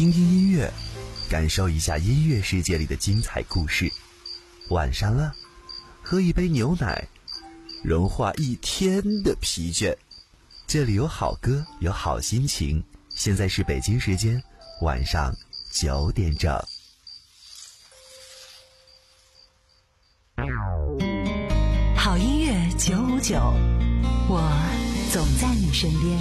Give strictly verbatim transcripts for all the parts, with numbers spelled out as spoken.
听听音乐，感受一下音乐世界里的精彩故事。晚上了，喝一杯牛奶，融化一天的疲倦。这里有好歌，有好心情。现在是北京时间晚上九点整。 好音乐九五九，我总在你身边。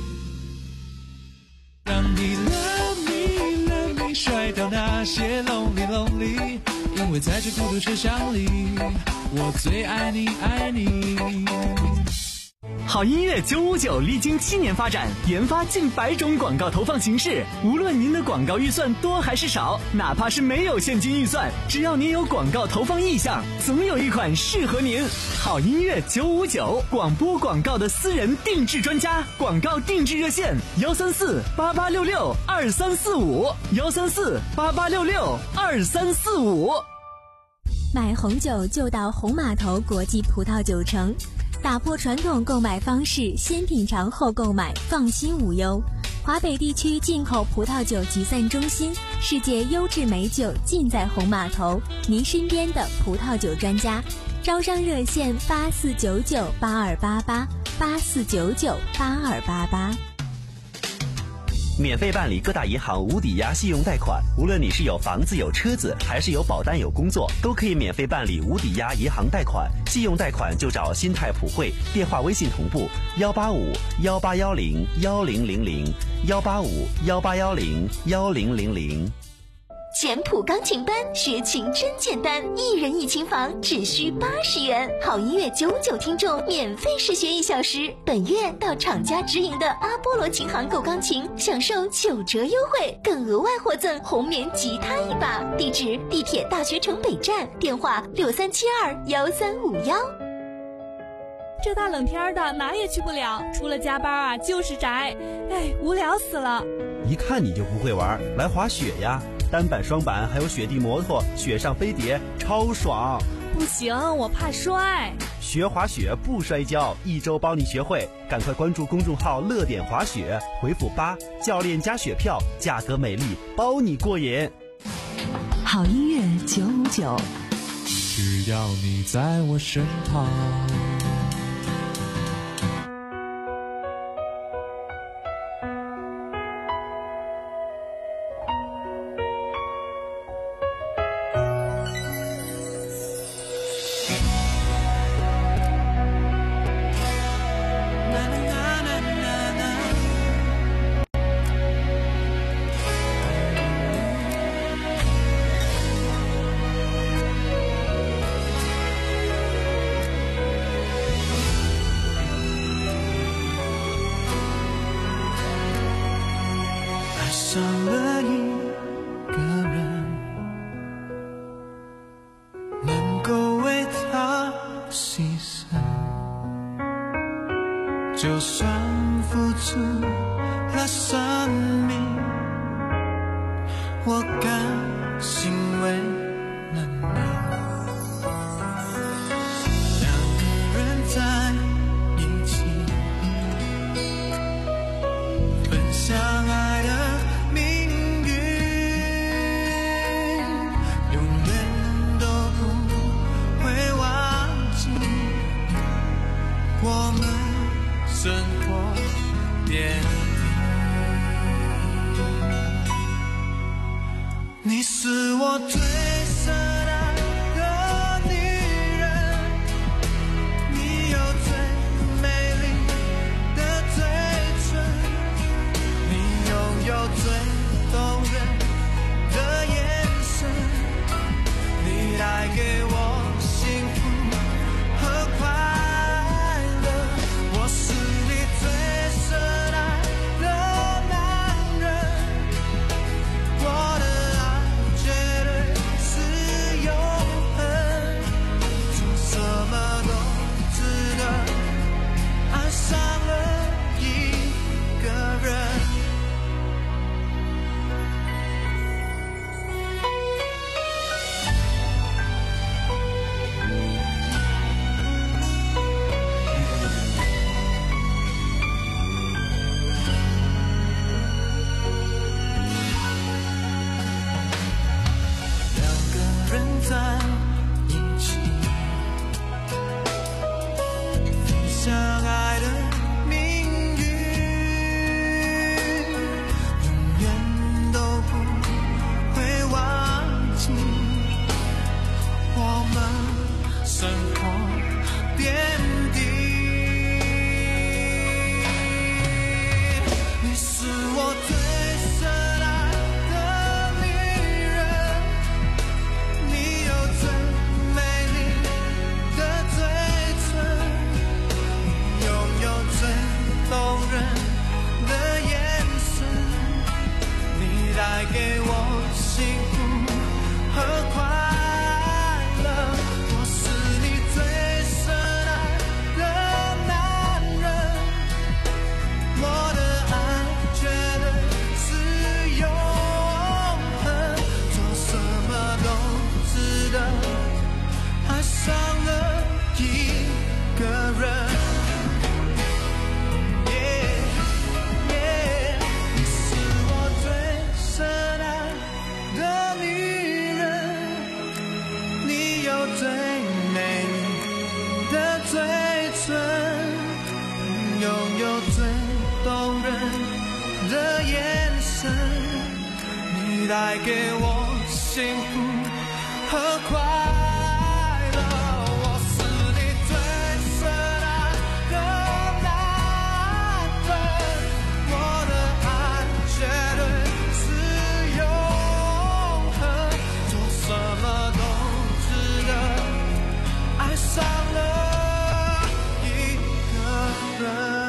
让你 love me love me 甩掉那些 lonely lonely， 因为在这孤独车厢里，我最爱你爱你。 好音乐九五九历经七年发展，研发近百种广告投放形式。无论您的广告预算多还是少，哪怕是没有现金预算，只要您有广告投放意向，总有一款适合您。好音乐九五九，广播广告的私人定制专家，广告定制热线幺三四八八六六二三四五幺三四八八六六二三四五。 买红酒就到红码头国际葡萄酒城。打破传统购买方式，先品尝后购买，放心无忧。华北地区进口葡萄酒集散中心，世界优质美酒尽在红码头，您身边的葡萄酒专家。招商热线八四九九八二八八八四九九八二八八。 免费办理各大银行无抵押信用贷款，无论你是有房子有车子，还是有保单有工作，都可以免费办理无抵押银行贷款。信用贷款就找新泰普惠，电话微信同步幺八五幺八幺零幺零零零幺八五幺八幺零幺零零零。 简谱钢琴班学琴真简单，一人一琴房只需八十元，好音乐九九听众免费试学一小时。本月到厂家直营的阿波罗琴行购钢琴，享受九折优惠，更额外获赠红棉吉他一把。地址：地铁大学城北站，电话六三七二幺三五幺。 这大冷天的哪也去不了，除了加班啊就是宅，哎，无聊死了。 一看你就不会玩，来滑雪呀！单板、双板，还有雪地摩托、雪上飞碟，超爽！ 不行，我怕摔。 学滑雪不摔跤，一周帮你学会。赶快关注公众号“乐点滑雪”，回复八，教练加雪票，价格美丽，包你过瘾。 好音乐九五九， 只要你在我身旁。 上了一个人，能够为他牺牲，就算付出了生命，我甘心为了你。两个人在一起，分享爱的生活点滴，你是我最深爱的女人，你有最美丽的嘴唇，你拥有最动人的眼神，你带给我幸福和快乐。 最动人的眼神，你带给我幸福和快乐。我是你最深爱的男人，我的爱绝对是永恒，做什么都值得爱上了一个人。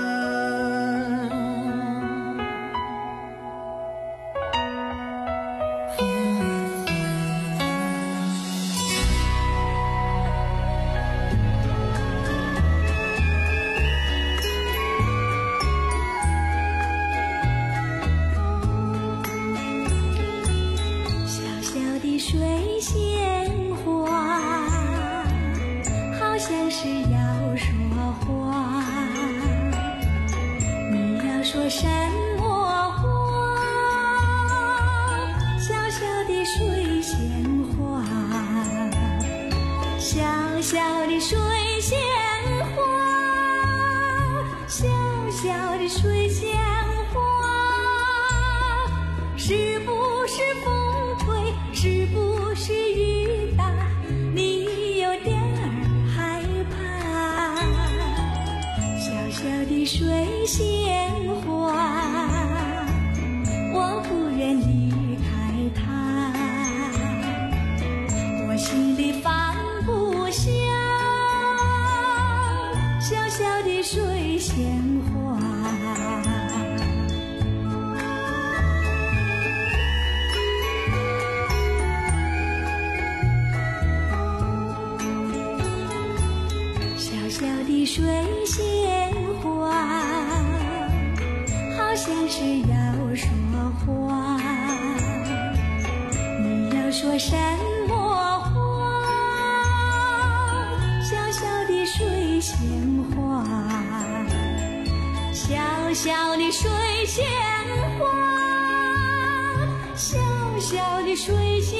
说什么话？小小的水仙花，小小的水仙花，小小的水仙花，是不是风吹？是不是雨打？你有点儿害怕。小小的水仙花，我不愿离开它，我心里放不下小小的水仙花。小小的水仙花，好像是要说话，你要说什么话？小小的水仙花，小小的水仙花，小小的水仙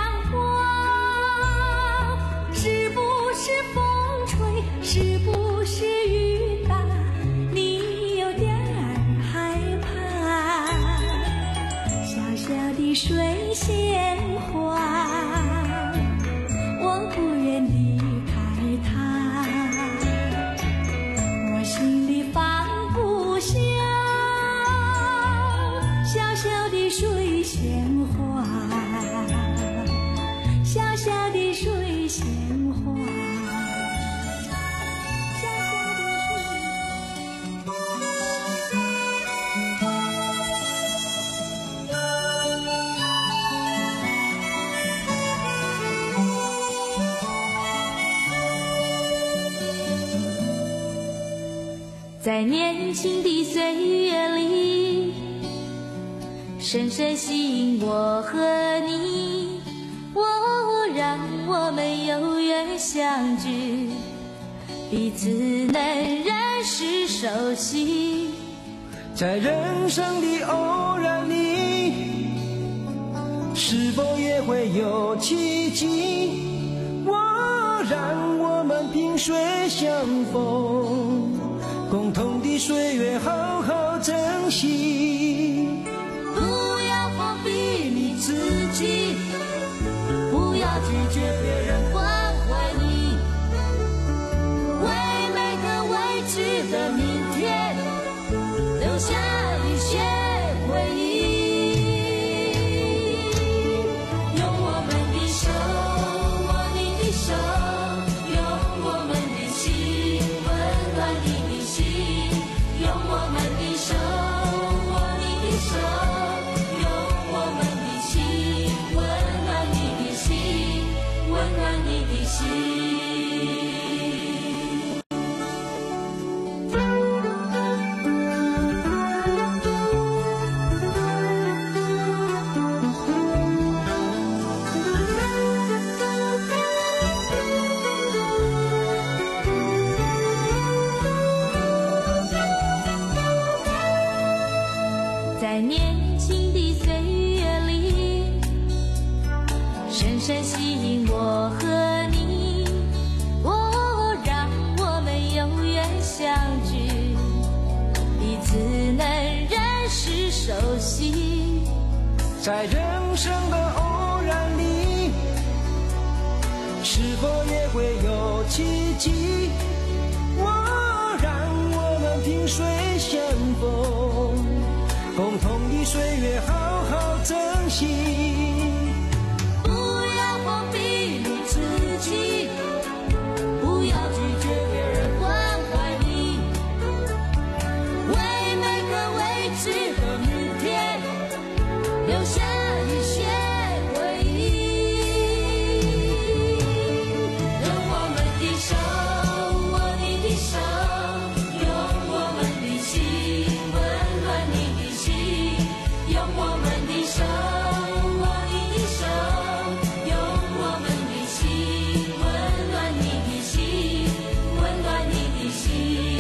花，是不是风吹？是不是雨打？你有点儿害怕。小小的水仙花，我不愿离开它，我心里放不下小小的水仙花，小小的水仙花。 在年轻的岁月里，深深吸引我和你，哦，让我们有缘相聚，彼此能认识熟悉。 在人生的偶然里，是否也会有奇迹？哦，让我们萍水相逢，共同的岁月好好珍惜。 不要封闭你自己，不要拒绝别人关怀你，为每个未知的明天留下一些回忆。用我们的手握你的手，用我们的心温暖你的心，用我们的手握你的手，用我们的心温暖你的心，温暖你的心。在年轻的岁月里，深深吸引我和你，哦，让我们有缘相聚， 在人生的偶然里，是否也会有奇迹？我让我们萍水相逢，共同的岁月好好珍惜。 不要封闭你自己，不要拒绝别人关怀你，为每个未知的明天留下一些回忆。用我们的手握你的手，用我们的心温暖你的心，用我们的手握你的手，用我们的心温暖你的心，温暖你的心。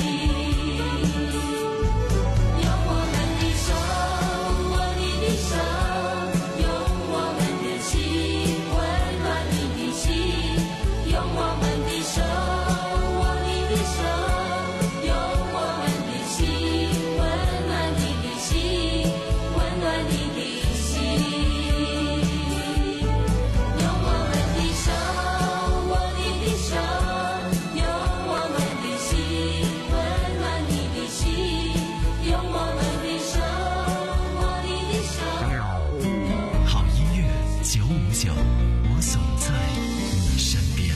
用我们的手握你的手，用我们的心温暖你的心，用我们的手握你的手，用我们的心温暖你的心，温暖你的心。用我们的手握你的手，用我们的心温暖你的心，用我们的手握你的手。 好音乐九五九，我总在你身边。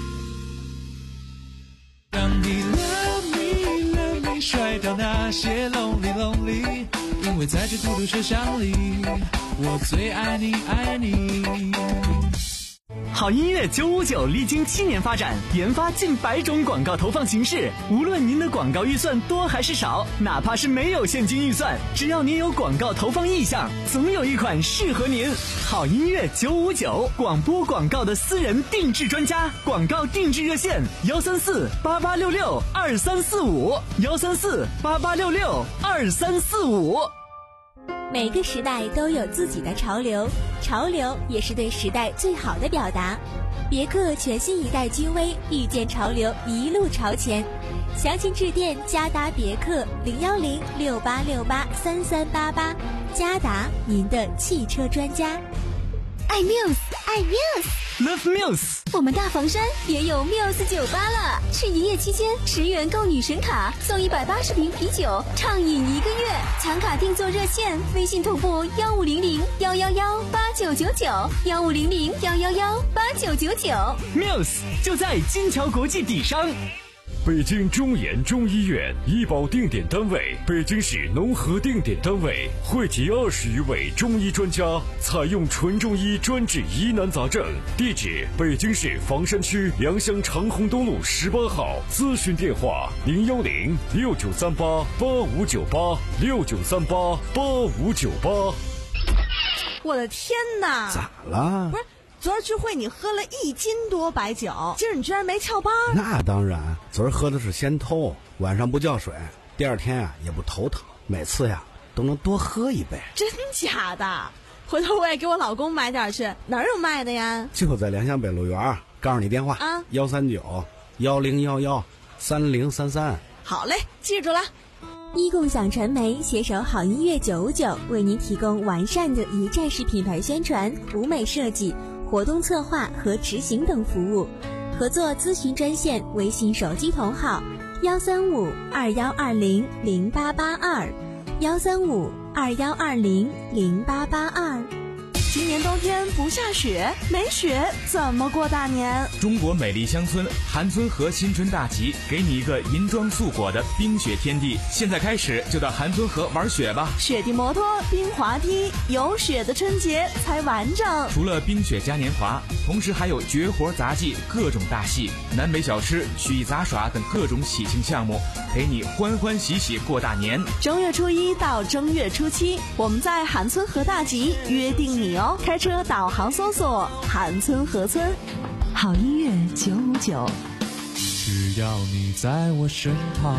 让你 love me love me 甩掉那些 lonely lonely， 因为在这孤独车厢里，我最爱你爱你。 好音乐九五九历经七年发展，研发近百种广告投放形式。无论您的广告预算多还是少，哪怕是没有现金预算，只要您有广告投放意向，总有一款适合您。好音乐九五九，广播广告的私人定制专家，广告定制热线幺三四八八六六二三四五幺三四八八六六二三四五。 每个时代都有自己的潮流，潮流也是对时代最好的表达。别克全新一代君威，遇见潮流，一路朝前。详情致电嘉达别克零幺零六八六八三三八八，嘉达您的汽车专家。 爱 Muse， 爱 Muse，Love Muse。 我们大房山也有 Muse 酒吧了，是营业期间十元购女神卡送一百八十瓶啤酒，畅饮一个月。抢卡定做热线，微信同步幺五零零幺幺幺八九九九幺五零零幺幺幺八九九九。 Muse 就在金桥国际底商。 北京中研中医院医保定点单位，北京市农合定点单位，汇集二十余位中医专家，采用纯中医专治疑难杂症。地址：北京市房山区良乡长虹东路十八号。咨询电话：零幺零六九三八八五九八六九三八八五九八。 我的天哪！ 咋了？ 不是。昨儿聚会你喝了一斤多白酒，今儿你居然没翘班？ 那当然，昨儿喝的是仙偷，晚上不叫水，第二天呀、啊、也不头疼，每次呀都能多喝一杯。 真假的？回头我也给我老公买点去，哪儿有卖的呀？ 就在良乡北路园，告诉你电话啊，幺三九幺零幺幺三零三三。 好嘞，记住了。 一共享传媒携手好音乐九五九，为您提供完善的一站式品牌宣传、舞美设计、活动策划和执行等服务。合作咨询专线：微信手机同号幺三五二幺二零零八八二幺三五二幺二零零八八二。 今年冬天不下雪，没雪怎么过大年？ 中国美丽乡村韩村河新春大集，给你一个银装素裹的冰雪天地。现在开始就到韩村河玩雪吧！ 雪地摩托、冰滑梯，有雪的春节才完整。 除了冰雪嘉年华，同时还有绝活杂技、各种大戏、南北小吃、曲艺杂耍等各种喜庆项目，陪你欢欢喜喜过大年。 正月初一到正月初七，我们在韩村河大集约定你哦。开车导航搜索韩村河村。 好音乐九五九， 只要你在我身旁。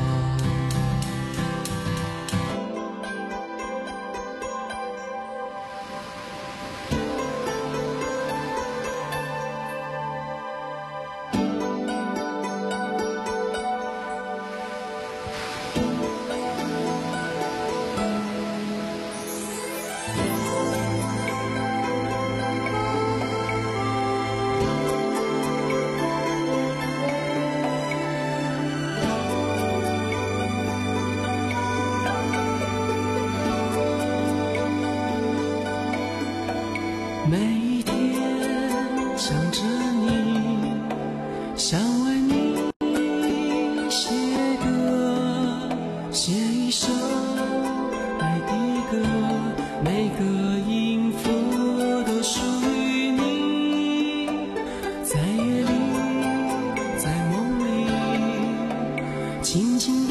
每一天想着你，想为你写歌，写一首爱的歌，每个音符都属于你。在夜里，在梦里，轻轻地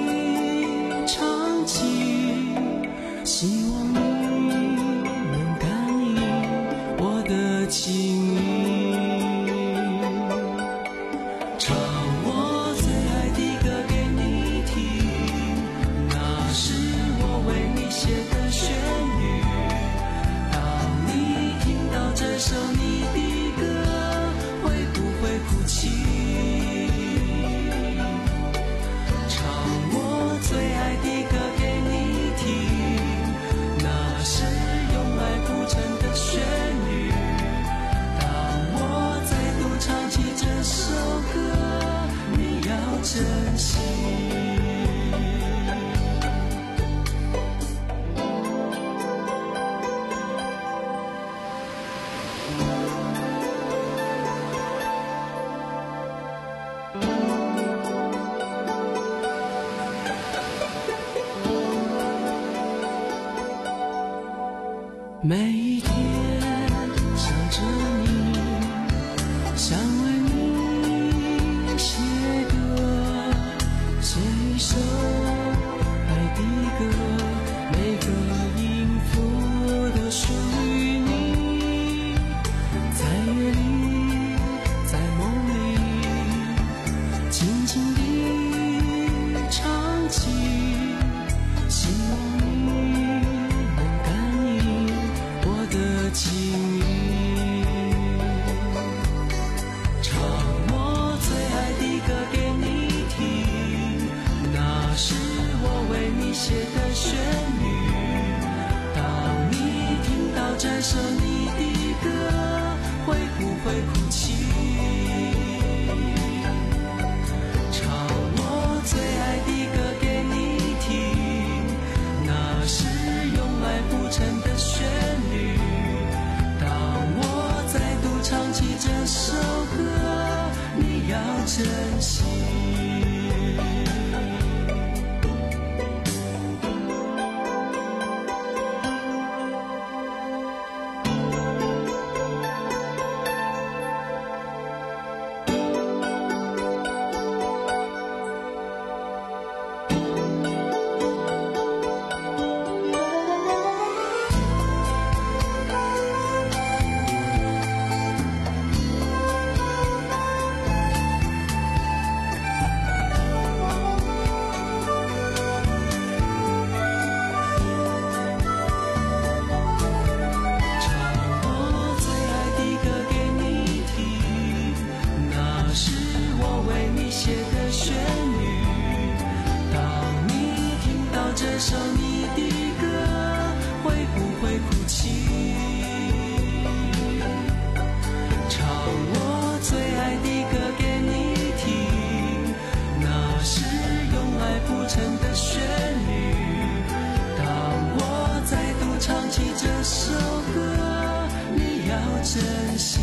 唱起，希望你能感应我的情意。唱我最爱的歌给你听，那是我为你写的旋律。当你听到这首你的歌，会不会哭泣？唱我最爱的歌给你听，那是用爱谱成的旋律。当我再度唱起这首歌，你要珍惜。每一天想着你，想为你写歌，写一首爱的歌，每个音符都属于你。在夜里，在梦里，轻轻地唱起，希望你能感应我的情意。唱我最爱的歌给你听，那是我为你写的旋律。当你听到这首你的歌，会不会哭泣？唱我最爱的歌给你听，那是用爱谱成的旋律。当我再度唱起这首歌，你要珍惜。珍惜。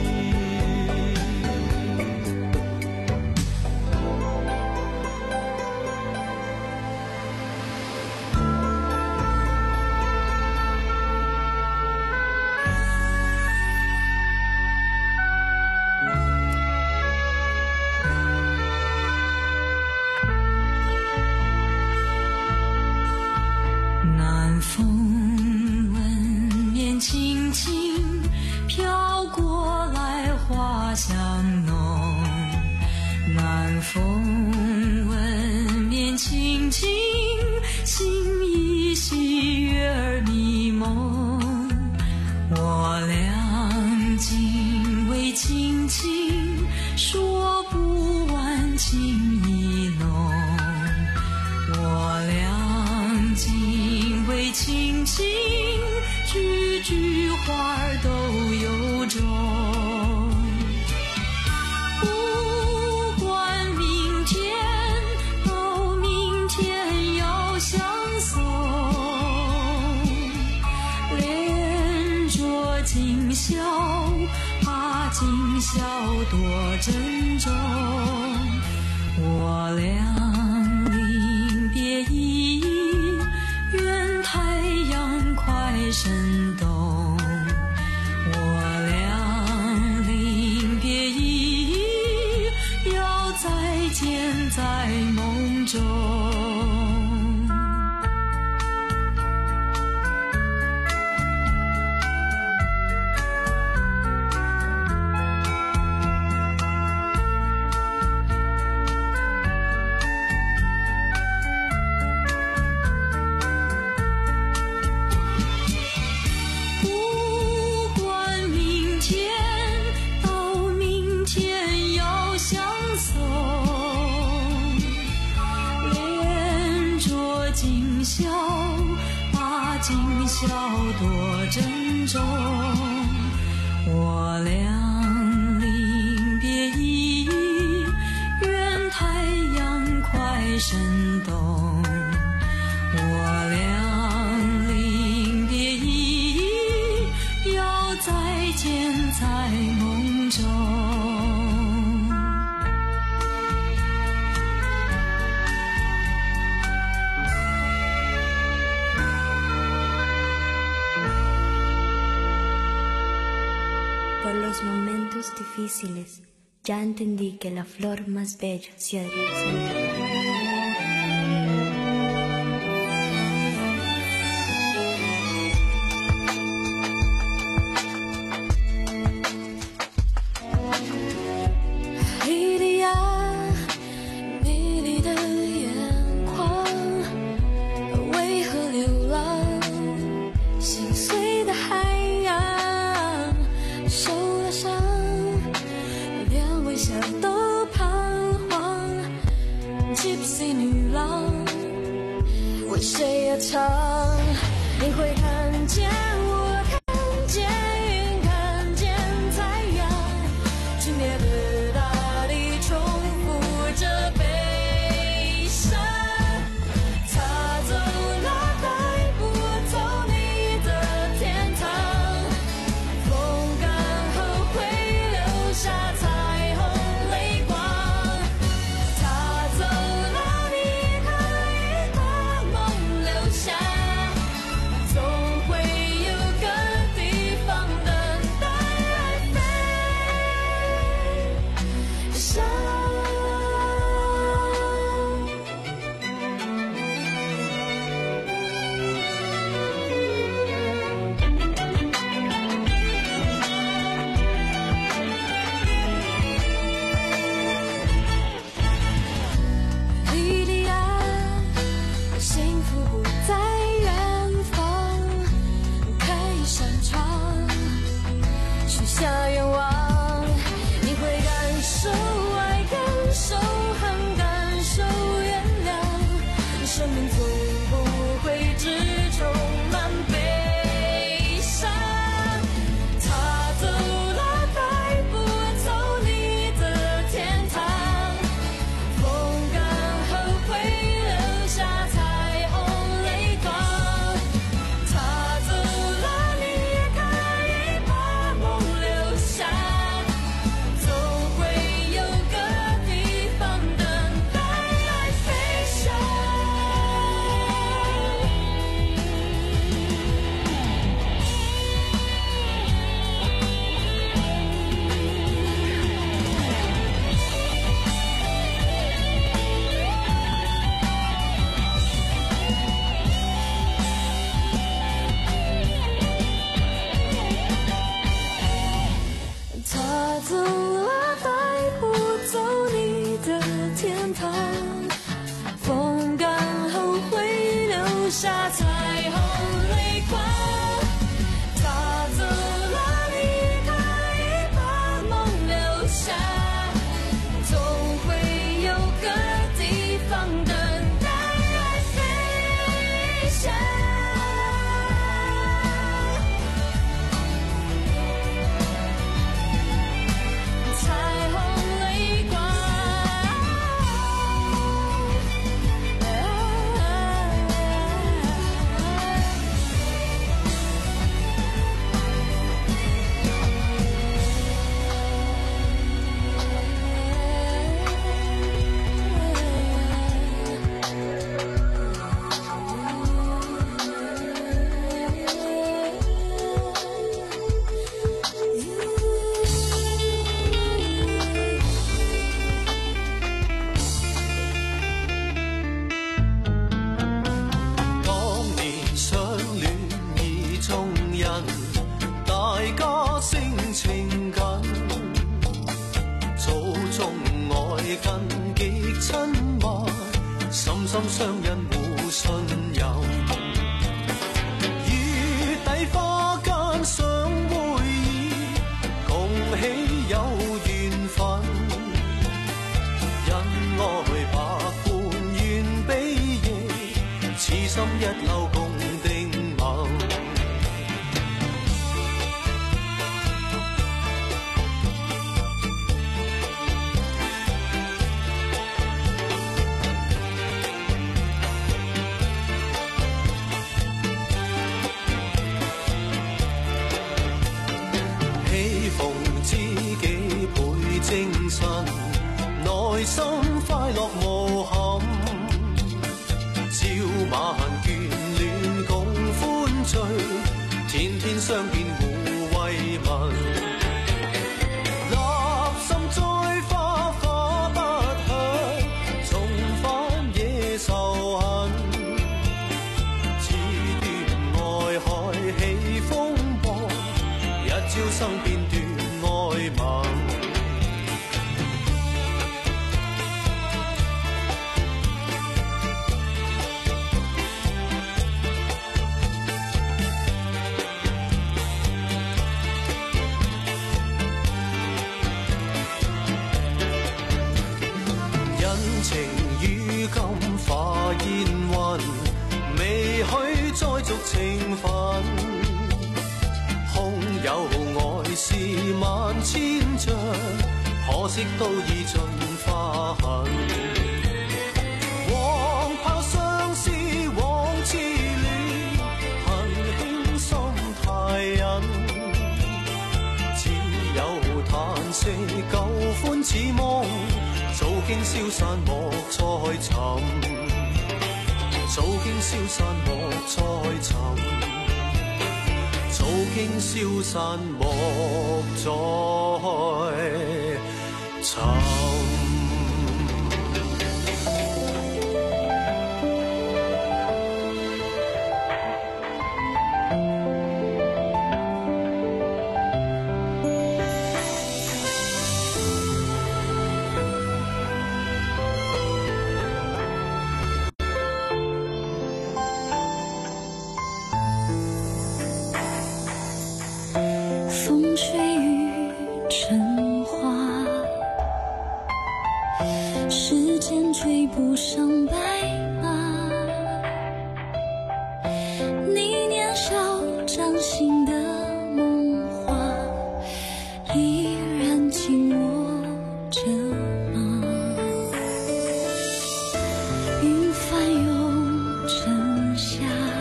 南风吻面轻轻飘过来，花香浓。南风吻面轻轻，心依稀，月儿迷蒙。我俩紧偎亲亲，说不完情意浓。我俩紧偎亲亲，句句话都有种。不管明天到明天要相送，连着今今宵多珍重。我俩临别依依，愿太阳快升东。我俩临别依依，要再见在梦中。今宵多珍重，我俩临别依依，愿太阳快升东。我俩临别依依，要再见在梦中。 Por los momentos difíciles, ya entendí que la flor más bella se ha Gypsy 女郎为谁而唱？你会看见我，看见云，看见太阳，轻蔑的大地重复着悲伤。他走了，带不走你的天堂，风干后会留下彩虹泪光。他走了，你可以把梦留下，总会有个地方等待爱飞翔。莉莉亚，幸福不在远方，开一扇窗，许下愿望，你会感受爱，感受恨，感受原谅，生命总不会只充满悲伤。他走了，带不走你的天堂，风干后会留下彩虹泪光。他走了，你也可以把梦留下，总会有个地方等待爱飞翔。他走了，带不走你的天堂，风干后会留下彩虹泪光。他走了，你可以把梦留下，总会有个地方等待爱飞翔。彩虹泪光， 心一縷共定盟。喜逢知己倍精神，內心快樂無憾。朝晚眷戀共歡聚，天天相見互慰問。立心栽花花不響，重返野仇恨。此段愛海起風波，一朝生變斷愛盟。情於今化煙雲，未許再續情分。空有愛是萬千丈，可惜都已盡化痕。黃炮相思往痴戀，恨輕心太忍。只有嘆息舊歡似夢，早經消散莫再尋，早經消散莫再尋，早經消散莫再尋。 风吹雨成花，时间追不上白马。你年少掌心的梦话，依然紧握着吗？云翻涌成夏，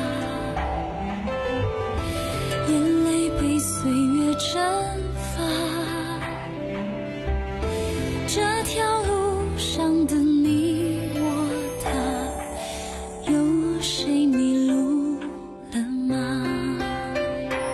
眼泪被岁月蒸发，这条路上的你我他，有谁迷路了吗？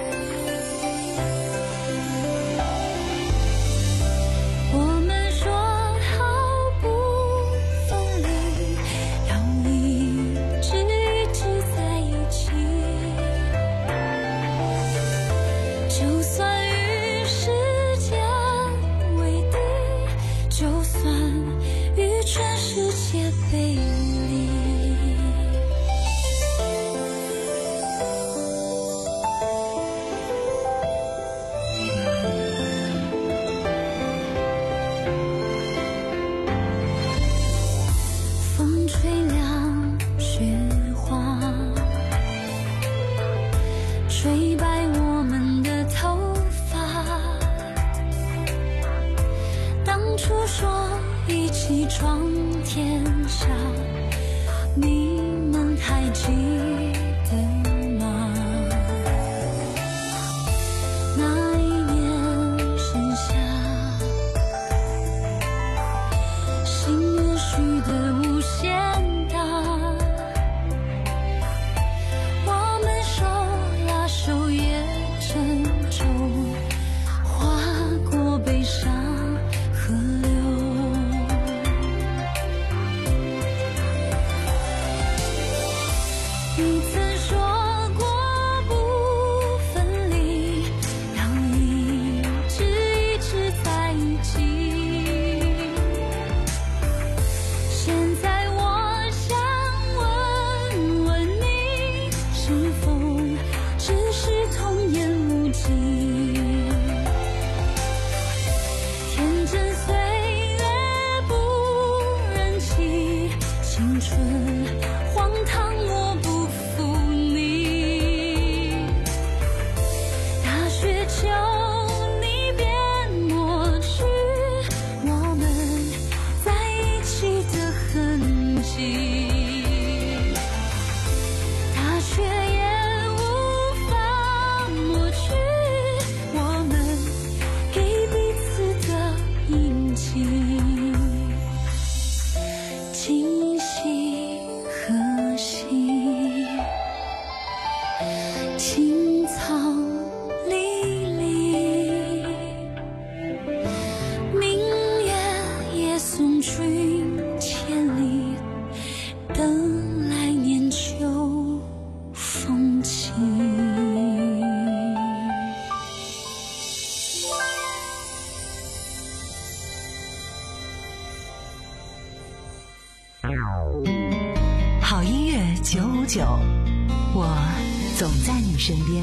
我总在你身边。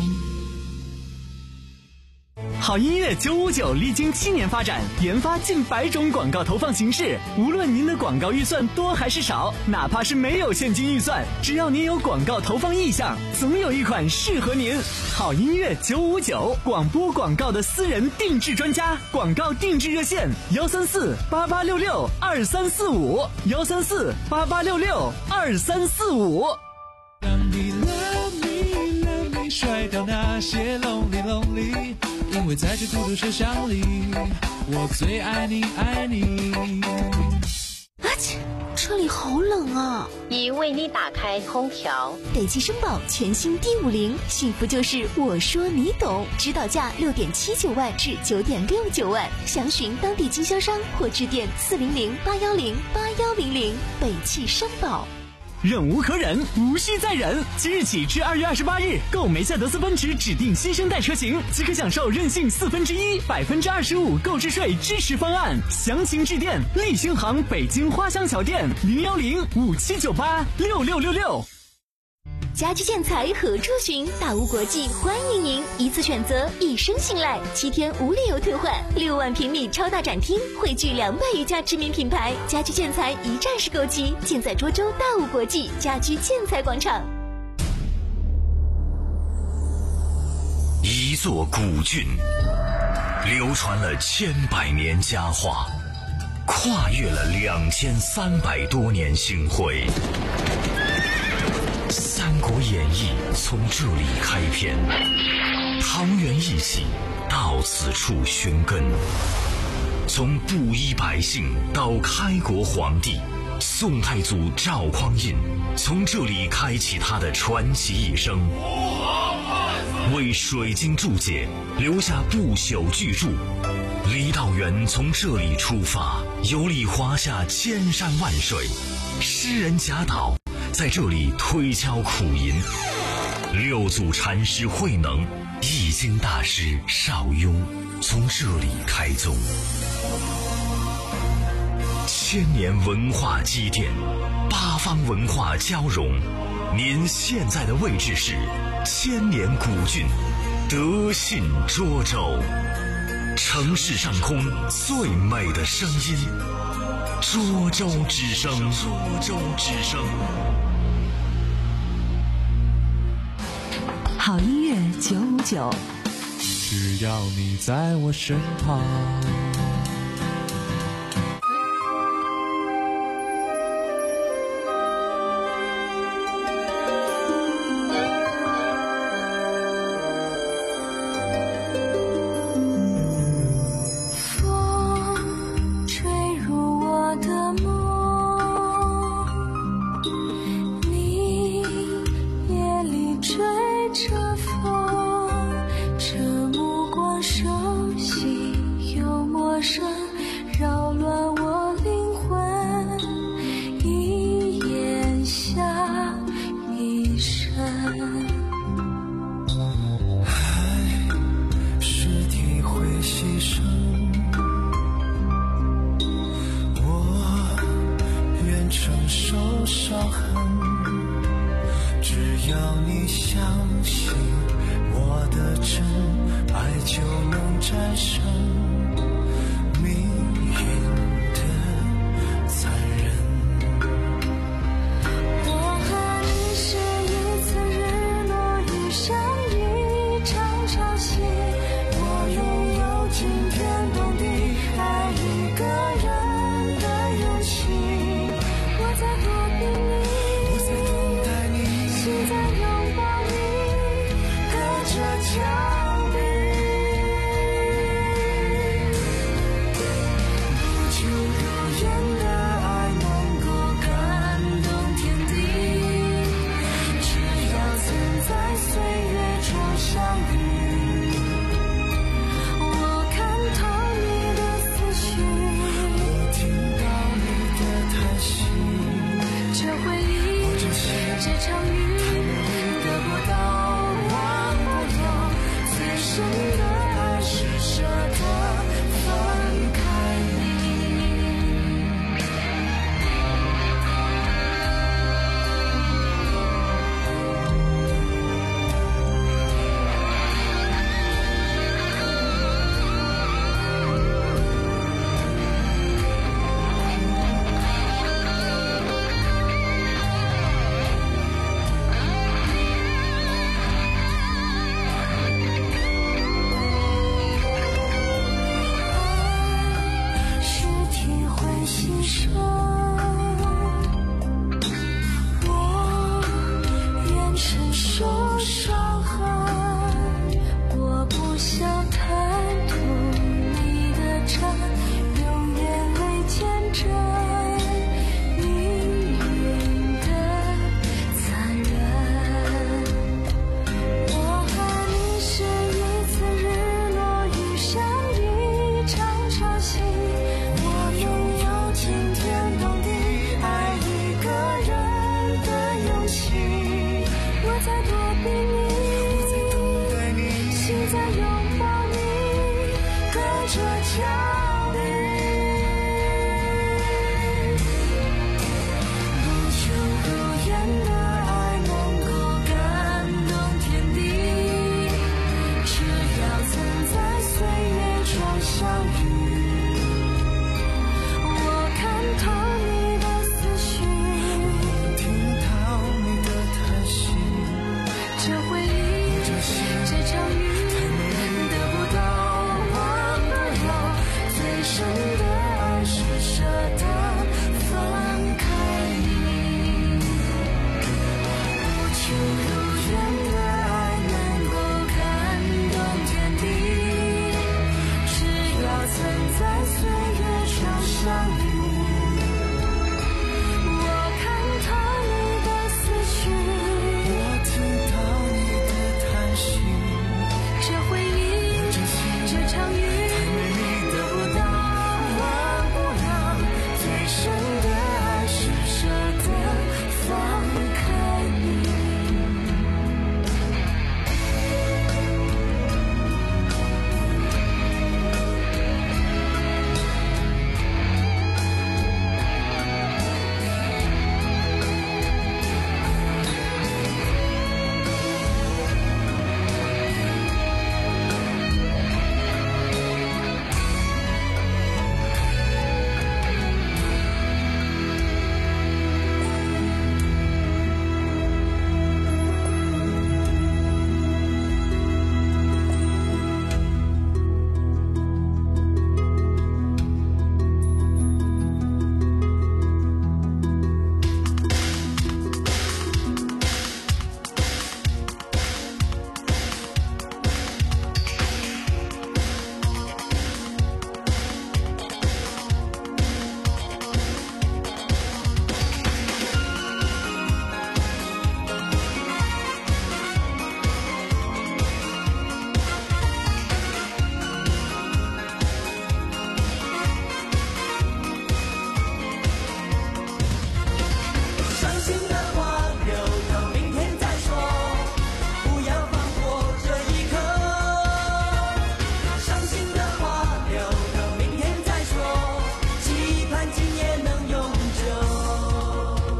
好音乐九五九历经七年发展，研发近百种广告投放形式。无论您的广告预算多还是少，哪怕是没有现金预算，只要您有广告投放意向，总有一款适合您。好音乐九五九，广播广告的私人定制专家，广告定制热线：幺三四八八六六二三四五，幺三四八八六六二三四五。 让你 love me love me 甩掉那些 lonely lonely。因为在这孤独车厢里，我最爱你爱你。 啊切，车里好冷啊！ 已为你打开空调。 北汽绅宝全新 D 五零，幸福就是我说你懂。指导价六点七九万至九点六九万，详询当地经销商或致电四零零八幺零八幺零零。北汽绅宝。 忍无可忍，无需再忍。即日起至二月二十八日，购梅赛德斯奔驰指定新生代车型，即可享受任性四分之一、百分之二十五购置税支持方案。详情致电立新行北京花乡桥店零幺零五七九八六六六六。 家居建材何处寻？大屋国际欢迎您，一次选择，一生信赖，七天无理由退换，六万平米超大展厅，汇聚两百余家知名品牌，家居建材一站式购齐，尽在涿州大屋国际家居建材广场。 一座古郡，流传了千百年佳话，跨越了两千三百多年星辉。三国演义从这里开篇，桃园义气到此处寻根。从布衣百姓到开国皇帝，宋太祖赵匡胤从这里开启他的传奇一生，为水晶注解留下不朽巨著。郦道元从这里出发，游历华夏千山万水。诗人贾岛在这里推敲苦吟，六祖禅师慧能、易经大师邵雍从这里开宗。千年文化积淀，八方文化交融。您现在的位置是千年古郡德信涿州，城市上空最美的声音，涿州之声，涿州之声。 好音乐九五九， 只要你在我身旁。 这焦虑。不求如愿的爱能够感动天地，只要曾在岁月中相遇。我看透你的思绪，我听到你的叹息，这回忆，这场雨，得不到忘不了，最深的爱是舍得放开你。不求如愿的爱能够感动天地，只要曾在岁月中相遇。我看透你的思绪，我听到你的叹息，这回忆，这场雨，得不到忘不了，最深的爱是舍得放开你。 伤心的话留到明天再说，不要放过这一刻。伤心的话留到明天再说，期盼今夜能永久。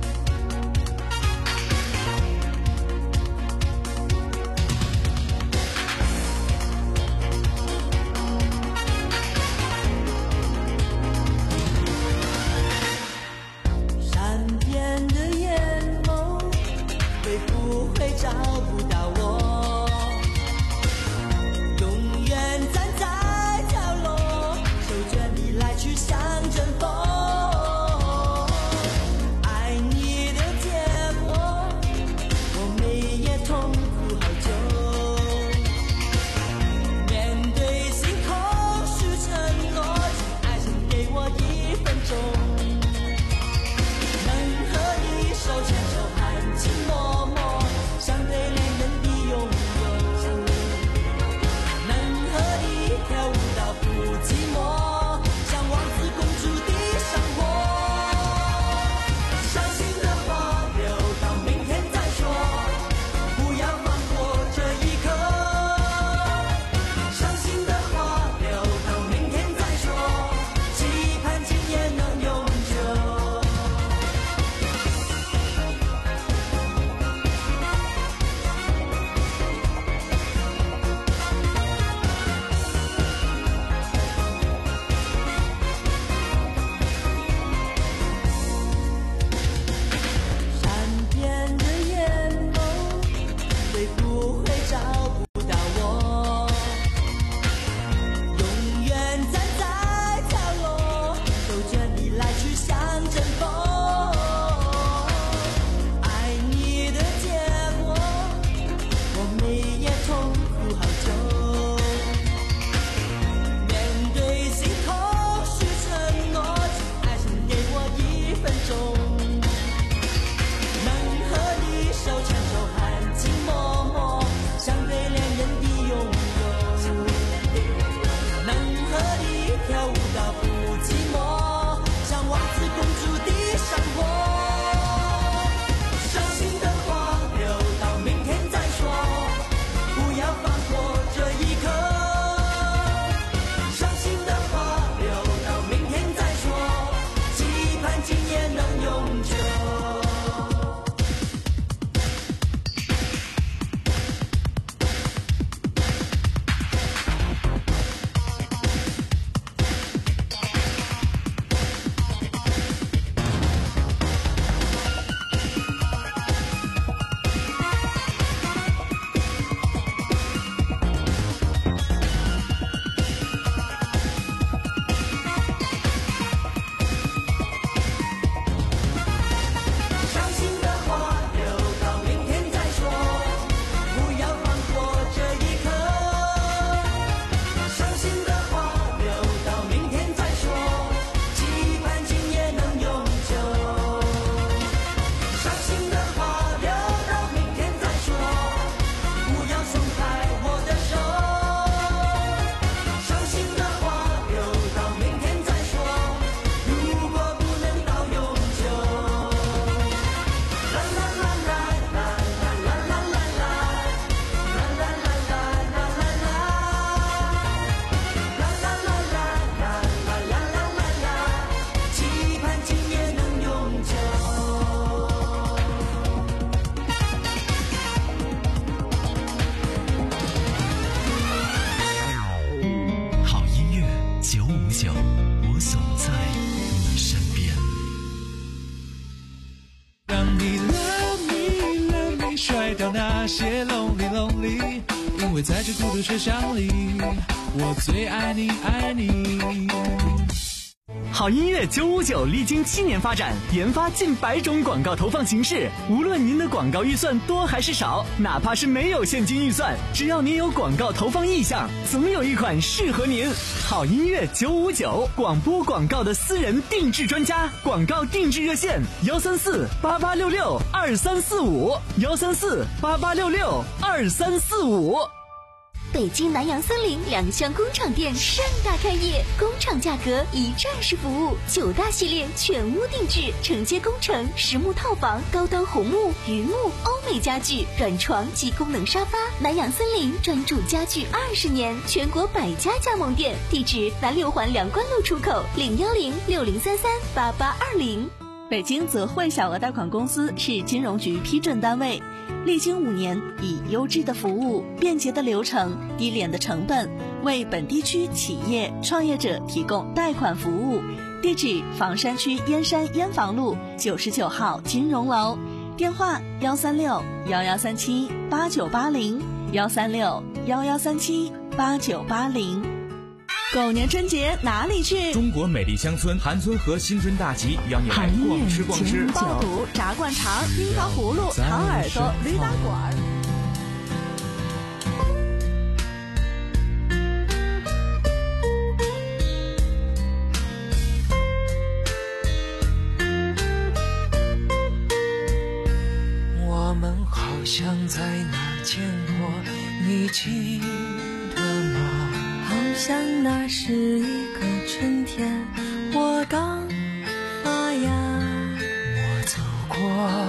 善变的眼眸，会不会找不到我？永远站在角落，守着你来去像阵风。爱你的结果，我每夜痛苦好久。面对心空虚承诺，请爱请给我一分钟。能和你手牵手含情脉脉，相对恋人甩掉那些 lonely lonely， 因为在这孤独车厢里，我最爱你爱你。 好音乐九五九历经七年发展，研发近百种广告投放形式。无论您的广告预算多还是少，哪怕是没有现金预算，只要您有广告投放意向，总有一款适合您。好音乐九五九，广播广告的私人定制专家，广告定制热线：幺三四八八六六二三四五，幺三四八八六六二三四五。 北京南洋森林两厢工厂店盛大开业，工厂价格一站式服务，九大系列全屋定制，承接工程、实木套房、高端红木、榆木、欧美家具、软床及功能沙发。南洋森林专注家具二十年，全国百家加盟店，地址南六环梁关路出口，零幺零六零三三八八二零。 北京泽汇小额贷款公司是金融局批准单位，历经五年，以优质的服务、便捷的流程、低廉的成本，为本地区企业创业者提供贷款服务。地址：房山区燕山燕房路九十九号金融楼，电话：幺三六幺幺三七八九八零，幺三六幺幺三七八九八零。狗年春节哪里去？ 中国美丽乡村韩村河新春大集邀你来逛吃逛吃， 爆肚、炸灌肠、樱桃葫芦、糖耳朵、驴打滚。 我们好像在哪儿见过，你记得吗？ 好像那是一个春天，我刚发芽， 我走过，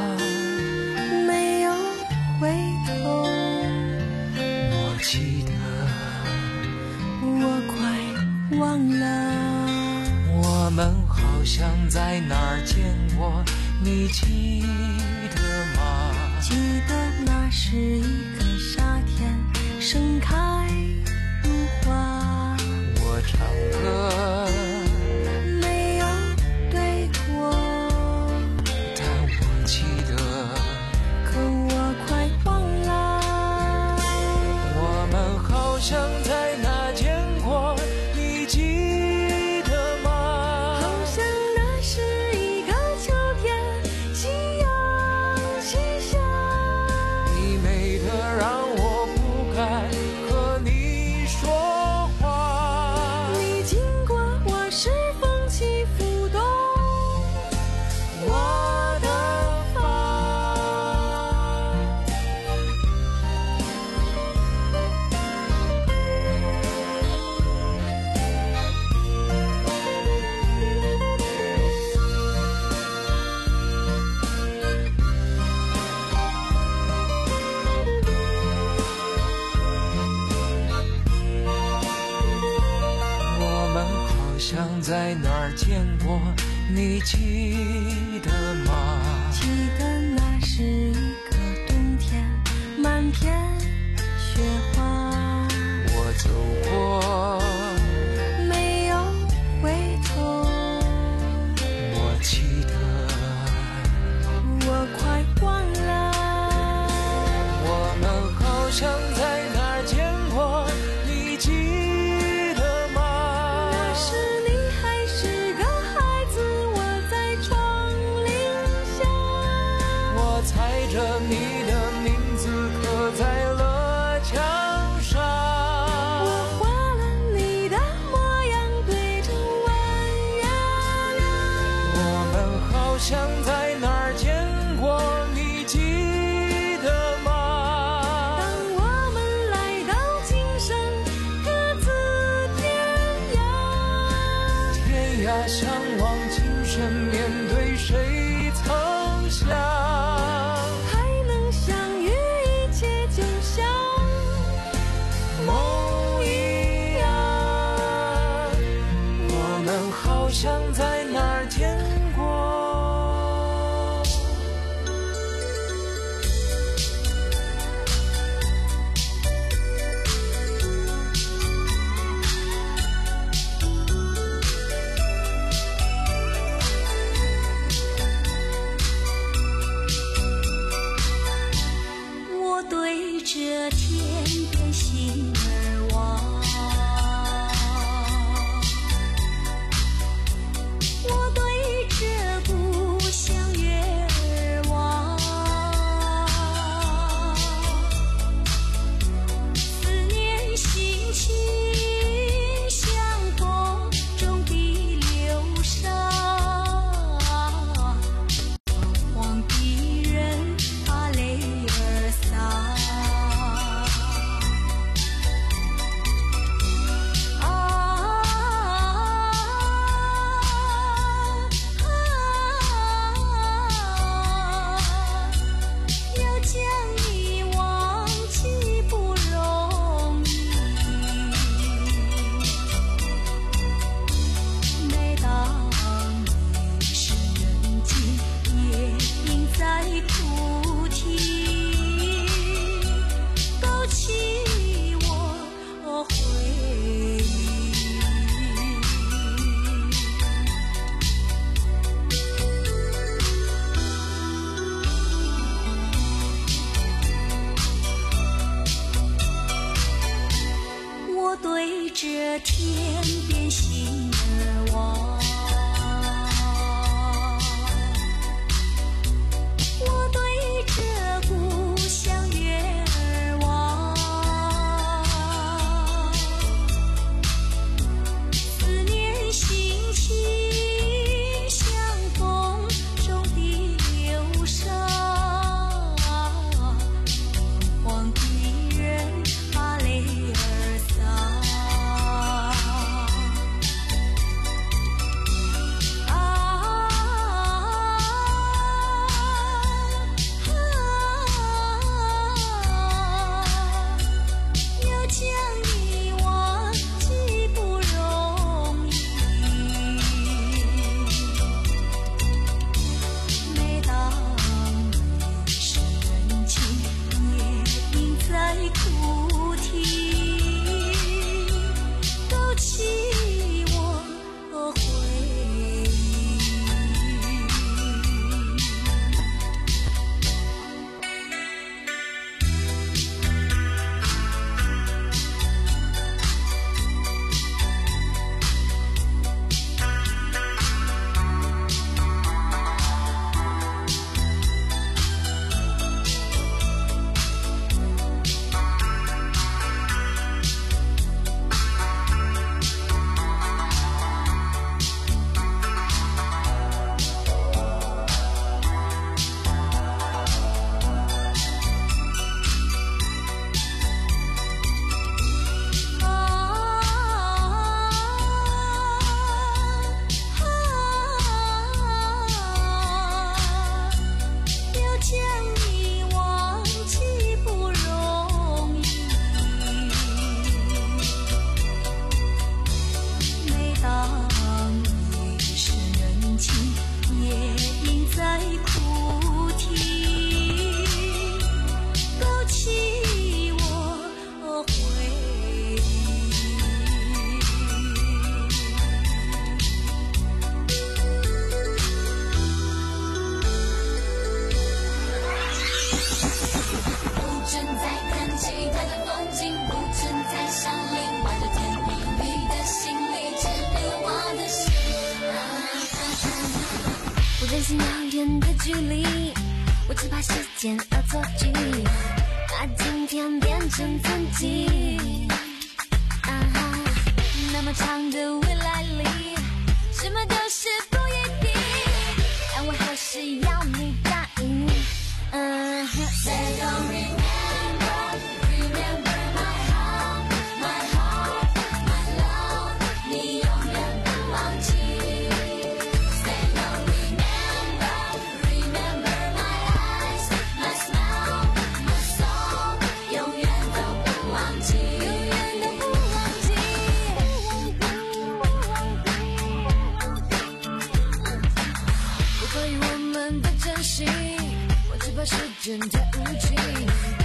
没有回头。 我记得， 我快忘了。 我们好像在哪儿见过，你记得吗？ 记得那是一个夏天，盛开如花。 我唱歌没有对过， 但我记得， 可我快忘了。 我们好像在哪见过，你记得吗？ 好像那是一个秋天，夕阳西下。 你美得让我不该和你说话， 你经过我是风起拂动我的我们好像在哪儿见过，你记得吗？ 记得那是一个冬天，满天雪花。 我走过， 没有回头。 我记得， 我快忘了。 我们好像在哪儿见过，你记得吗？ 那时你还是个孩子，我在窗棂下。 我踩着你的名字刻在了墙上， 我画了你的模样，对着弯月亮。 我们好像在哪儿见过，你记得吗？ 当我们来到今生，各自天涯。 天涯相望，今生面对谁曾想？ 还能相遇，一切就像梦一样。我们好像在哪儿见过。 着天边星儿望，我对着故乡月儿望，思念心情像风中的流沙，黄的人把泪儿洒。对着天边星儿望，我对着故乡月儿望，思念心情像风中的流沙，黄的人把泪儿洒。 担心遥远的距离，我只怕时间而错距，把今天变成曾经。啊哈，那么长的未来里，什么都是不一定，但我还是要你答应。嗯哼。Say don't remember, remember my heart, my heart, my love， 你永远不忘记。Say don't remember, remember my eyes, my smile, my soul， 永远都不忘记，永远都不忘记。不关于我们的真心，我只怕时间太无情。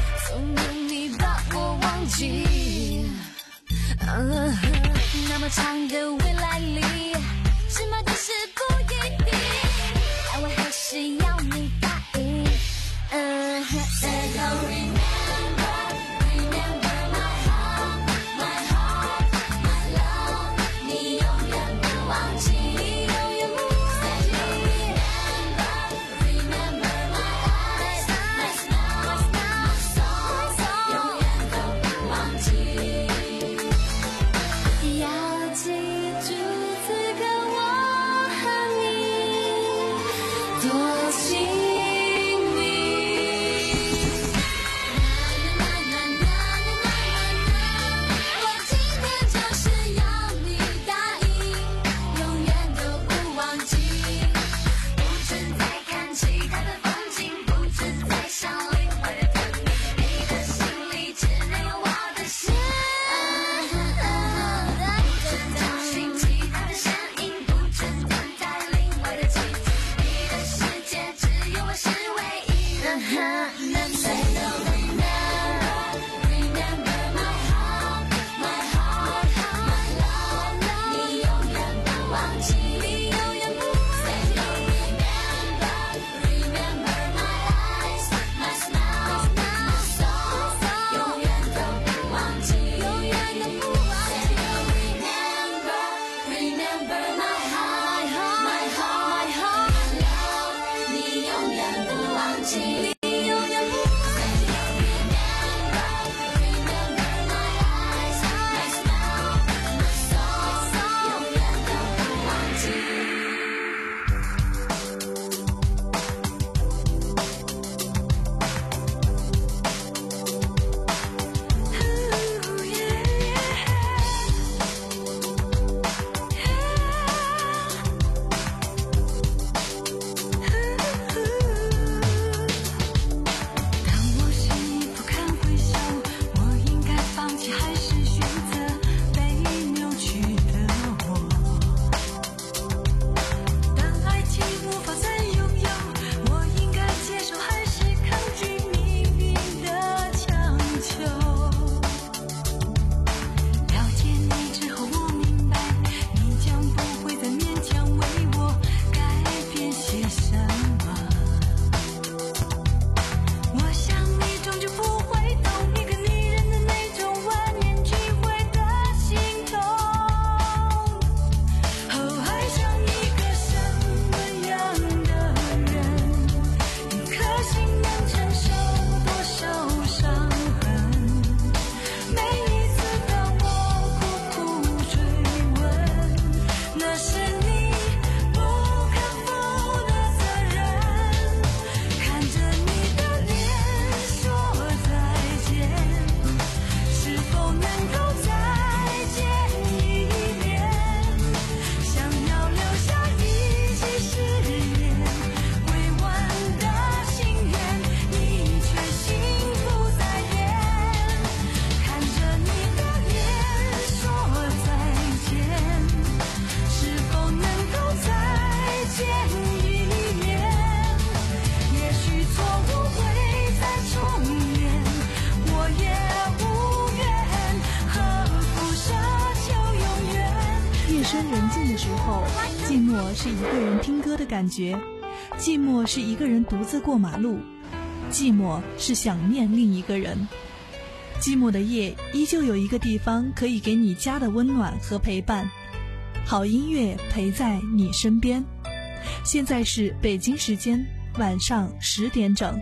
的时候，寂寞是一个人听歌的感觉，寂寞是一个人独自过马路，寂寞是想念另一个人。寂寞的夜，依旧有一个地方可以给你家的温暖和陪伴，好音乐陪在你身边。现在是北京时间晚上十点整。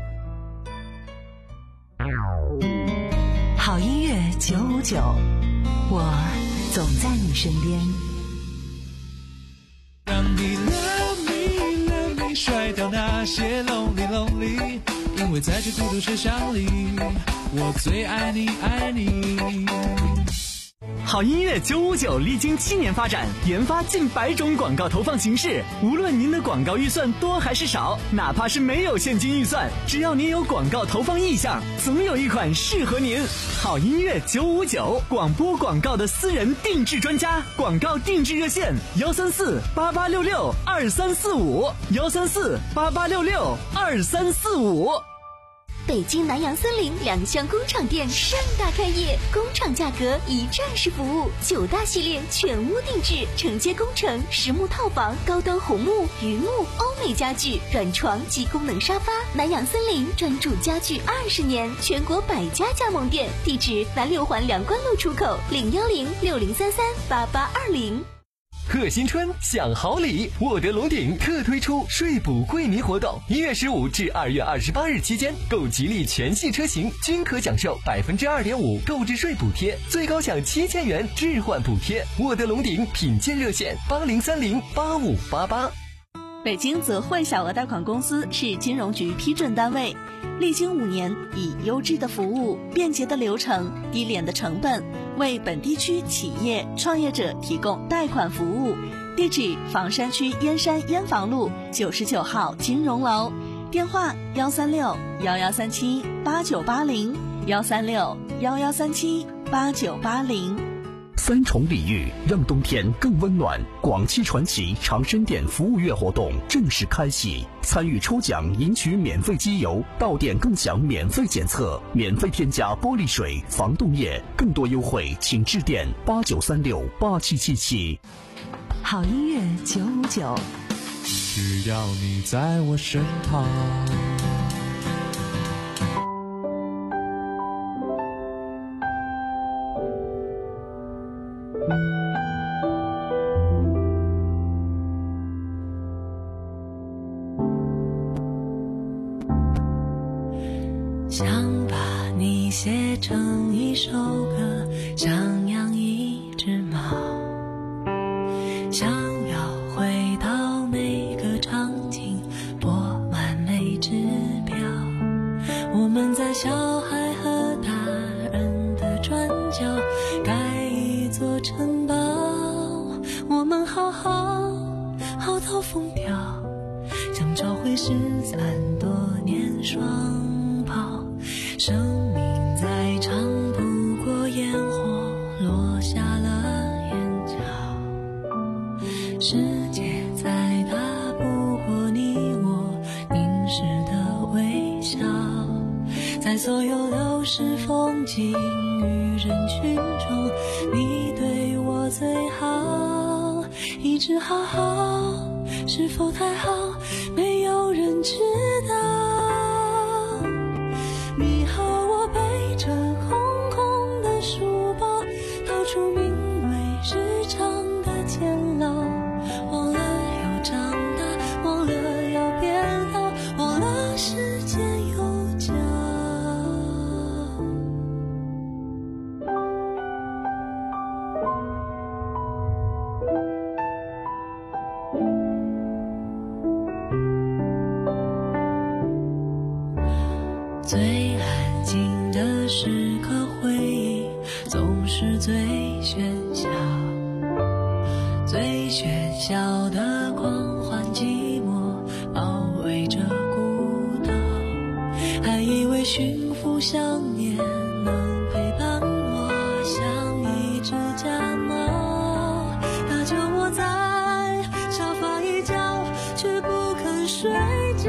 好音乐九五九，我总在你身边。 让你 love me love me 甩掉那些 lonely lonely， 因为在这孤独车厢里，我最爱你爱你。 好音乐九五九历经七年发展，研发近百种广告投放形式。无论您的广告预算多还是少，哪怕是没有现金预算，只要您有广告投放意向，总有一款适合您。好音乐九五九，广播广告的私人定制专家，广告定制热线：幺三四八八六六二三四五，幺三四八八六六二三四五。 北京南洋森林两厢工厂店盛大开业，工厂价格一站式服务，九大系列全屋定制，承接工程、实木套房、高端红木、榆木、欧美家具、软床及功能沙发。南洋森林专注家具二十年，全国百家加盟店，地址南六环梁关路出口，零幺零六零三三八八二零。 贺新春享好礼，沃德龙鼎特推出税补惠民活动，一月十五至二月二十八日期间，购吉利全系车型均可享受百分之二点五购置税补贴，最高享七千元置换补贴。沃德龙鼎品鉴热线：八零三零八五八八。 北京泽惠小额贷款公司是金融局批准单位，历经五年，以优质的服务、便捷的流程、低廉的成本，为本地区企业创业者提供贷款服务。地址：房山区燕山燕房路九十九号金融楼，电话：幺三六幺幺三七八九八零，幺三六幺幺三七八九八零。 三重礼遇，让冬天更温暖。广汽传祺长生店服务月活动正式开启，参与抽奖赢取免费机油，到店更享免费检测，免费添加玻璃水、防冻液。更多优惠请致电八九三六八七七七。 好音乐九五九， 只要你在我身旁。 想把你写成一首歌，想养一只猫，想要回到每个场景，播完每支票。我们在小孩和大人的转角盖一座城堡，我们好好好到疯掉，想找回失散多年双跑。生命再长不过烟火落下了眼角，世界再大不过你我凝视的微笑，在所有流逝风景与人群中，你对我最好，一直好好，是否太好，没有人知道。你和我背着空空的书包，到处名为日常的监牢，忘了要长大，忘了要变老，忘了时间有脚。最安静的时刻，回忆总是最喧嚣，最喧嚣的狂欢寂寞包围着孤岛，还以为驯服想念能陪伴我，像一只家猫，它就窝在沙发一角，却不肯睡觉。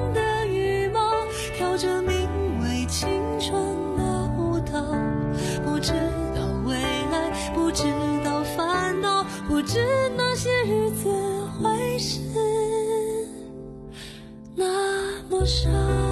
我多少？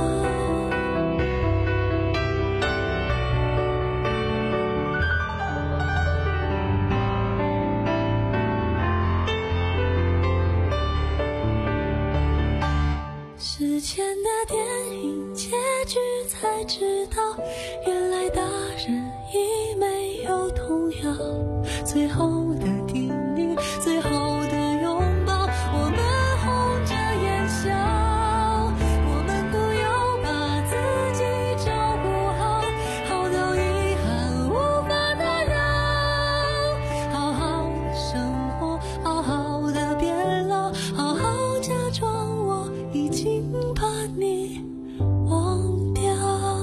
之前的电影结局才知道，原来大人已没有童谣。最后的叮咛，最后的拥抱，我们红着眼笑，我们都有把自己照顾好，好到遗憾无法打扰。好好的生活，好好的别老，好好假装我已经把你忘掉。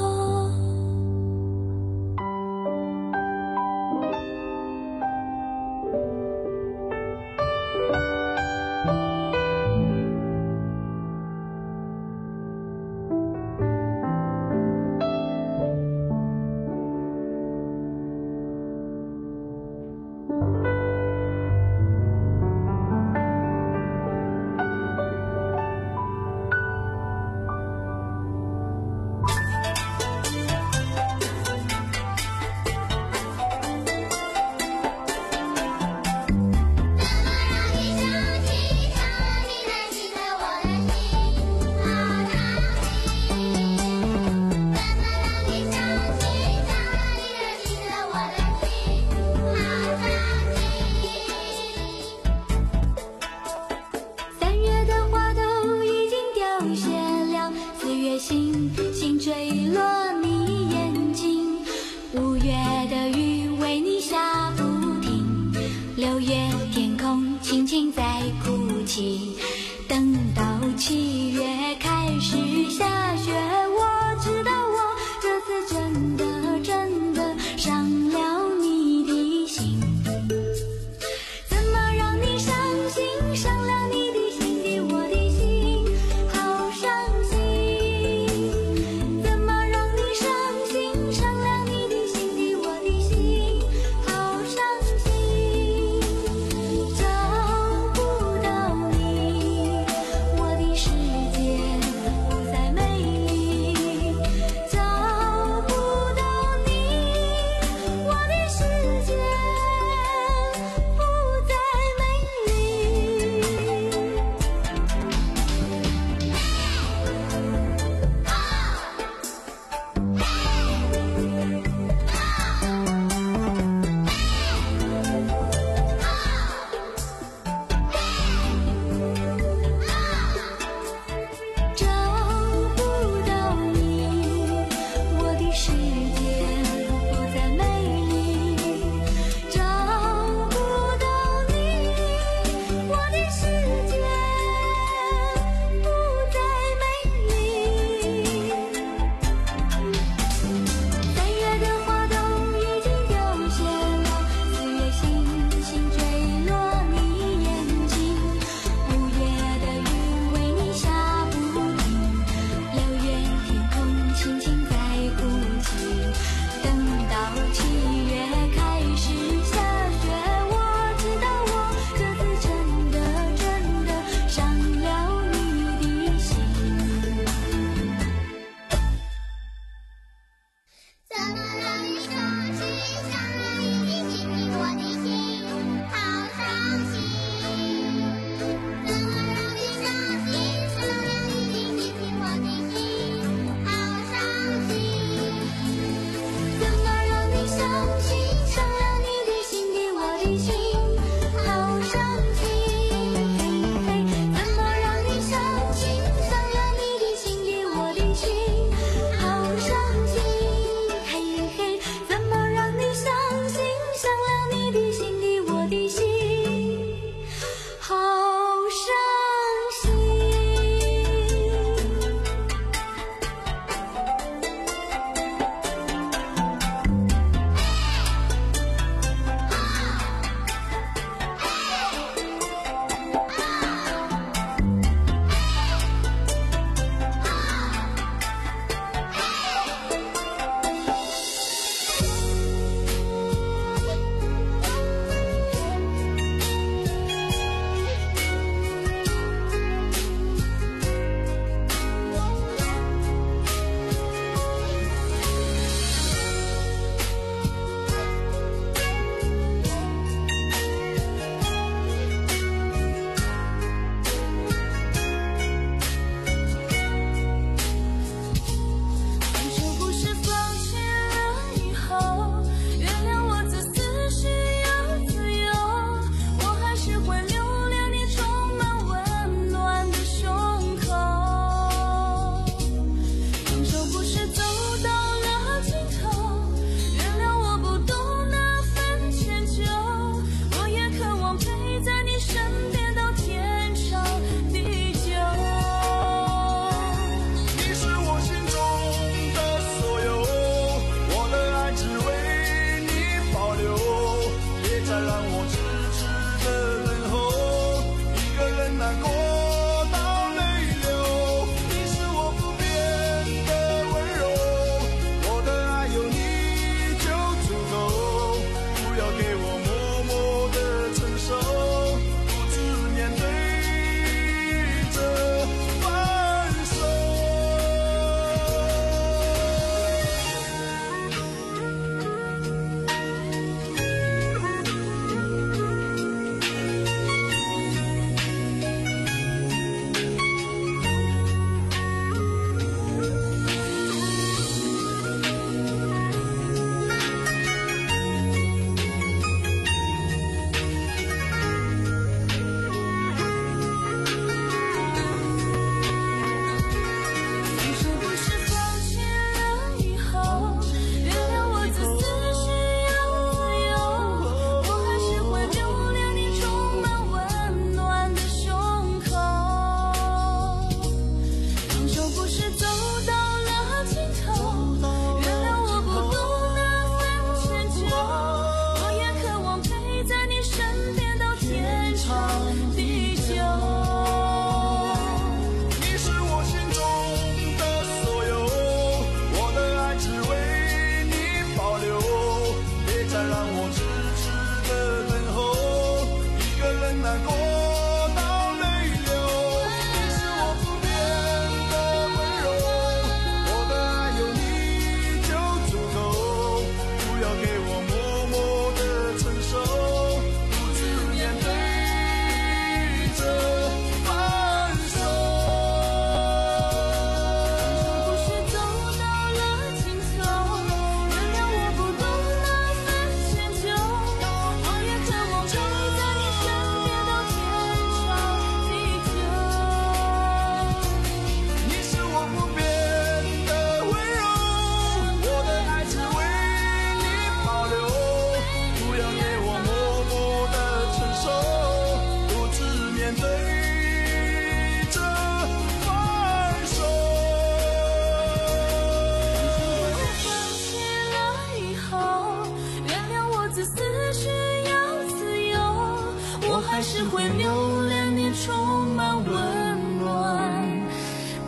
三月的花都已经凋谢了，四月星星坠落你眼睛，五月的雨为你下不停，六月天空轻轻在哭泣，等到七月开始下雪，我知道我这次真的真的伤了你的心。怎么让你伤心，伤了你的心底，我的心好伤心。怎么让你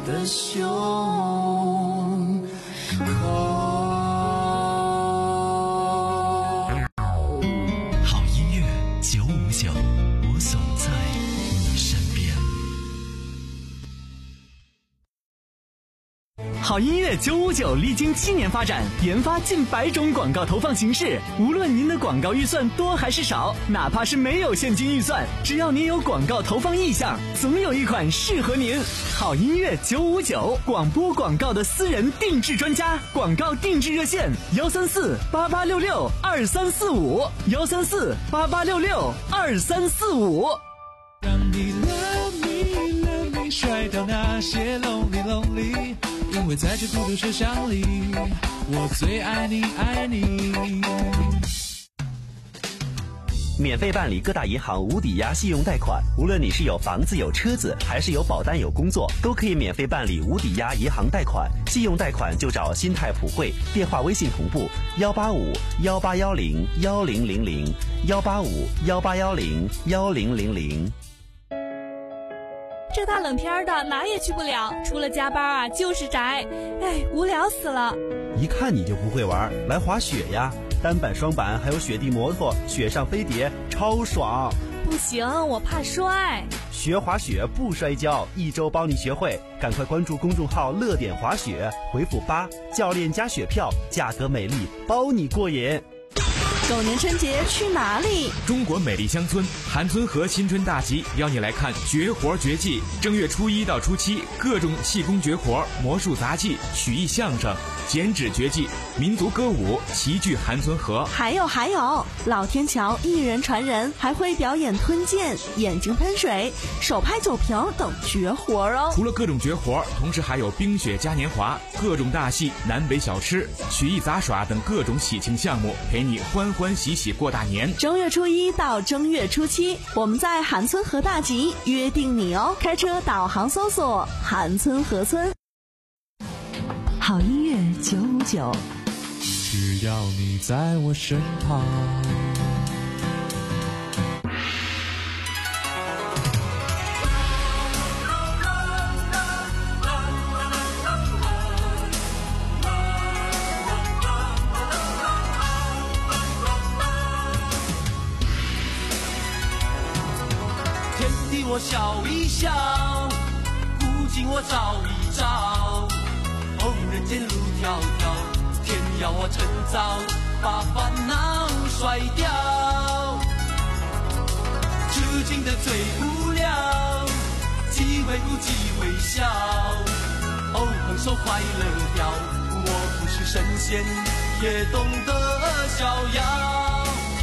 的胸口。 好音乐九五九，我总在你身边。 好音乐九五九历经七年发展，研发近百种广告投放形式。无论您的广告预算多还是少，哪怕是没有现金预算，只要您有广告投放意向，总有一款适合您。好音乐九五九，广播广告的私人定制专家，广告定制热线：幺三四八八六六二三四五，幺三四八八六六二三四五。 让你 love me love me 甩掉那些 lonely lonely， 因为在这孤独车厢里，我最爱你爱你。 免费办理各大银行无抵押信用贷款，无论你是有房子有车子，还是有保单有工作，都可以免费办理无抵押银行贷款。信用贷款就找新泰普惠，电话微信同步幺八五幺八幺零幺零零零幺八五幺八幺零幺零零零。 这大冷天的哪也去不了，除了加班啊就是宅，哎，无聊死了。 一看你就不会玩，来滑雪呀！单板、双板还有雪地摩托、雪上飞碟，超爽！ 不行，我怕摔。 学滑雪不摔跤，一周帮你学会，赶快关注公众号“乐点滑雪”，回复八，教练加雪票，价格美丽，包你过瘾。 狗年春节去哪里？ 中国美丽乡村韩村河新春大集邀你来看绝活绝技。正月初一到初七，各种气功绝活、魔术杂技、曲艺相声、剪纸绝技、民族歌舞齐聚韩村河。 还有还有，老天桥一人传人，还会表演吞剑、眼睛喷水、手拍酒瓶等绝活哦。 除了各种绝活，同时还有冰雪嘉年华、各种大戏、南北小吃、曲艺杂耍等各种喜庆项目，陪你欢欢喜喜过大年。 正月初一到正月初七，我们在韩村河大集约定你哦。开车导航搜索韩村河村。 好音乐九五九， 只要你在我身旁。 我笑一笑，古今我照一照。哦，人间路迢迢，天要我趁早把烦恼甩掉。痴情的最无聊，机会不机会笑。哦，放手快乐掉，我不是神仙，也懂得逍遥。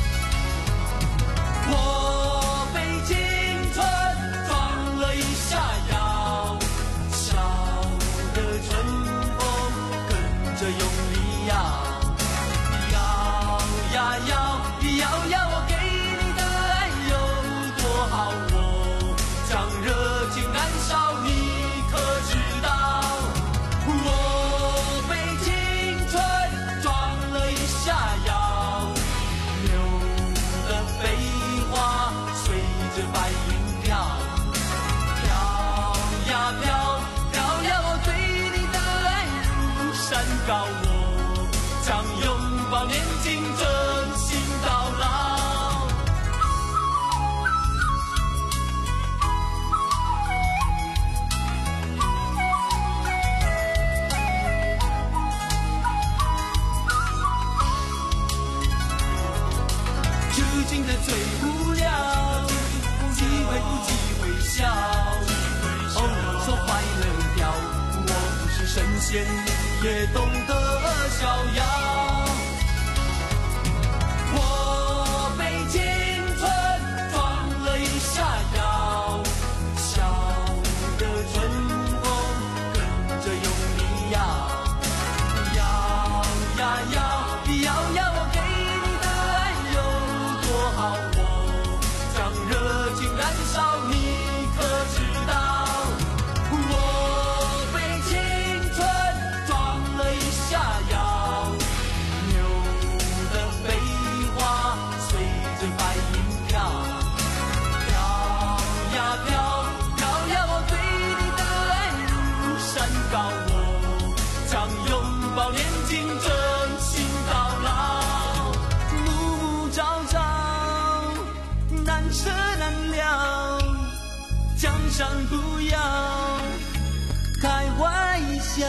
我被青春撞了一下腰，笑的春风跟着用力摇，摇呀摇，摇呀我给你的爱有多好，我将热情燃烧，你可知道？我被青春撞了一下腰，流的飞花随着白云飘，飘呀飘，飘呀我对你的爱如山高，我将拥抱年轻，真心到老。痴情的最无聊，机会不机会笑，哦，放手快乐掉，我不是神仙，也懂得逍遥。我被青春撞了一下腰，笑的春风跟着用力摇，摇呀摇，摇呀我给你的爱有多好，我将热情燃烧，你可知道？我被青春撞了一下腰， 山高，我将拥抱年轻，真心到老。暮暮朝朝，难舍难了，江山不要开玩笑。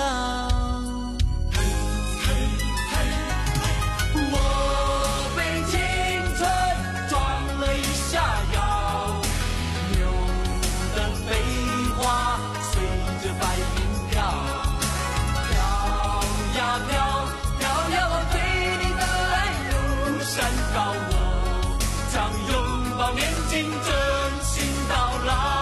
我被青春撞了一下腰，牛的飞花随着白云飘，飘呀飘，飘呀往对你的爱如山高，我将拥抱年轻，真心到老。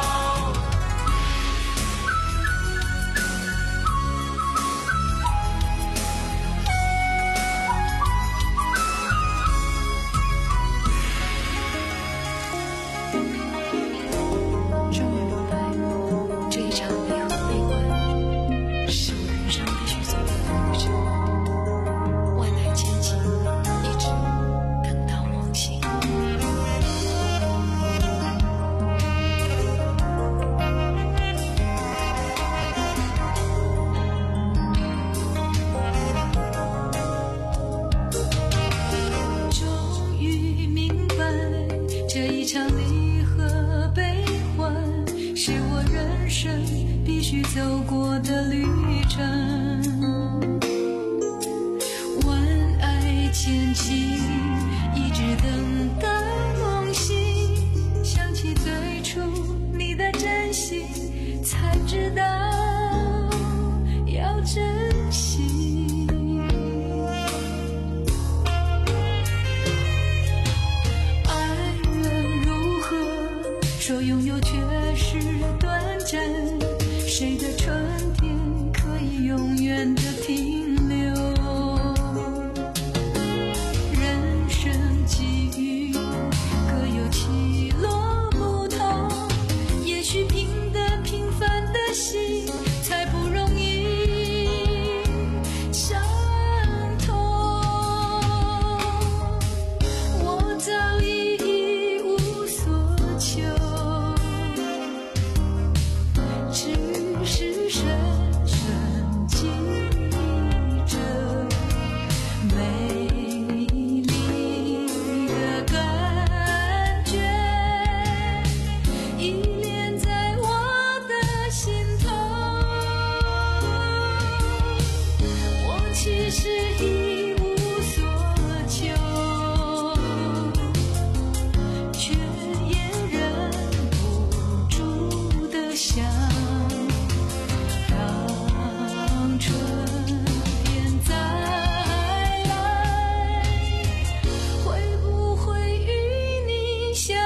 走过的旅程，万爱千情，一直等到梦醒。想起最初你的真心，才知道要珍惜。爱人如何说拥有却是短暂？谁的春天可以永远的停留？人生际遇各有起落不同，也许平淡平凡的心才不容易相同。我早已一无所求，只是深深记着美丽的感觉，依恋在我的心头。我其实一无所求，却也忍不住的想，让春天再来，会不会与你相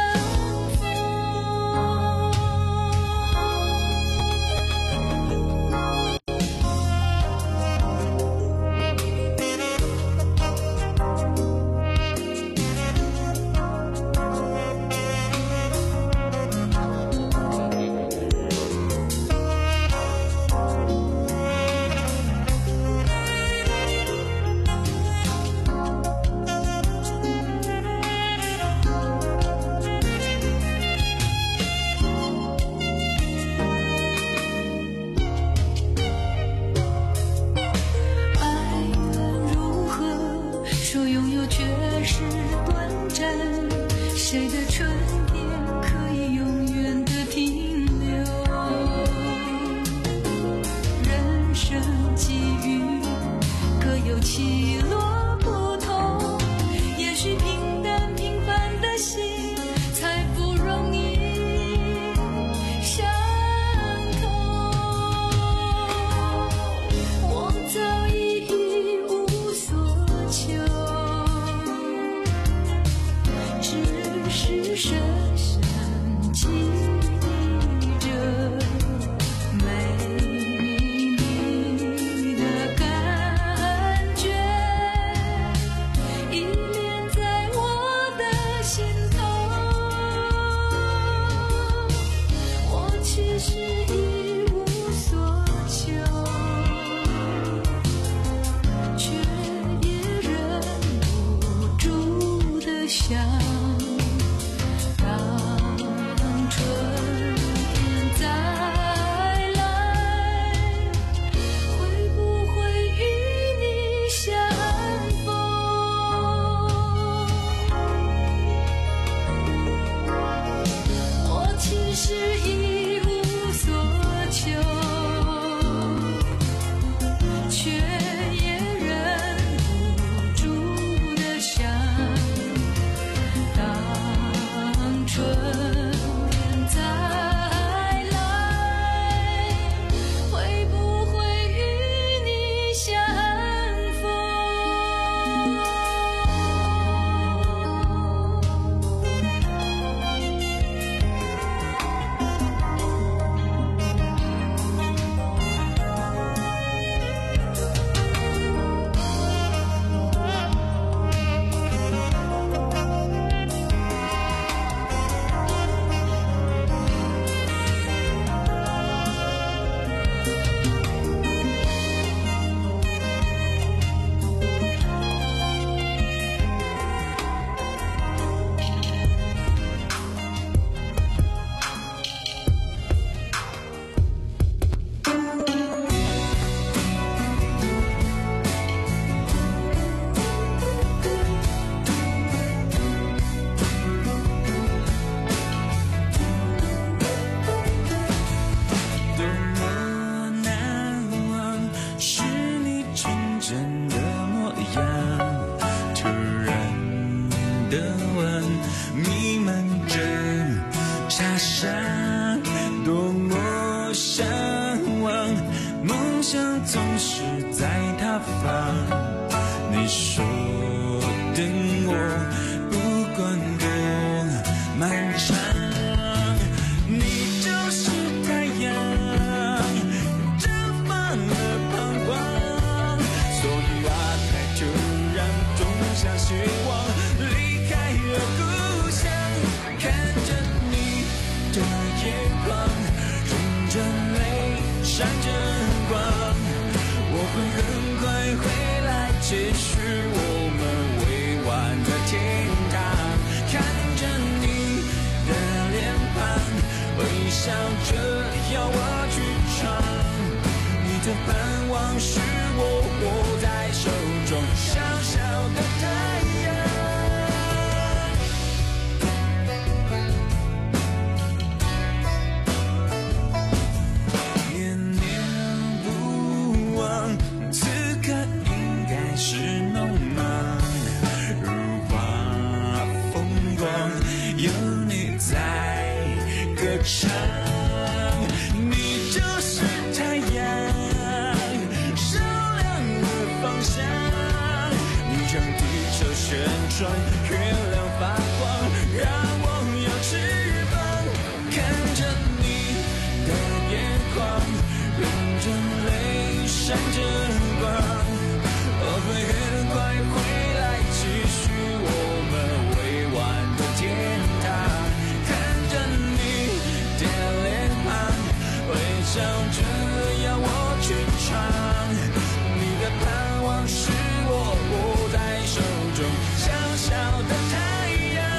谁的春天可以永远的停留？人生际遇各有起落不同，也许平淡平凡的心才不容易相同。我早已一无所求，只是深深记着美丽的感觉， 想总是在他方。你说的我不管多漫长，你就是太阳，绽放了彷徨，所以啊，太突然种下希望，离开了故乡，看着你的眼眶，忍着泪，闪着光，我会很快回来，继续我们未完的天堂。看着你的脸庞，微笑着要我去闯，你的盼望是我握在手中小小的太阳。念念不忘，此刻应该是浓茫，如花风光，有你在歌唱。你就是太阳，照亮了方向，你将地球旋转，月亮发光，让我有翅膀。看着你的眼眶，忍着泪，闪着光，我会很快回来，继续我们未完的天堂。看着你的脸庞，微笑着要我去闯，你的盼望是我握在手中小小的太阳。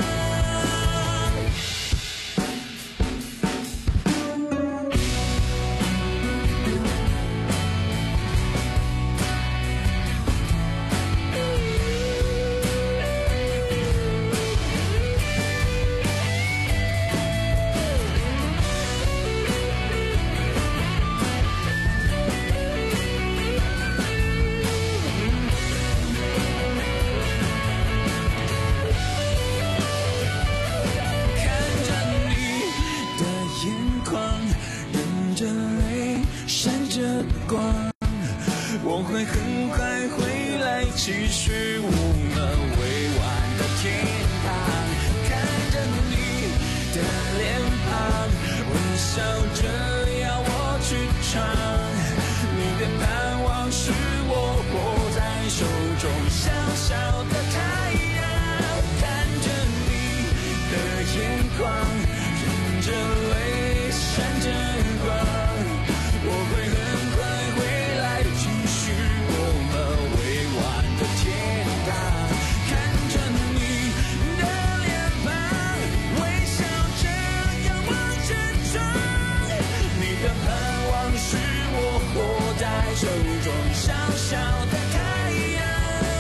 我会很快回来，继续我们未完的天堂。看着你的脸庞，微笑着要我去闯，你的盼望是我握在手中小小的太阳。看着你的眼眶，忍着泪，闪着光，我会很快回来，继续我们未完的天堂。看着你的脸庞，微笑着要往前闯，你的盼望是我握在手中小小的太阳。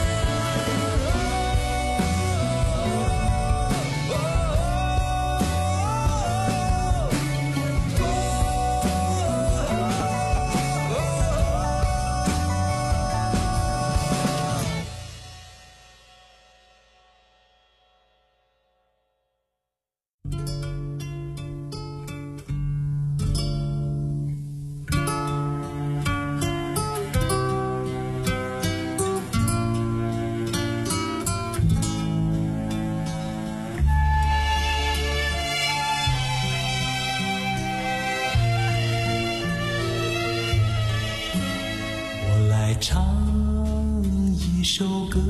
唱一首歌，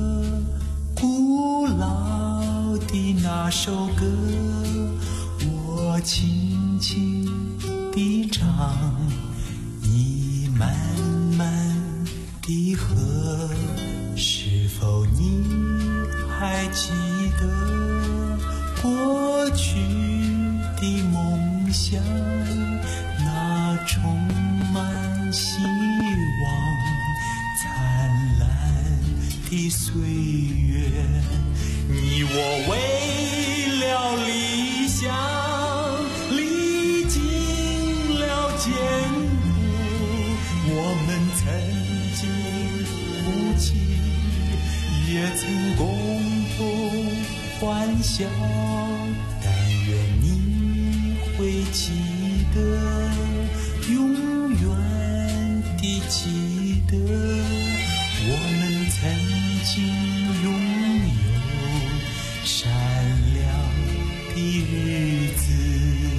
古老的那首歌，我轻轻地唱，你慢慢地和。是否你还记得过去的梦想，那充满希望灿烂的岁月？你我为了理想历经了艰苦，我们曾经哭泣，也曾共同欢笑，但愿你会记得永远的地记得我们曾经拥有闪亮的日子。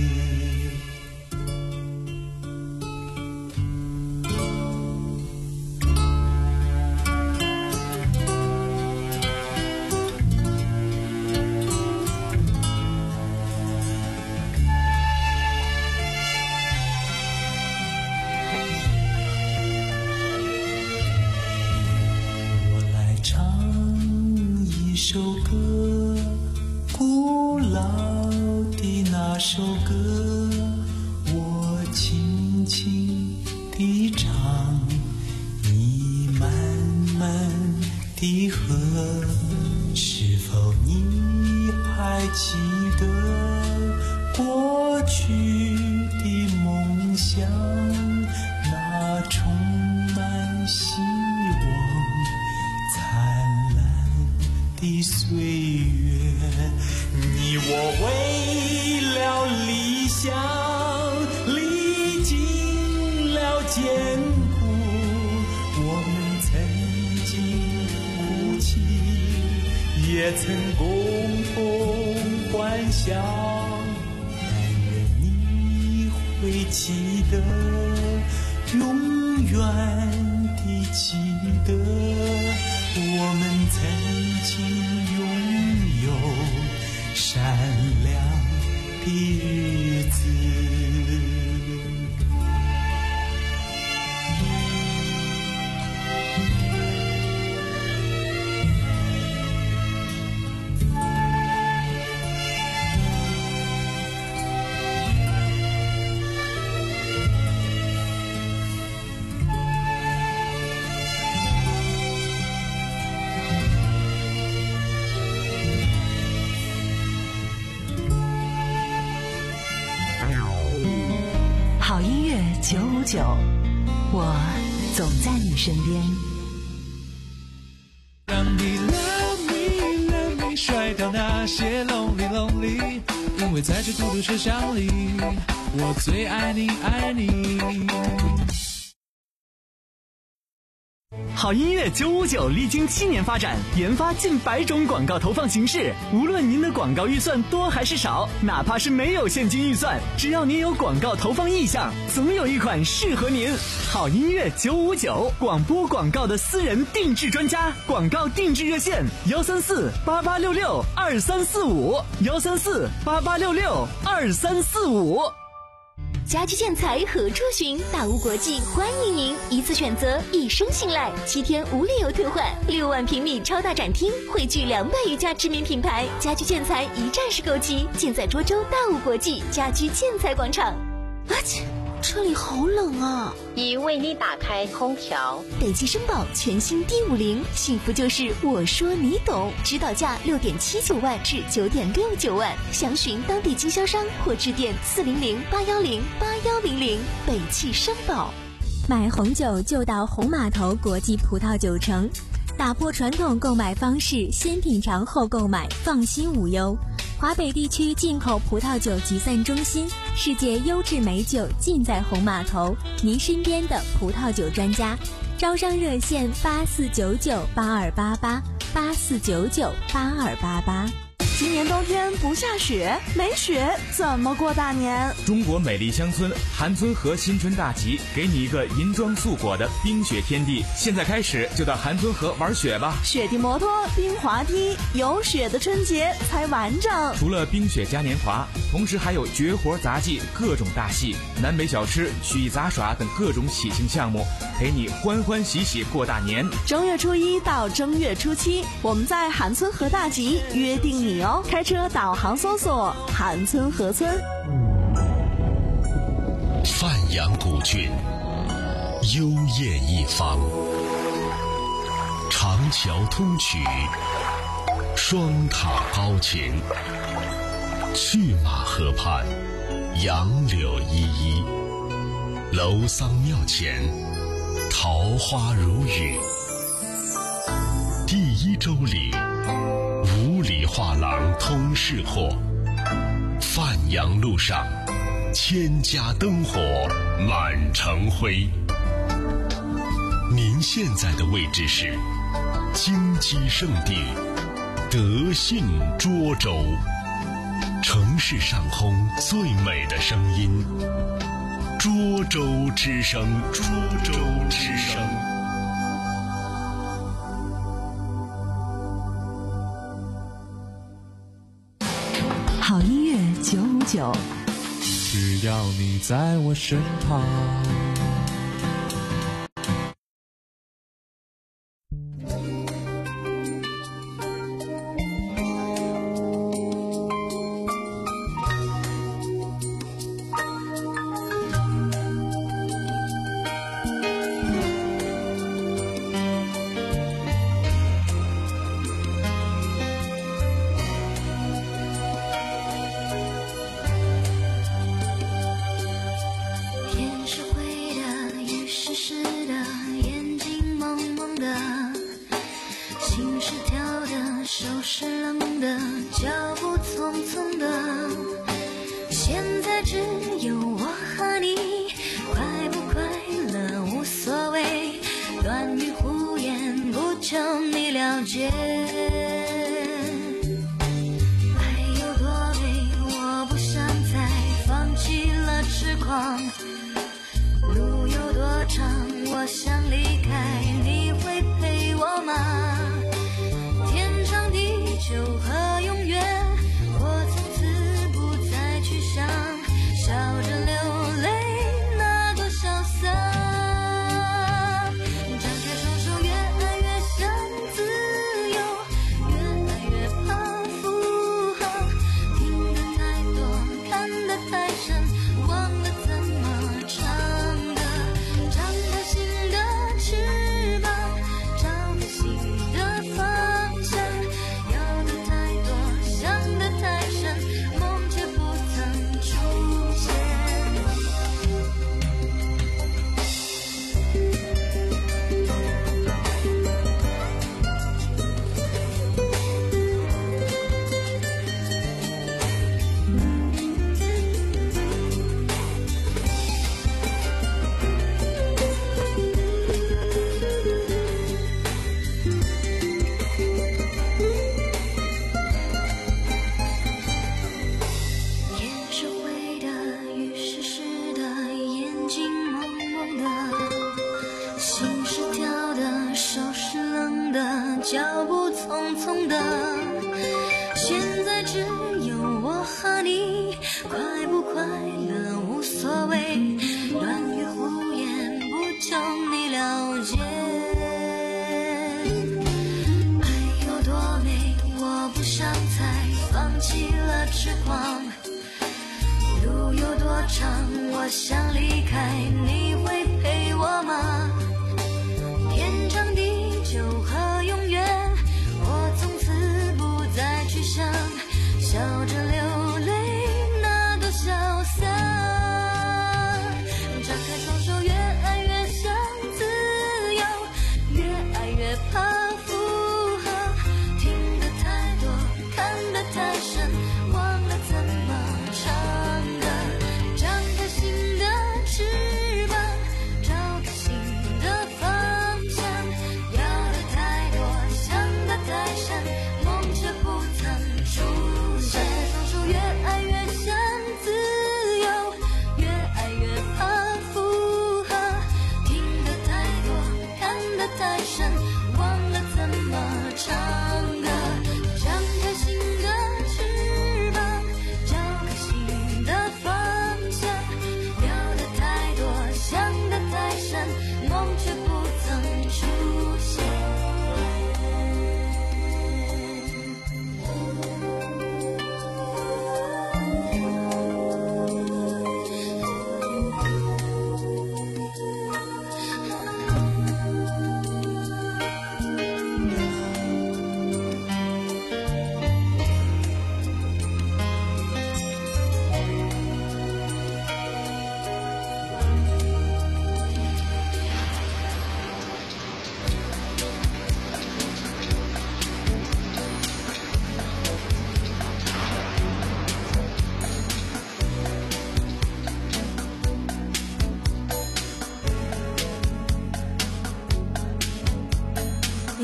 首歌，古老的那首歌，我轻轻地唱，你慢慢地和。是否你还记得过去的梦想，那充满希望灿烂的岁月？你我为了理想历经了艰苦，我们曾经哭泣，也曾共同欢笑。但愿你会记得，永远地记得我们曾经拥有闪亮的日子。 好音乐九五九，我总在你身边。 让你 love me love me 甩掉那些 lonely lonely， 因为在这孤独车厢里，我最爱你爱你。 好音乐九五九历经七年发展，研发近百种广告投放形式。无论您的广告预算多还是少，哪怕是没有现金预算，只要您有广告投放意向，总有一款适合您。好音乐九五九，广播广告的私人定制专家，广告定制热线：幺三四八八六六二三四五，幺三四八八六六二三四五。 家居建材何处寻？大屋国际欢迎您，一次选择，一生信赖，七天无理由退换，六万平米超大展厅，汇聚两百余家知名品牌，家居建材一站式购齐，尽在涿州大屋国际家居建材广场。啊切，车里好冷啊！ 已为你打开空调。 北汽绅宝全新 D 五零，幸福就是我说你懂，指导价六点七九万至九点六九万，详询当地经销商或致电四零零八幺零八幺零零。北汽绅宝。 买红酒就到红码头国际葡萄酒城，打破传统购买方式，先品尝后购买，放心无忧。华北地区进口葡萄酒集散中心，世界优质美酒尽在红码头，您身边的葡萄酒专家。招商热线八四九九八二八八八四九九八二八八。 今年冬天不下雪，没雪怎么过大年？ 中国美丽乡村韩村河新春大集，给你一个银装素裹的冰雪天地。现在开始就到韩村河玩雪吧！ 雪地摩托、冰滑梯，有雪的春节才完整。 除了冰雪嘉年华，同时还有绝活杂技、各种大戏、南北小吃、曲艺杂耍等各种喜庆项目，陪你欢欢喜喜过大年。 正月初一到正月初七，我们在韩村河大集约定你哦！开车导航搜索韩村河村。 范阳古郡，幽艳一方，长桥通衢，双塔高擎，去马河畔，杨柳依依，楼桑庙前，桃花如雨。第一周里，五里画廊通市货，范阳路上，千家灯火满城辉。 现在的位置是金鸡圣地德信涿州，城市上空最美的声音，涿州之声，涿州之声。 好音乐九五九， 只要你在我身旁。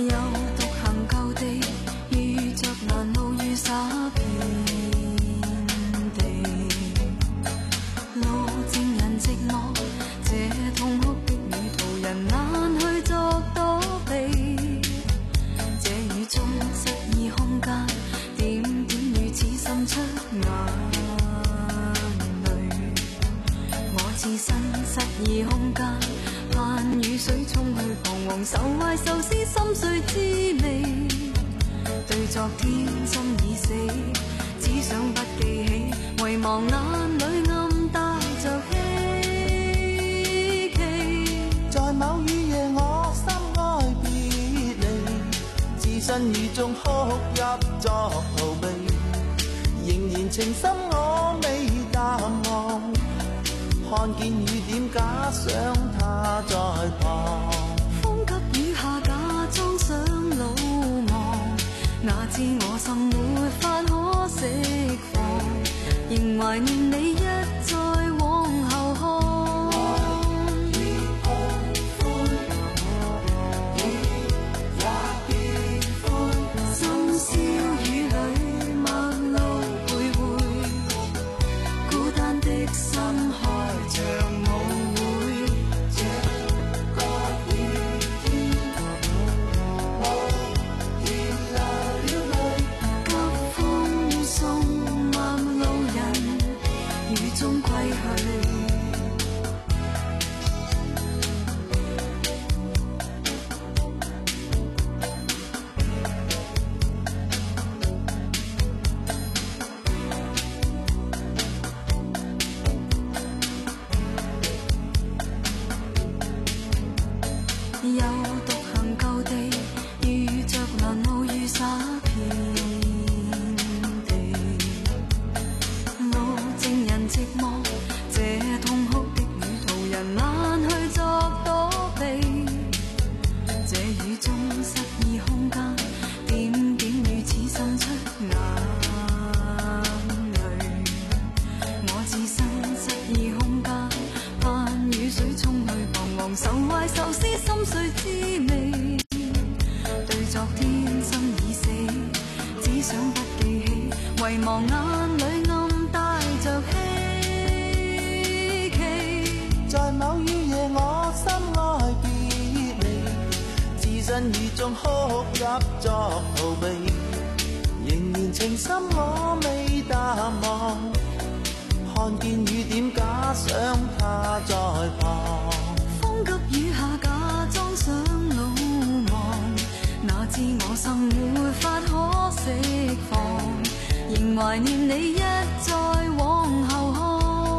又獨行舊地，遇着難路雨灑遍地，路正人寂寞，這痛哭的旅途人難去作躲避，這雨中失意空間，點點如此滲出眼淚，我置身失意空間，盼雨水沖去彷徨愁懷愁思心碎滋味，對昨天心已死，只想不記起，遺忘眼裏暗帶着希冀， 在某雨夜我心哀別離，置身雨中哭泣作逃避，仍然情深我未淡忘，看見雨點假想他在旁， 風急雨下假裝想魯莽，哪知我心沒法可釋放，仍懷念你一再往後看。深宵雨裏陌路徘徊，孤單的心開着舞會，這個雨天無言流了淚，急風送陌路人雨中歸去。又獨行舊地，遇着難路雨灑遍地，路正人寂寞，這痛哭的旅途人難去作躲避，這雨中失意空間，點點如此滲出眼淚，我置身失意空間，盼雨水沖去彷徨愁懷愁思心碎滋味，對昨天心已死，只想不記起，遺忘眼裏暗帶着希冀， 在某雨夜我心哀別離，置身雨中哭泣作逃避，仍然情深我未淡忘，看見雨點假想他在旁， 風急雨下假裝想魯莽，哪知我心沒法可釋放，仍懷念你一再往後看。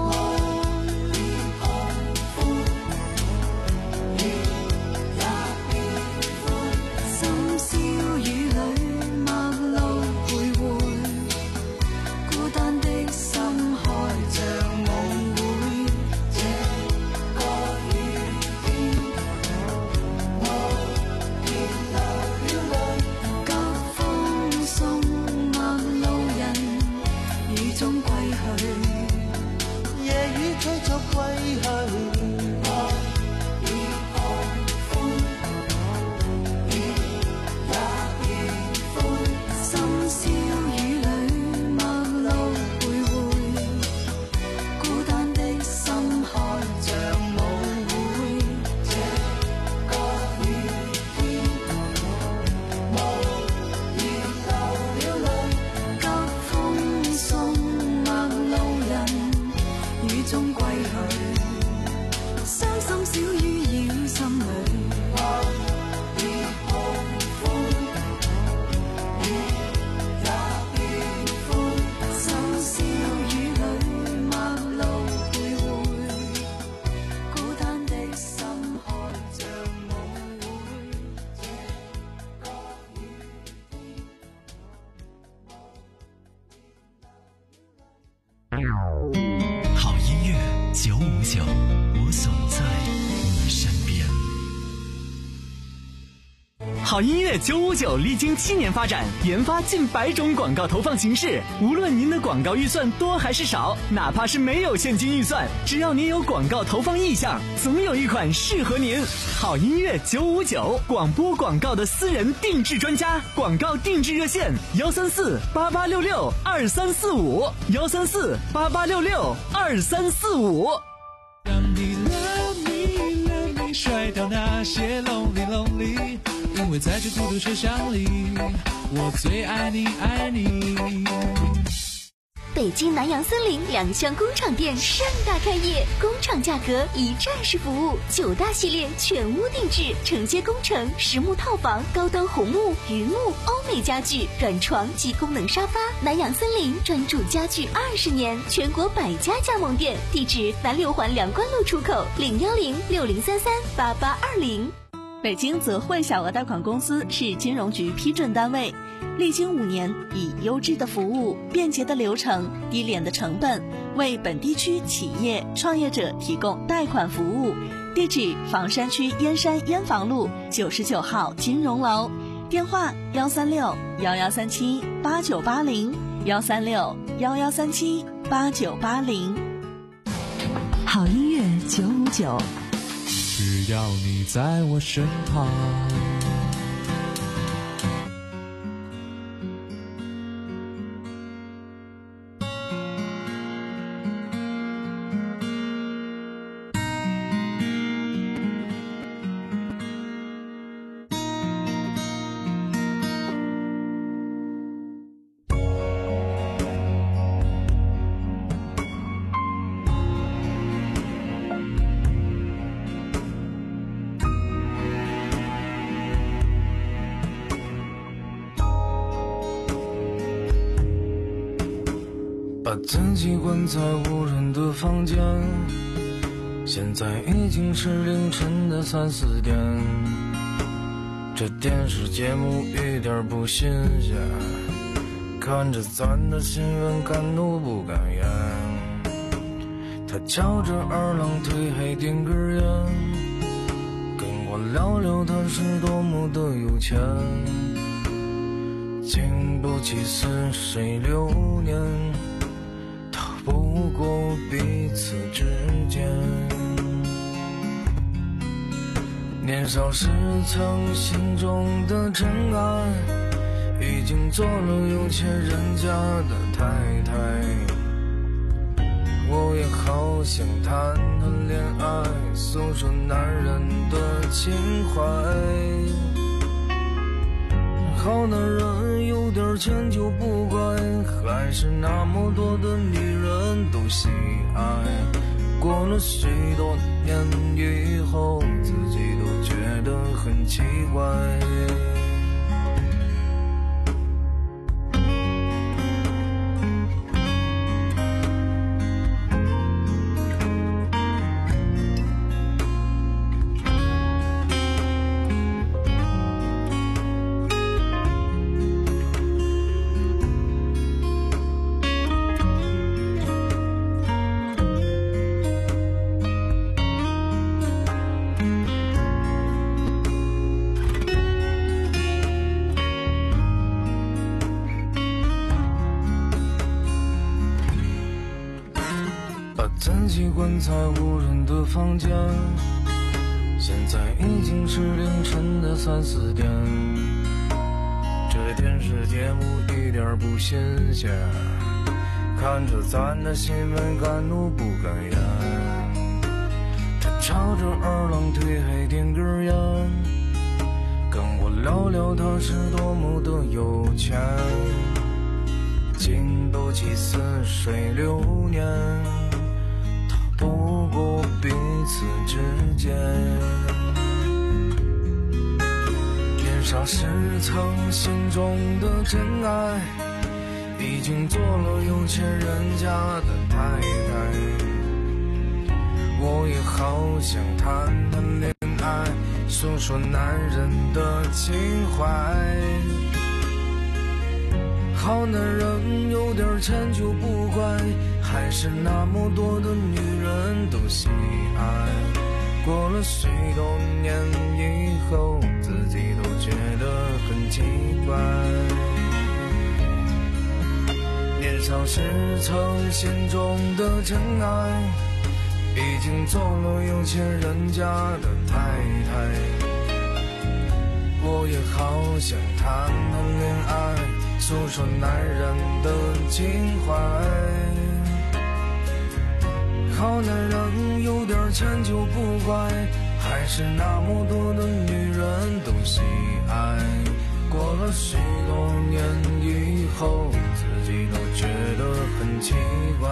深宵雨裏陌路徘徊，孤單的心開着舞會，這個雨天無言流了淚，急風送陌路人雨好音乐九五九历经七年发展，研发近百种广告投放形式。无论您的广告预算多还是少，哪怕是没有现金预算，只要您有广告投放意向，总有一款适合您。好音乐九五九，广播广告的私人定制专家，广告定制热线：幺三四八八六六二三四五，幺三四八八六六二三四五。 让你 love me love me 甩掉那些 lonely lonely， 因为在这孤独车厢里，我最爱你爱你。 北京南阳森林两厢工厂店盛大开业，工厂价格一站式服务，九大系列全屋定制，承接工程、实木套房、高端红木、榆木、欧美家具、软床及功能沙发。南阳森林专注家具二十年，全国百家加盟店，地址南六环梁关路出口，零幺零六零三三八八二零。 北京泽汇小额贷款公司是金融局批准单位，历经五年，以优质的服务、便捷的流程、低廉的成本，为本地区企业创业者提供贷款服务。地址：房山区燕山燕房路九十九号金融楼，电话：幺三六幺幺三七八九八零，幺三六幺幺三七八九八零。 好音乐九五九， 只要你在我身旁。 把自己关在无人的房间，现在已经是凌晨的三四点，这电视节目一点不新鲜，看着咱的新闻敢怒不敢言，他翘着二郎腿还点根烟，跟我聊聊他是多么的有钱，经不起似水流年，不过彼此之间，年少时曾心中的真爱，已经做了有钱人家的太太。我也好想谈谈恋爱，诉说男人的情怀。好男人有点钱就不乖，还是那么多的女人都喜爱。过了许多年以后，自己都觉得很奇怪。自己关在无人的房间，现在已经是凌晨的三四点，这电视节目一点不新鲜，看着咱的新闻敢怒不敢言，他翘着二郎腿还点根烟，跟我聊聊他是多么的有钱，经不起似水流年，不过彼此之间，年少时曾心中的真爱，已经做了有钱人家的太太。我也好想谈谈恋爱，诉说男人的情怀。好男人有点钱就不乖，还是那么多的女人都喜爱。过了许多年以后，自己都觉得道是曾心中的真爱，已经做了有钱人家的太太。我也好想谈谈恋爱，诉说男人的情怀。好男人有点钱就不坏，还是那么多的女人都喜爱。过了许多年以后，自己都觉得很奇怪。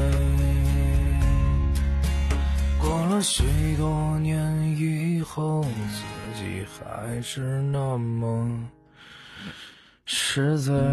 过了许多年以后，自己还是那么实在。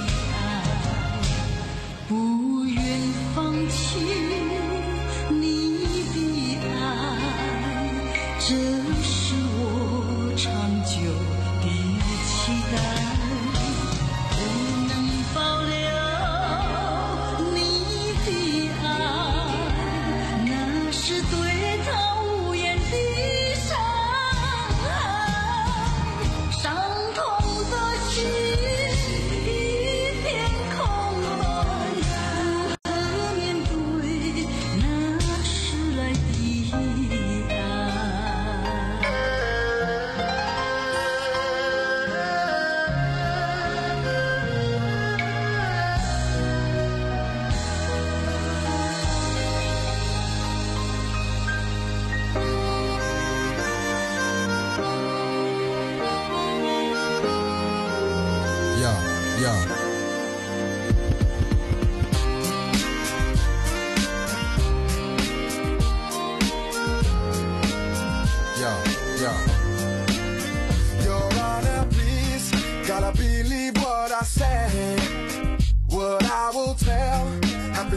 不愿放弃你。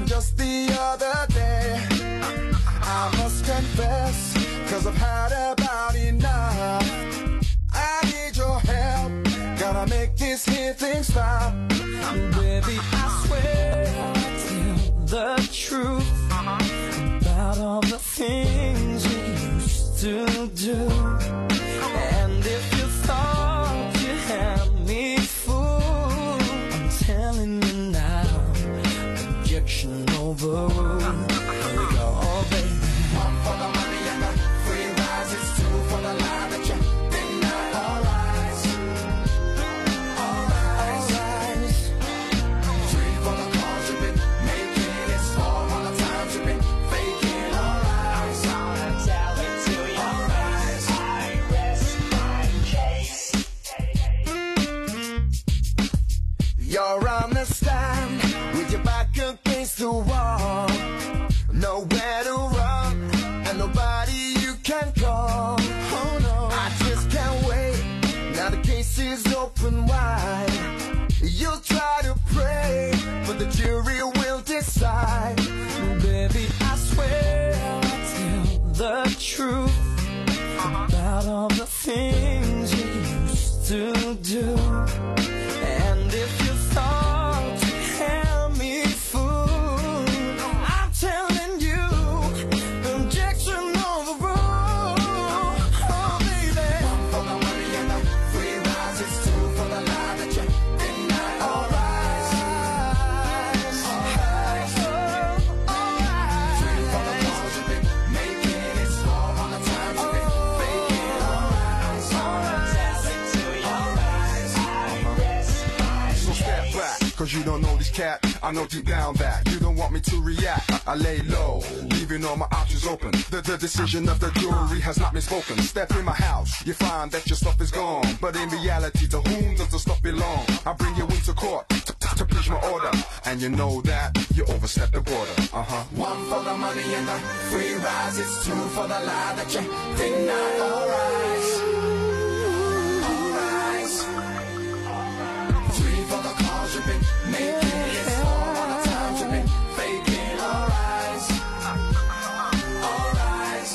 just the other day. I must confess, cause I've had about enough. I need your help, gotta make this here thing stop. Baby, I swear I'll tell the truth about all the things we used to do. And if you thought you had me fooled, I'm telling you now, objection overruled. Here we go, oh baby. One for the money and the free rides, it's two for the lie that you deny. Alright, alright. Three for the calls you've been making, it's four for the times you've been faking. Alright, I'm gonna tell it to you. Alright, I rest my case. You're on the stand with your back against the wall, nowhere to run and nobody you can call. Oh no, I just can't wait. Now the case is open wide. You'll try to pray, but the jury will decide. Baby, I swear I'll tell the truth about all the things you used to do. And if you thought you had me fooled, I'm telling you, objection overruled. Oh baby, one for the money and the free rides, it's two for the lie that you deny. Alright, alright. Three for the calls you've been making, it's four on the times you've been faking. Alright, alright. So step back, cause you don't know this cat. I know deep down that you don't want me to react. I, I lay low, leaving all my options open. The, the decision of the jury has not been spoken. Step in my house, you find that your stuff is gone. But in reality, to whom does the stuff belong? I bring you into court to, to, to please my order. And you know that you overstepped the border. Uh-huh. One for the money and the free rides, it's two for the lie that you deny. Alright, alright. Three for the calls you've been making, it's four on the times you've been faking. Alright, alright.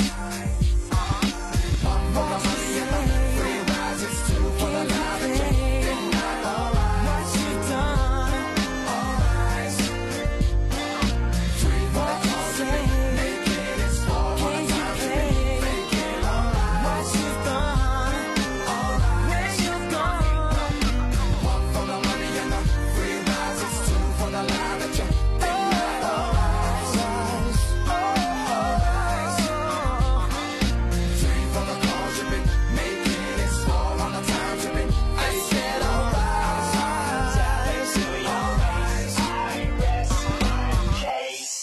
One for the money and the free rides, it's two for the lie that you deny. Alright, what you done? Alright. Three for the calls you've been making, it's four on the times you've been faking. Alright, what you done? Alright. Where you gone? One for the money and the free rides, it's two for the lie that you deny. Alright, three for the calls you've been making, it's four on the times you've been faking. Alright, I rest my case.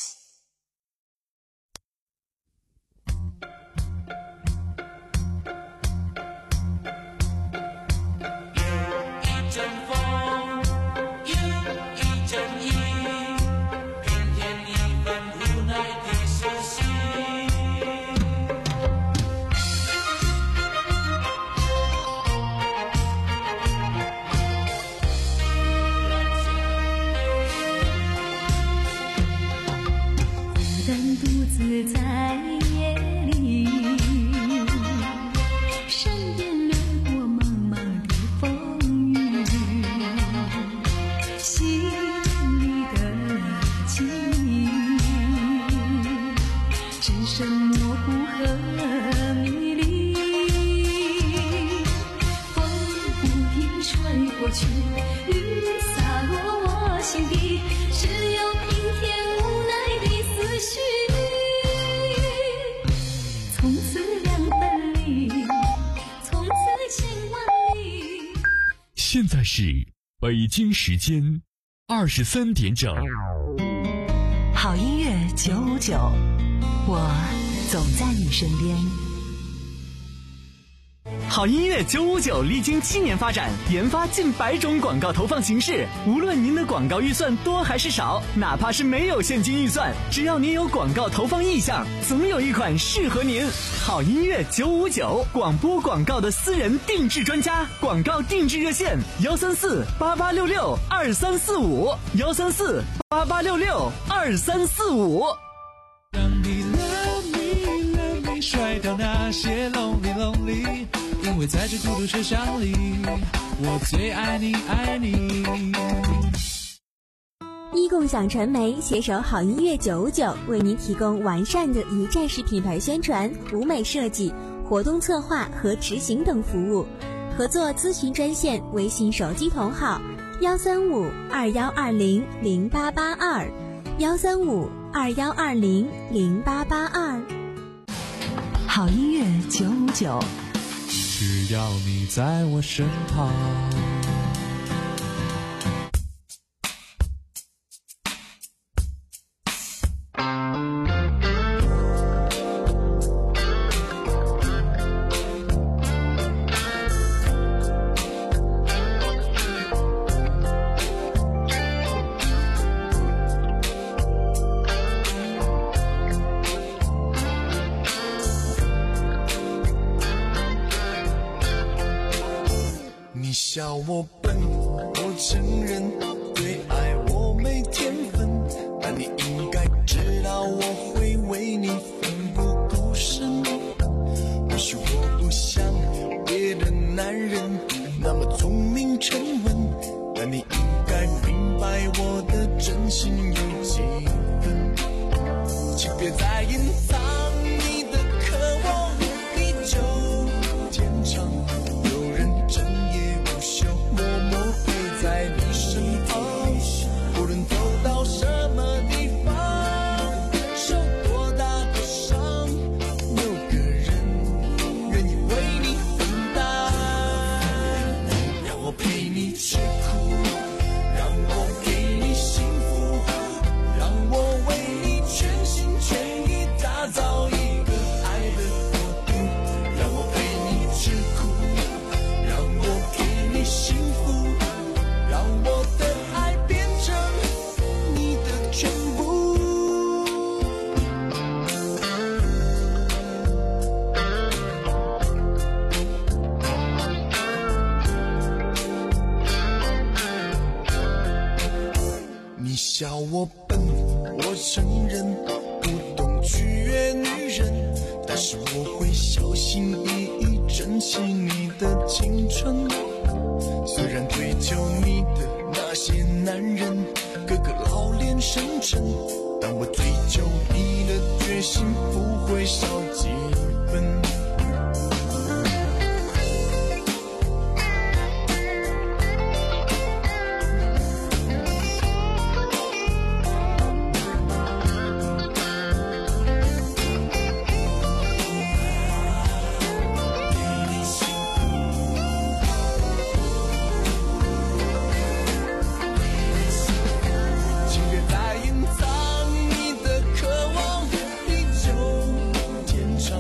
孤单独自在夜里，身边掠过茫茫的风雨，心里的记忆只剩模糊和迷离。风不停吹过去，雨洒落我心底，只有平添无奈的思绪。从此两分离，从此千万里。 现在是北京时间二十三点整。 好音乐九五九，我总在你身边。 好好音乐九五九历经七年发展，研发近百种广告投放形式。无论您的广告预算多还是少，哪怕是没有现金预算，只要您有广告投放意向，总有一款适合您。好音乐九五九，广播广告的私人定制专家，广告定制热线：幺三四八八六六二三四五，幺三四八八六六二三四五。 让你 love me love me 甩掉那些 lonely lonely， 因为在这孤独车厢里，我最爱你爱你。 一共享传媒携手好音乐九五九，为您提供完善的一站式品牌宣传、舞美设计、活动策划和执行等服务。合作咨询专线：微信手机同号幺三五二幺二零零八八二，幺三五二幺二零零八八二。 好音乐九五九， 只要你在我身旁。 你笑我笨，我承认对爱我没天分，但你应该知道我会为你奋不顾身。或许我不像别的男人那么聪明沉稳，但你应该明白我的真心有几分。请别再隐藏你的渴望，地久天长，有人真默默陪在你身旁，无论走到什么地方，受多大的伤，有个人愿意为你分担。让我陪你吃苦，让我给你幸福，让我为你全心全意打造一个爱的国度。让我陪你吃苦，让我给你幸福，让我的爱变成你的全部。你笑我笨，我承认不懂取悦女人，但是我会小心翼翼珍惜你的青春。虽然追求你的那些男人个个老练深沉，但我追求你的决心不会少几分。天长，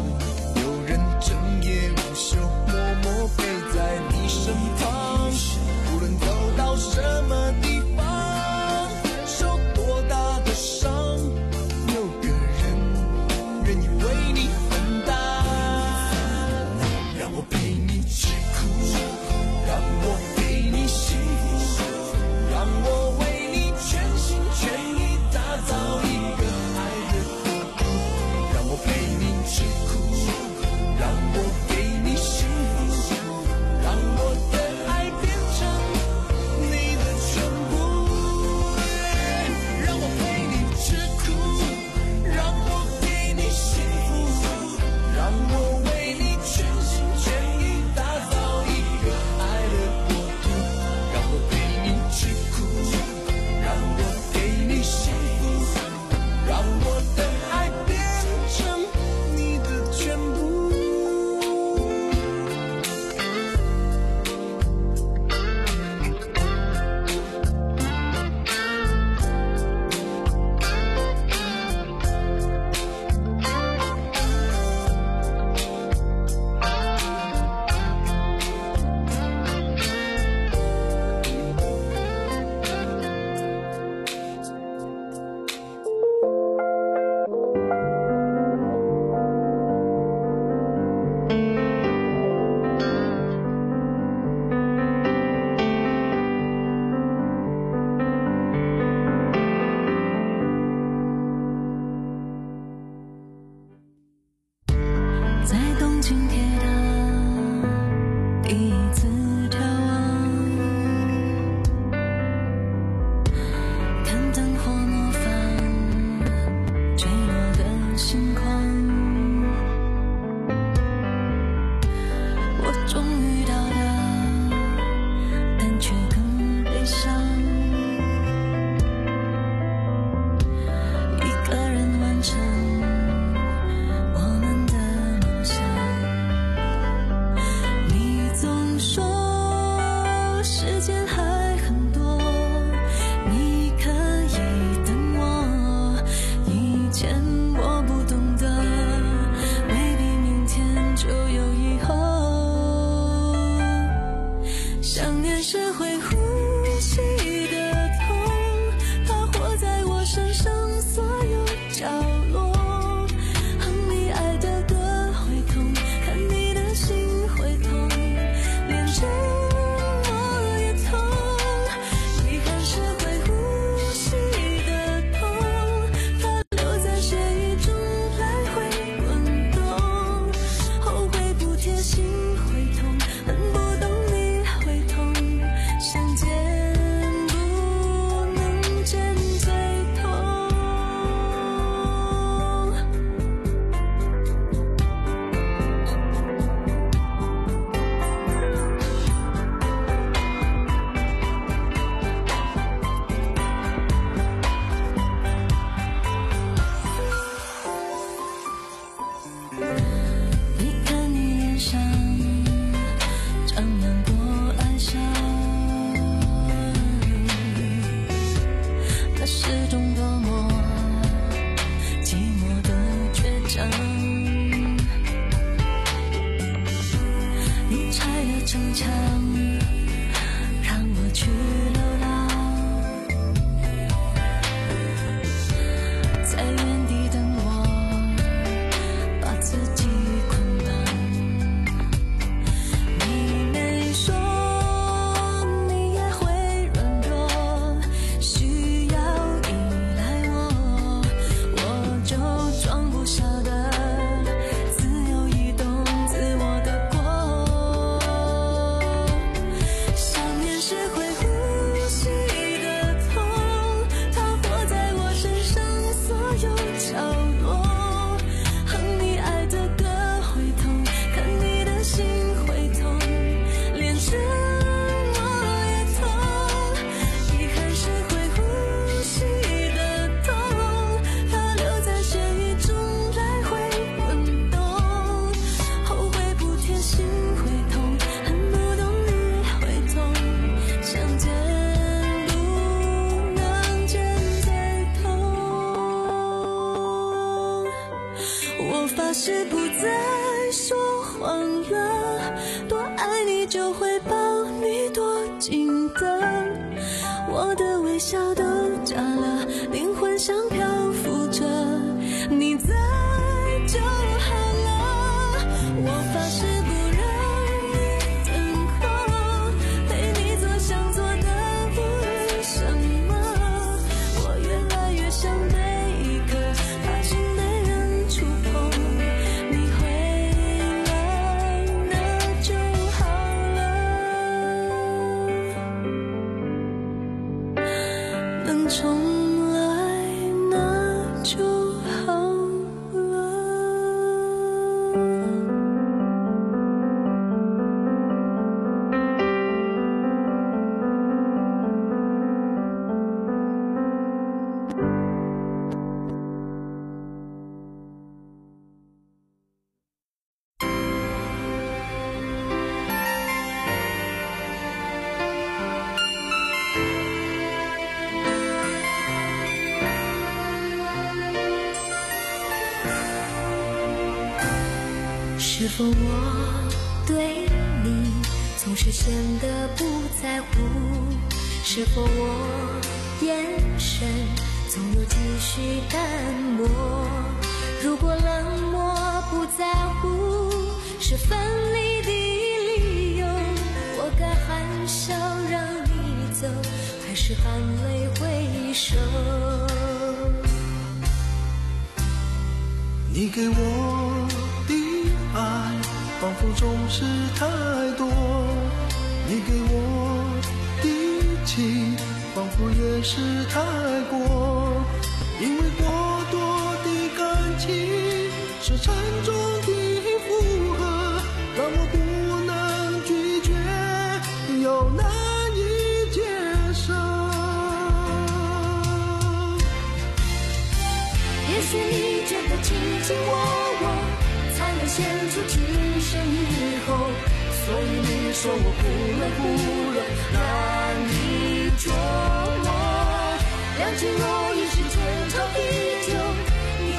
前我不懂得，未必明天就有以后。想念是会呼吸的痛，它活在我身上所有角落。哼你爱的歌会痛，看你的心会痛，连着我也痛。遗憾是会呼吸的痛，它留在血液中来回滚动。后悔不贴心会痛，恨不懂你会痛，相见不能见最痛。你看你脸上张扬过哀伤，那是种多么寂寞的倔强。你拆了城墙，让我去流浪，在原地等我，把自己捆绑。你没说你也会软弱，需要依赖我，我就装不晓得自由移动自我的国。想念是会呼吸的痛，它活在我身上所有角落。哼你爱的歌会痛，看你的心会痛，连着我也痛。遗憾是会呼吸的痛，它留在血液中来回滚动。后悔不贴心会痛，恨不懂你会痛，相见不能见最痛。我发誓不再说谎了，多爱你就会抱你多紧的，我的微笑都假了，灵魂像漂浮着，你在就好了。我发誓不让你等候，陪你做想做的无论什么。我越来越像贝壳，怕心被人触碰，你回来那就好了，能重来那就好了。 是否我对你总是显得不在乎？是否我眼神总有几许淡漠？如果冷漠不在乎是分离的理由，我该含笑让你走，还是含泪挥手？ 你给我的爱仿佛总是太多，你给我的情仿佛也是太过，因为过多的感情是沉重的负荷，让我不能拒绝又难以接受。 也许你觉得卿卿我我才能显出今生以后，所以你说我忽冷忽热难以捉摸，两情若一时天长地久，你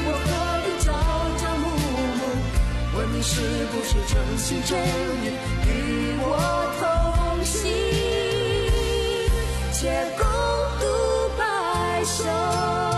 是不是真心真意与我同行，且共度白首。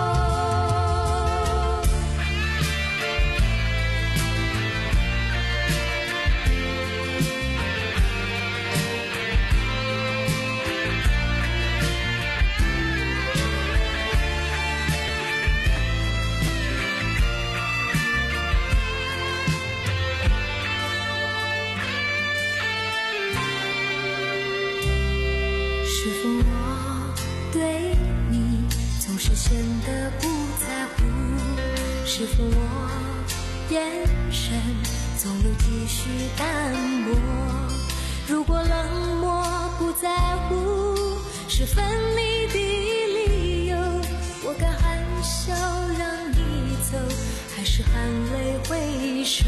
是否我对你总是显得不在乎？是否我眼神总有几许淡漠？如果冷漠不在乎是分离的理由，我该含笑让你走，还是含泪挥手？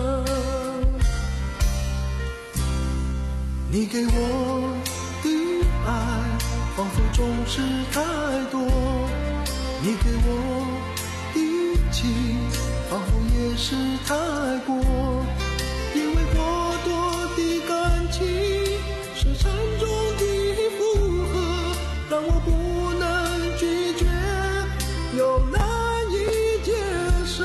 你给我的爱仿佛总是太多，你给我的情仿佛也是太过，因为过多的感情是沉重的负荷，让我不能拒绝又难以接受。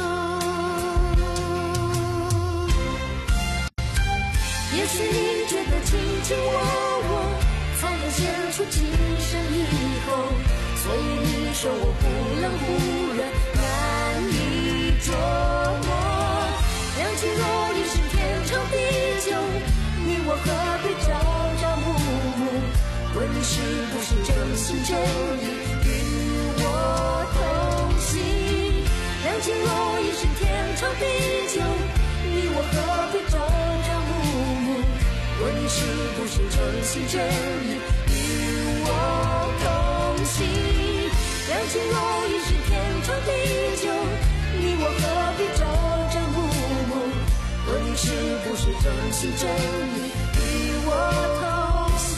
也许你觉得卿卿我我才能显出今生以后，所以你说我不冷不热难以捉摸。两情若已是天长地久，你我何必朝朝暮暮？问你是不是真心真意与我同行？两情若已是天长地久，你我何必朝朝暮暮？问你是不是真心真意与我同行？两情若已是天长地久，你我何必朝朝暮暮？问你是不是真心真意与我同行，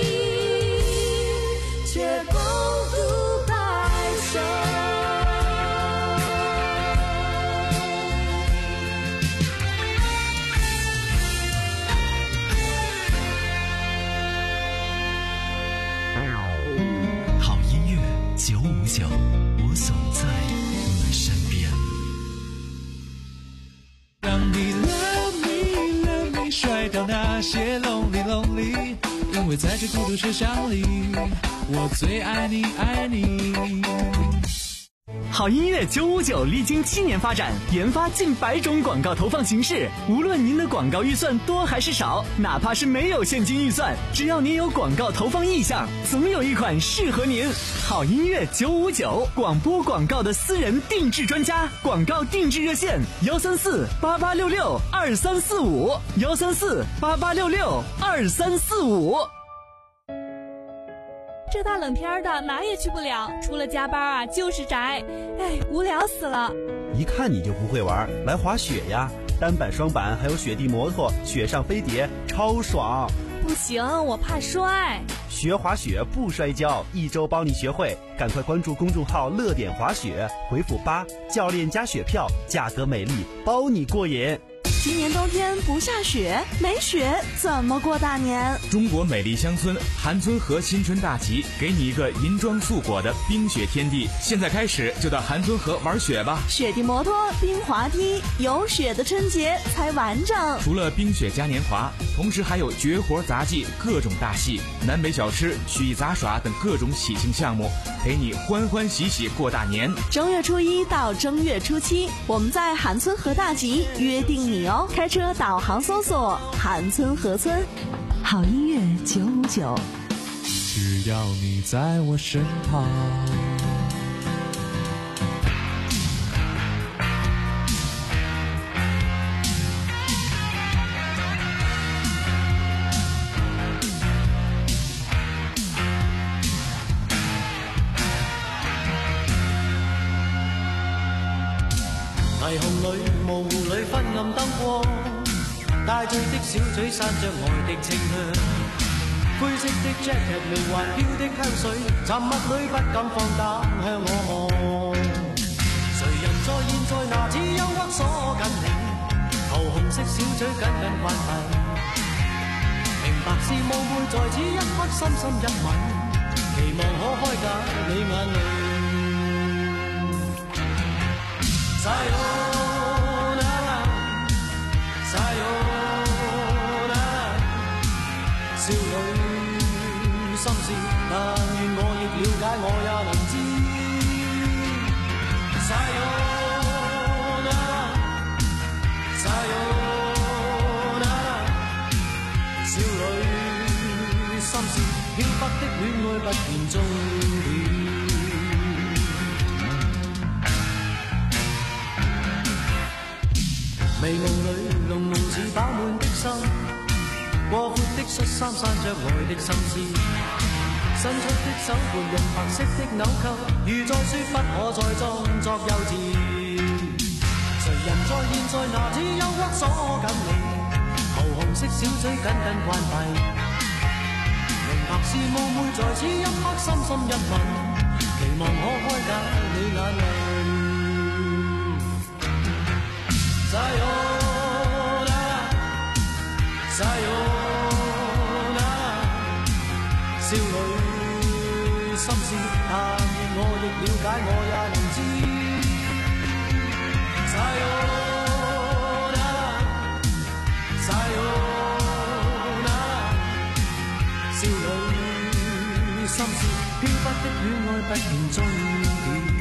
且共度白首。 九五九，我总在你身边。 让你 love me love me 甩掉那些 lonely lonely， 因为在这孤独车厢里，我最爱你爱你。 好音乐九五九历经七年发展，研发近百种广告投放形式。无论您的广告预算多还是少，哪怕是没有现金预算，只要您有广告投放意向，总有一款适合您。好音乐九五九，广播广告的私人定制专家，广告定制热线幺三四八八六六二三四五幺三四八八六六二三四五。 这大冷天的哪也去不了，除了加班啊就是宅，哎，无聊死了。 一看你就不会玩，来滑雪呀，单板双板还有雪地摩托，雪上飞碟超爽。 不行，我怕摔。 学滑雪不摔跤，一周帮你学会，赶快关注公众号乐点滑雪，回复八，教练加雪票，价格美丽，包你过瘾。 今年冬天不下雪，没雪怎么过大年？ 中国美丽乡村韩村河新春大集，给你一个银装素裹的冰雪天地。现在开始就到韩村河玩雪吧！ 雪地摩托、冰滑梯，有雪的春节才完整。 除了冰雪嘉年华，同时还有绝活杂技、各种大戏、南北小吃、曲艺杂耍等各种喜庆项目，陪你欢欢喜喜过大年。 正月初一到正月初七，我们在韩村河大集约定你哦。开车导航搜索韩村河村。 好音乐九五九， 只要你在我身旁。 霓虹里模糊里昏暗燈光，帶醉的小嘴散着愛的清香，灰色的 jacket 靈環飄的香水，沉默裏不敢放膽向我望。誰人在現在拿此憂鬱鎖緊你？桃紅色小嘴緊緊關閉，明白是夢會在此一刻深深一吻，期望可開解你眼淚。Sayonara, Sayonara， 少女心事，但願我亦了解，我也能知。Sayonara, Sayonara， 少女心事，飄忽的戀愛不見終點。迷霧裏濃濃似飽滿的心，過闊的恤衫散着愛的心思，伸出的手撥用白色的紐扣，如在說不可再裝作幼稚。誰人在現在拿此憂鬱鎖緊你，桃紅色小嘴緊緊關閉，明白是夢會在此一刻深深一吻，期望可開解你眼淚。Sayonara, Sayonara， 少女心事，但願我亦了解，我也能知。Sayonara, Sayonara， 少女心事，飄忽的戀愛不見終點。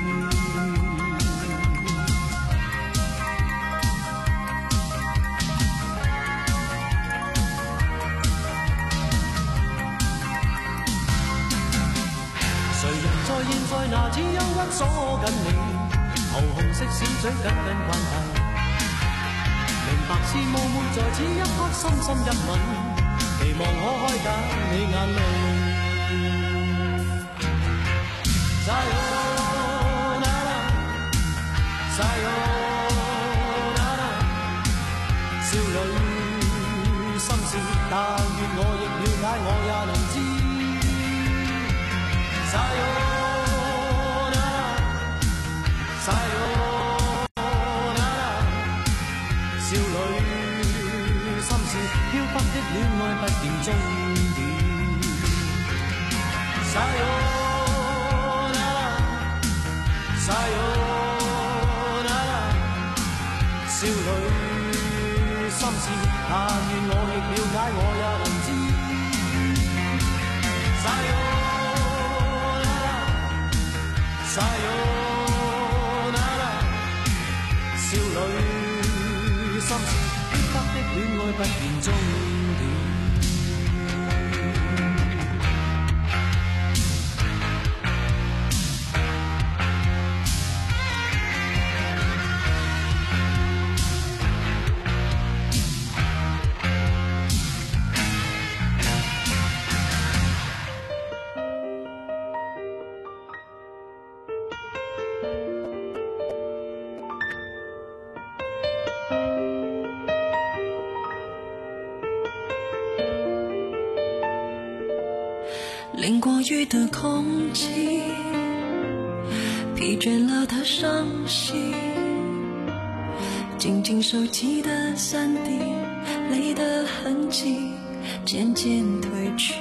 在現在拿此憂鬱鎖緊你，桃紅色小嘴緊緊關閉，明白是夢會在此一刻深深一吻，期望可開解你眼淚。Sayonara, Sayonara， 少女心事，但願我亦了解，我也能知。Sayonara, Sayonara， 少女心事，飄忽的戀愛不見終點。Sayonara, Sayonara， 少女心事，但願我亦了解，我也能知。Sayonara，Sayonara， 少女心事，飄忽的戀愛不見終點。 淋过雨的空气，疲倦了的伤心，紧紧收集的散滴，泪的痕迹渐渐褪去。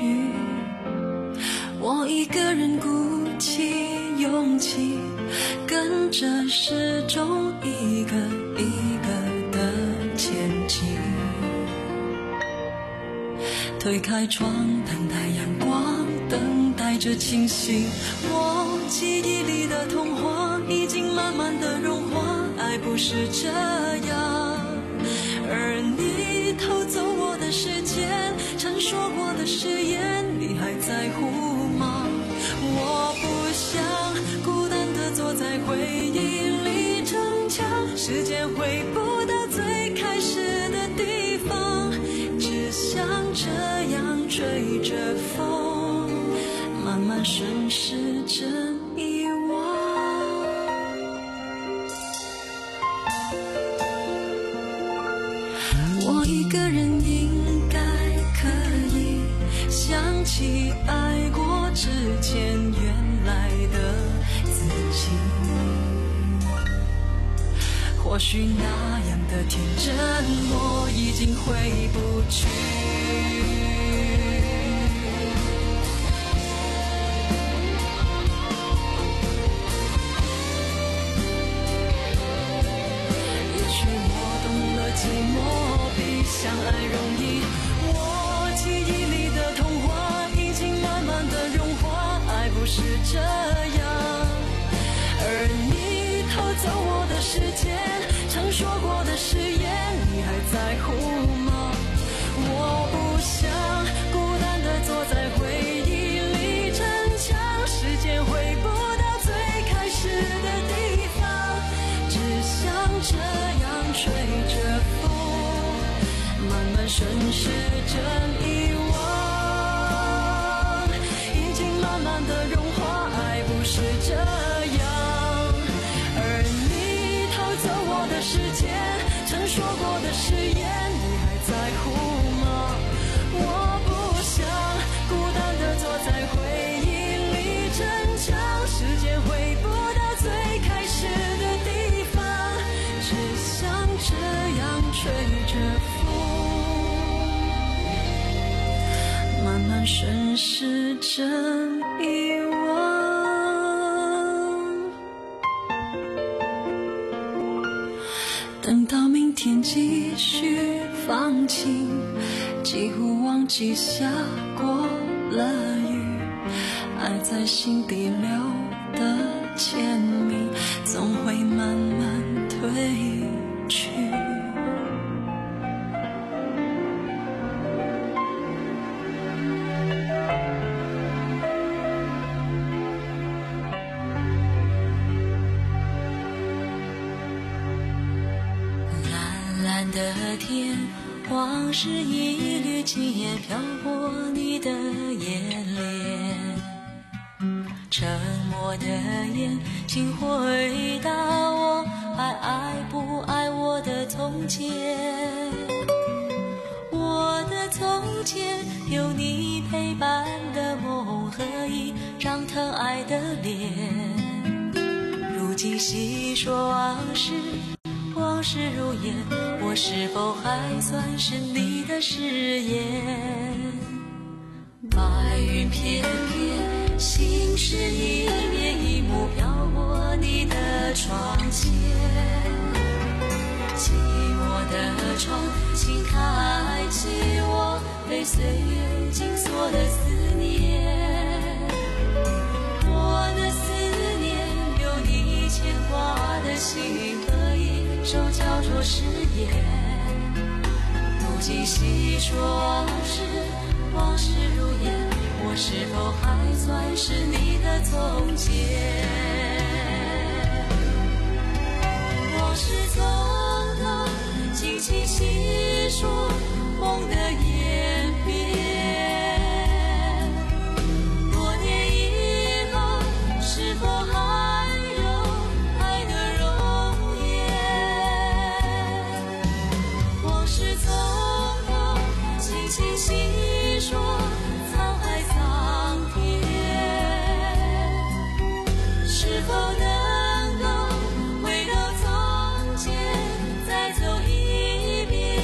我一个人鼓起勇气，跟着时钟一个一个的前进，推开窗，等待阳光，等待着清醒。我记忆里的童话已经慢慢的融化，爱不是这样。而你偷走我的时间，曾说过的誓言，你还在乎吗？我不想孤单的坐在回忆里逞强，时间回不到最开始的地方，只想这样追着风，慢慢顺势着遗忘。我一个人应该可以想起爱过之前原来的自己， 或许那样的天真，我已经回不去。也许我懂了，寂寞比相爱容易。我记忆里的童话已经慢慢的融化，爱不是这样。而你偷走我的时间，曾说过的誓言，你还在乎吗？我不想孤单的坐在回忆里逞强，时间回不到最开始的地方，只想这样吹着风，慢慢顺时针遗忘，已经慢慢的融化，爱不是这样。而你偷走我的时间，曾说过的誓言，你还在乎吗？我不想孤单的坐在回忆里逞强，时间回不到最开始的地方，只想这样吹着风，慢慢顺时针遗忘。等到明天继续放晴，几乎忘记下过了雨，爱在心底留的签名，总会慢慢褪去。的天，往事一缕轻烟飘过你的眼帘，沉默的眼，请回答我，还爱不爱我的从前？我的从前，有你陪伴的梦和一张疼爱的脸，如今细说往事，往事如烟，我是否还算是你的誓言？白云片片，心事一面一幕飘过你的窗前，寂寞的窗，请开启我被岁月紧锁的思念。我的思念，有你牵挂的心和一手交错誓言。如今细说往事，往事如烟，我是否还算是你的从前？往事从头，轻轻细说梦的演变。多年以后，是否还有爱的容颜？往事从头，轻轻细说沧海桑田，是否能够回到从前，再走一遍？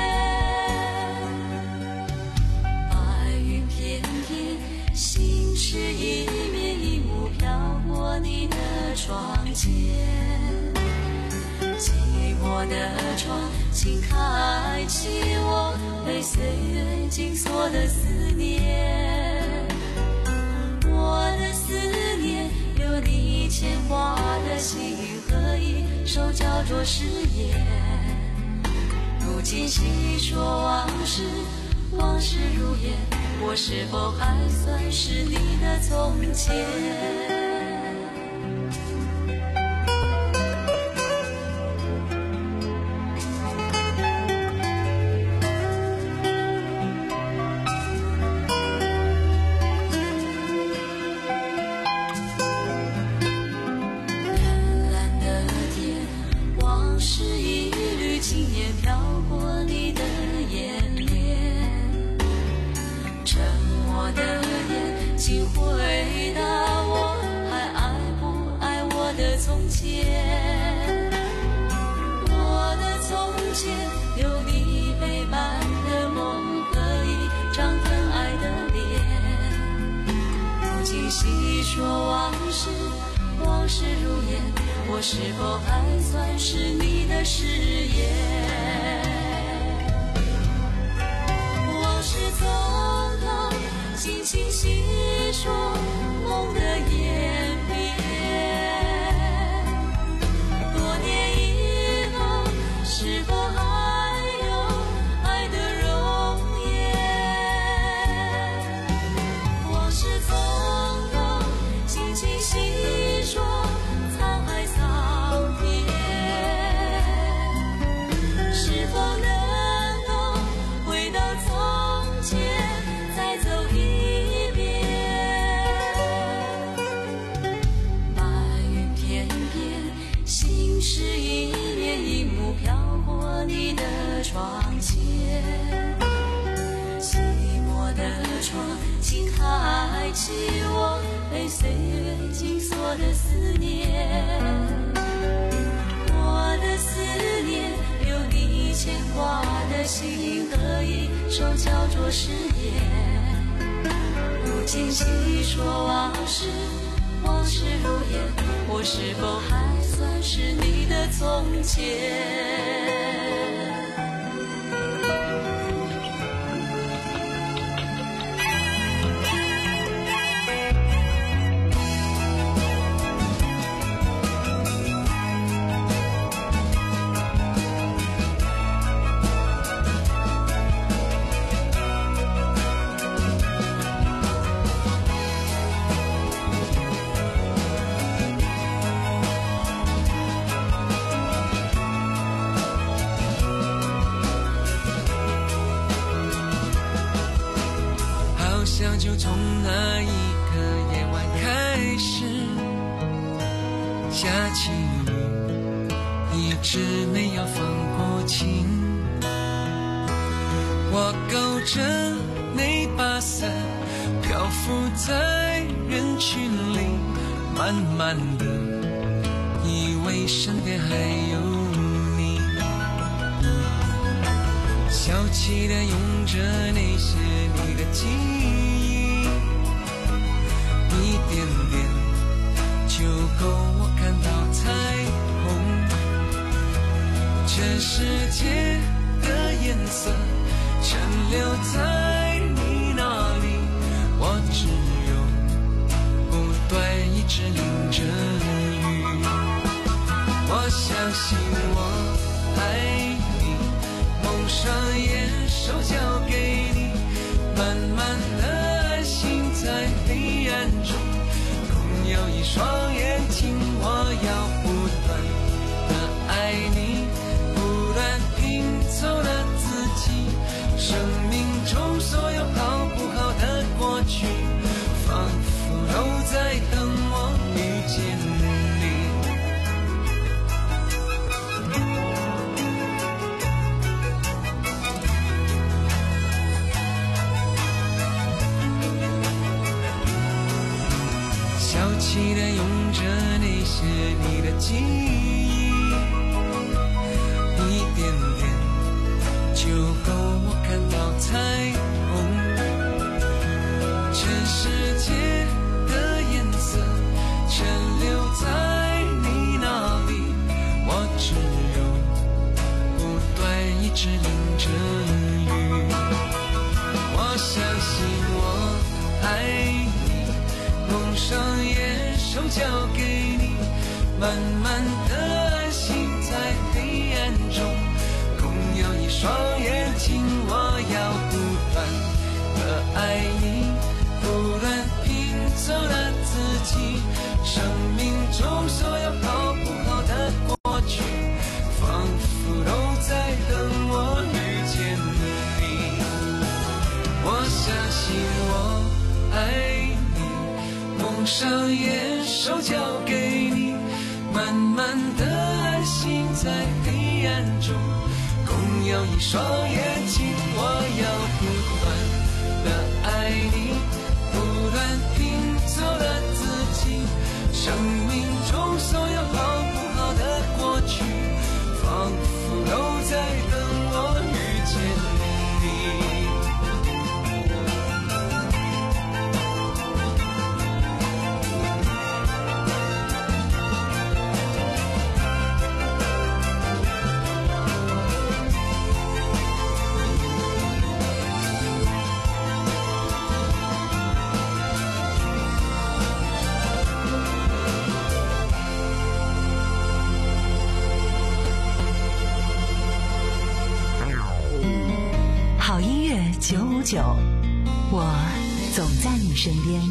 白云片片，心事一面一幕飘过你的窗前，寂寞的窗，请开启我被岁月紧锁的思念。我的思念，有你牵挂的心和一手交错誓言。如今细说往事，往事如烟，我是否还算是你的从前？ 事如烟，我是否还算是你的誓言？往事从头轻轻细说，梦的演变。多年以后，是否还有爱的容颜？往事从头轻轻细说，沧海桑田。是否能够回到从前，再走一遍？白云片片，心事一年一幕飘过你的窗前。寂寞的窗，请开启我被岁月紧锁的思念。我的思念，有你牵挂的心和一首叫做誓言。如今细说往事，往事如烟，我是否还算是你的从前？ 好像就从那一个夜晚开始，下起雨，一直没有放过晴。我勾着那把伞，漂浮在人群里，慢慢的以为身边还有你，小气的用着那些你的记忆，一点点就够我看到彩虹。这世界的颜色全留在你那里，我只有不断一直淋着雨。我相信我爱你，蒙上眼手交给你，慢慢的安心在黑暗中，空有一双眼睛，我要不断的爱你，不断拼凑了自己，生命中所有好不好的过去，仿佛都在等我遇见你。小气的用着那些你的记忆，一点点就够我看到彩虹。全世界的颜色全留在你那里，我只有不断一直淋着雨。我相信我爱你，蒙上眼手交给你，慢慢的安心在黑暗中，空有一双眼睛，我要不断的爱你，不断拼凑了自己，生命中所有好不好的过去，仿佛都在等我遇见你。我相信我爱你，蒙上眼手交给你，慢慢的安心在黑暗中，空有一双眼睛，我要不断的爱你，不断拼凑了自己，生命中所有好不好的过去，仿佛都在等我遇见你。 五九，我总在你身边。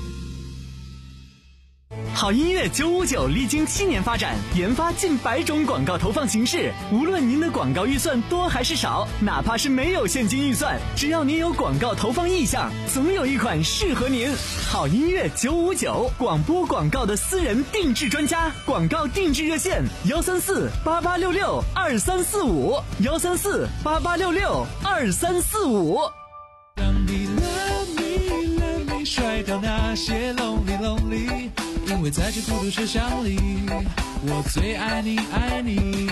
好音乐九五九历经七年发展，研发近百种广告投放形式。无论您的广告预算多还是少，哪怕是没有现金预算，只要您有广告投放意向，总有一款适合您。好音乐九五九，广播广告的私人定制专家，广告定制热线：幺三四八八六六二三四五，幺三四八八六六二三四五。 让你 love me love me 甩掉那些 lonely lonely， 因为在这孤独车厢里，我最爱你爱你。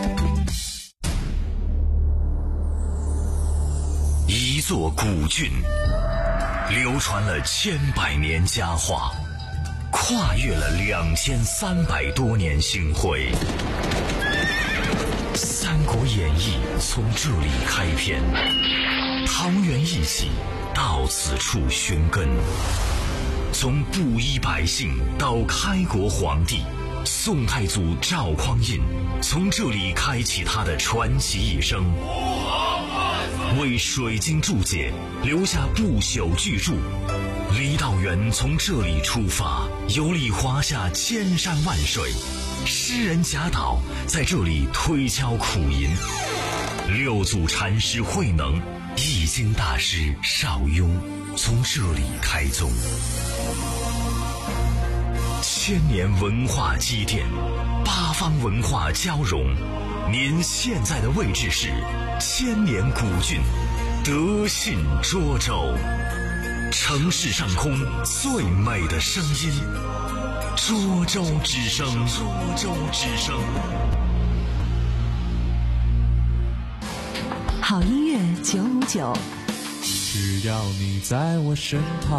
一座古郡，流传了千百年佳话，跨越了两千三百多年星辉。《三国演义》从这里开篇，桃园一喜到此处寻根。从布衣百姓到开国皇帝，宋太祖赵匡胤从这里开启他的传奇一生，为水晶注解留下不朽巨著。李道元从这里出发，游历华夏千山万水，诗人贾岛在这里推敲苦吟，六祖禅师慧能、易经大师邵雍从这里开宗。千年文化积淀，八方文化交融。您现在的位置是千年古郡德信涿州，城市上空最美的声音，涿州之声。涿州之声。 好音乐九五九， 只要你在我身旁。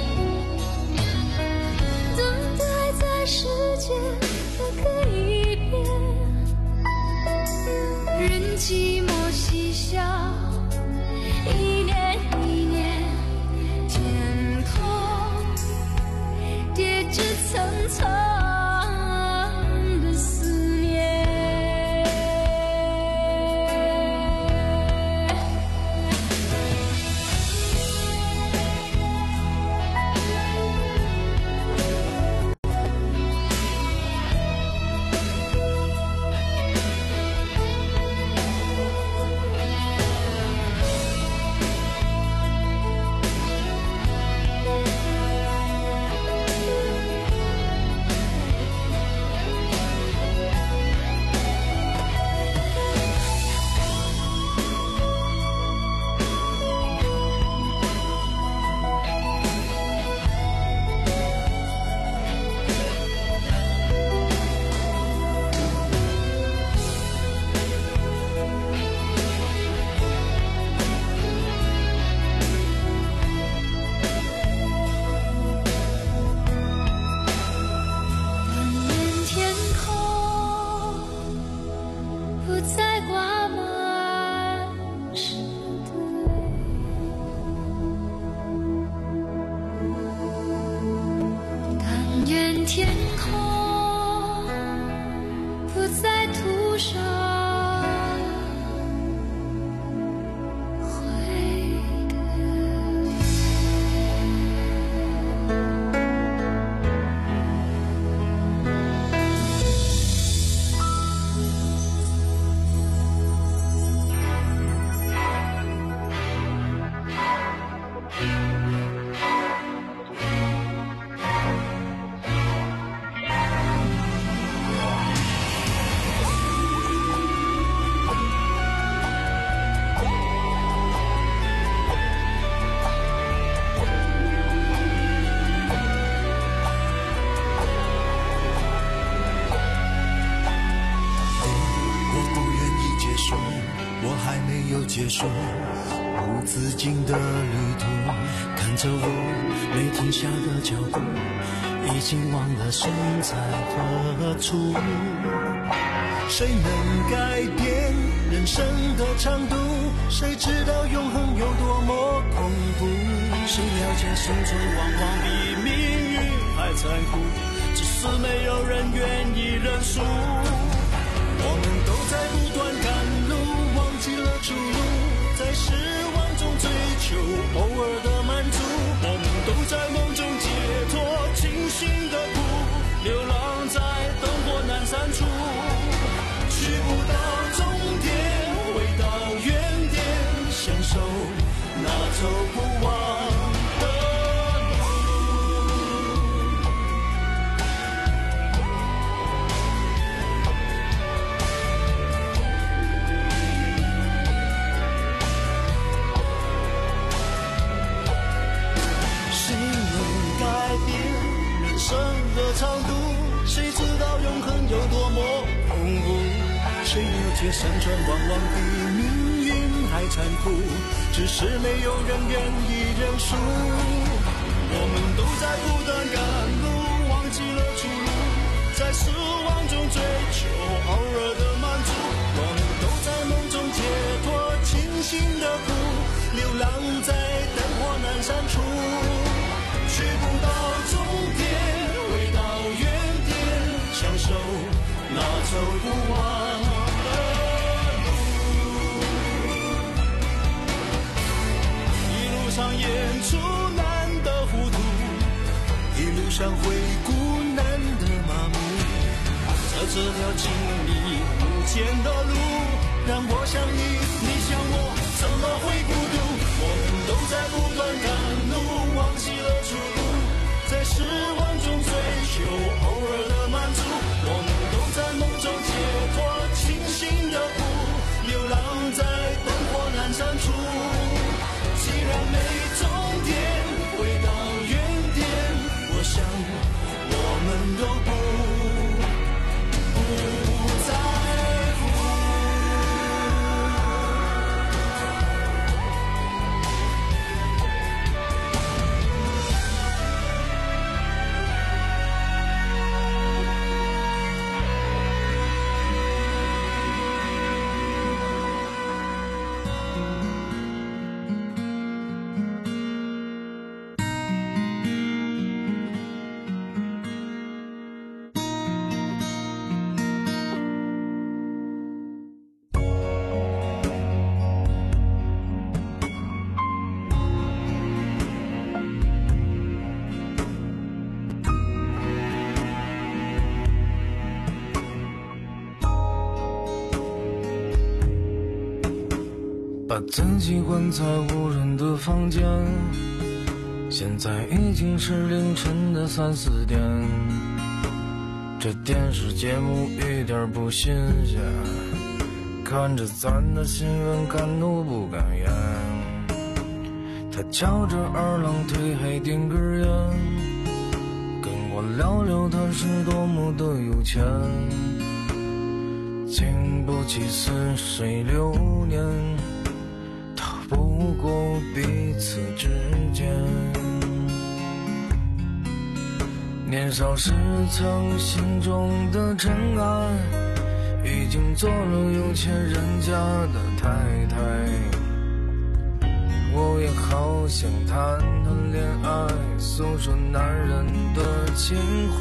等待在世界的各一边， 没有结束，无止境的旅途，看着我没停下的脚步，已经忘了身在何处。谁能改变人生的长度？谁知道永恒有多么恐怖？谁了解生存往往比命运还残酷，只是没有人愿意认输。我们都在不断赶路，忘记了出路，在失望中追求偶尔的满足。我们都在梦中解脱清醒的苦，流浪在灯火阑珊处，去不到终点，回到原点，享受那走不完的路。谁能改变人生的长度？谁知道永恒有多么恐怖？谁了解生存往往比命运还残酷，只是没有人愿意认输。我们都在不断赶路，忘记了出路，在失望中追求偶尔的满足。我们都在梦中解脱清醒的苦，流浪在灯火阑珊处，去不到终点，回到原点，享受那走不完的路。一路上演出难的糊涂，一路上回顾难的麻木，在这条经历无间的路，让我想你，你想我，怎么会孤独？我们都在不断赶路，忘记了出路，在失望中追求偶尔的满足。我们都在梦中解脱清醒的苦，流浪在灯火阑珊处。既然没终点，回到原点，我想我们都不不在乎。 把自己关在无人的房间，现在已经是凌晨的三四点。这电视节目一点不新鲜，看着咱的新闻感怒不敢言。他翘着二郎腿还点根烟，跟我聊聊他是多么的有钱，经不起似水流年，不过彼此之间。年少时曾心中的尘埃，已经做了有钱人家的太太。我也好想谈谈恋爱，诉说男人的情怀。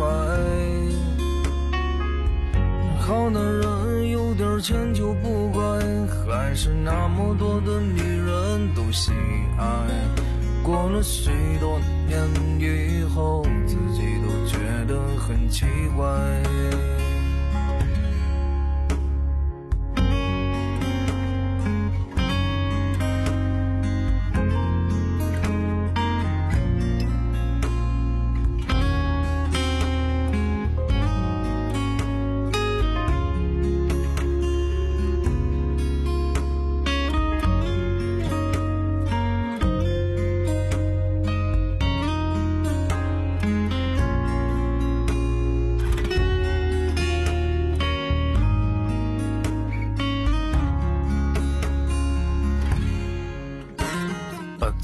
好男人有点钱就不乖，还是那么多的女人都喜爱。过了许多年以后，自己都觉得很奇怪。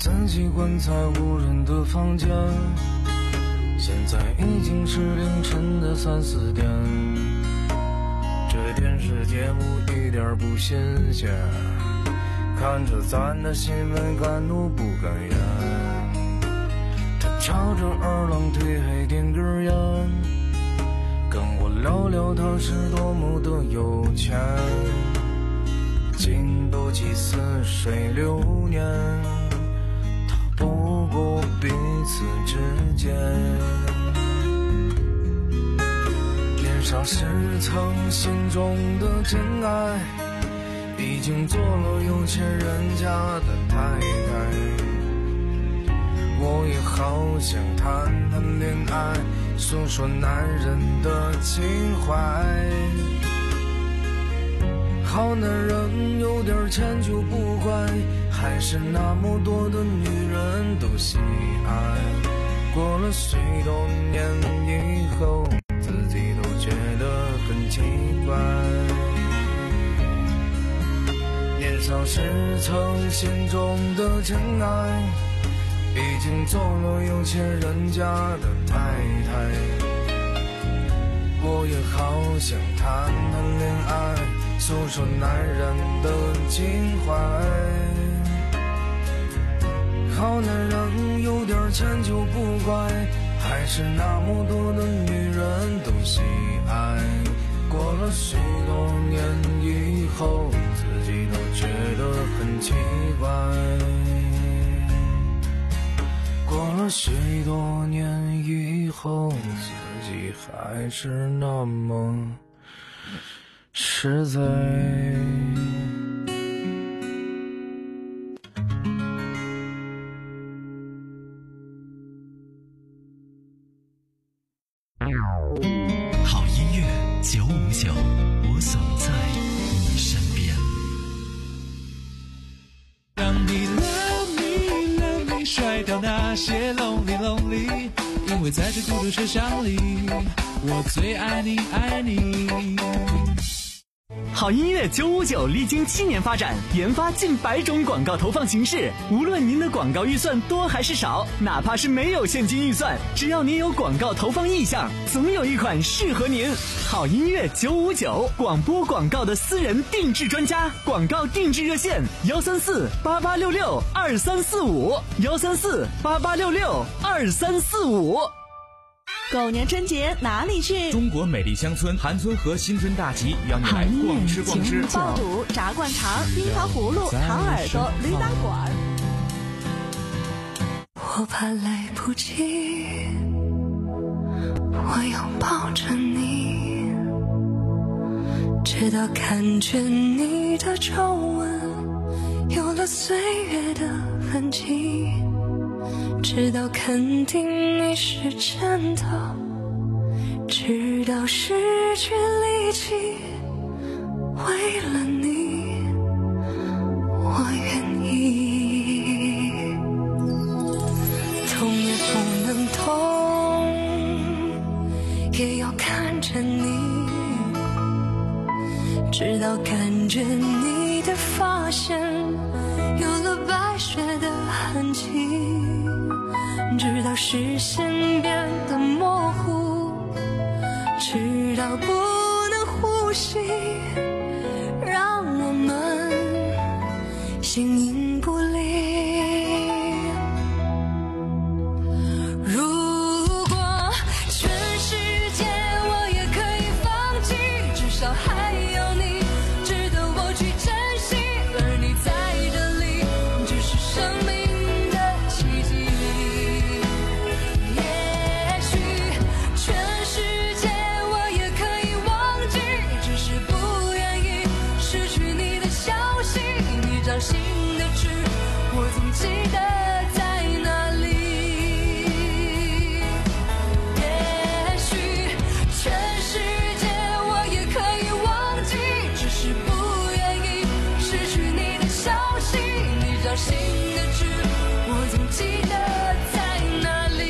真习惯在无人的房间，现在已经是凌晨的三四点，这电视节目一点不新鲜，看着咱的新闻敢怒不敢言，他翘着二郎腿还点根烟，跟我聊聊他是多么的有钱，经不起似水流年，他不过彼此之间，年少时曾心中的真爱，已经做了有钱人家的太太。我也好想谈谈恋爱，诉说男人的情怀。好男人有点钱就不乖，还是那么多的女人都喜爱。过了许多年以后，自己都觉得很奇怪。年少时曾心中的真爱，已经做了有钱人家的太太。我也好想谈谈恋爱，诉说男人的情怀。好男人有点钱就不乖，还是那么多的女人都喜爱。过了许多年以后，自己都觉得很奇怪。过了许多年以后，自己还是那么实在。 好音乐九五九，我总在你身边。 当你 love me love me 甩掉那些 lonely lonely， 因为在这孤独车厢里，我最爱你爱你。 好音乐九五九历经七年发展，研发近百种广告投放形式。无论您的广告预算多还是少，哪怕是没有现金预算，只要您有广告投放意向，总有一款适合您。好音乐九五九，广播广告的私人定制专家，广告定制热线：幺三四八八六六二三四五，幺三四八八六六二三四五。 狗年春节哪里去？ 中国美丽乡村韩村和新春大集邀你来逛吃逛吃， 爆肚、炸灌肠、冰糖葫芦、糖耳朵、驴打滚。 我怕来不及，我要抱着你，直到看见你的皱纹有了岁月的痕迹，直到肯定你是真的，直到失去力气，为了你我愿意。痛也不能痛，也要看着你，直到感觉你的发线有了白雪的痕迹，直到视线变得模糊，直到不能呼吸，让我们形影不离。如果全世界我也可以放弃，至少还有你值得我去珍惜，而你在这里只是生命的奇迹。也许全世界我也可以忘记，只是不愿意失去你的消息，你掌心的痣我总记得在哪里。也许全世界我也可以忘记，只是不愿意失去你的消息，你掌心的痣我总记得在哪里。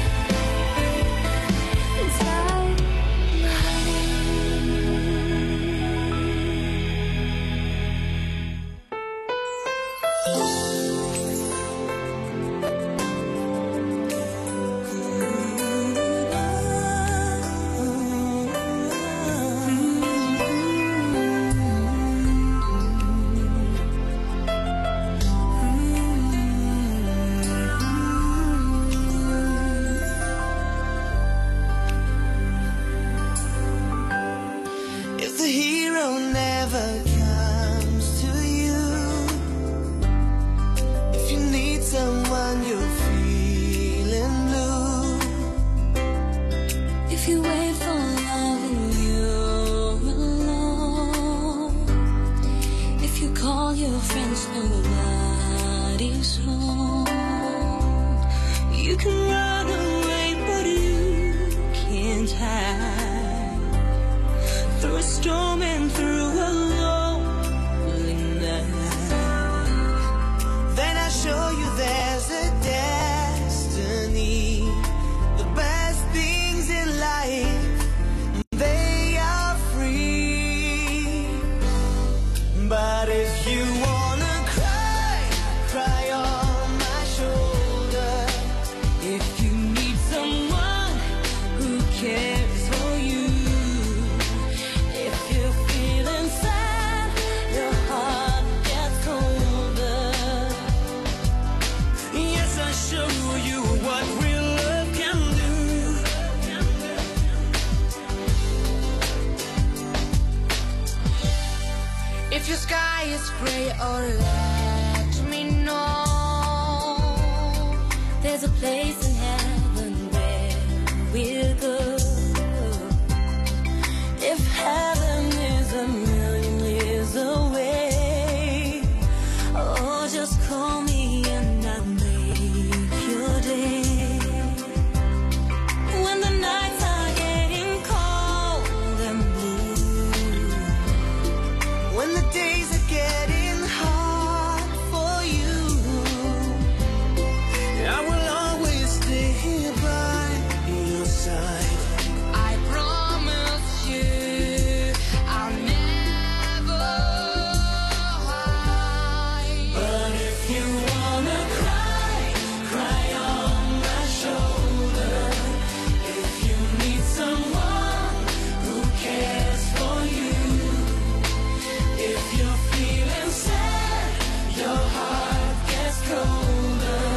在哪里？ is gray, or let me know there's a place in heaven where we'll go. If heaven is a million years away, oh, just call me and I'll make your day. When the nights are getting cold and blue, when the days are getting hard for you, I will always stay here by your side. I promise you I'll never hide. But if you wanna cry, cry on my shoulder. If you need someone who cares for you, if you're feeling sad, your heart gets colder.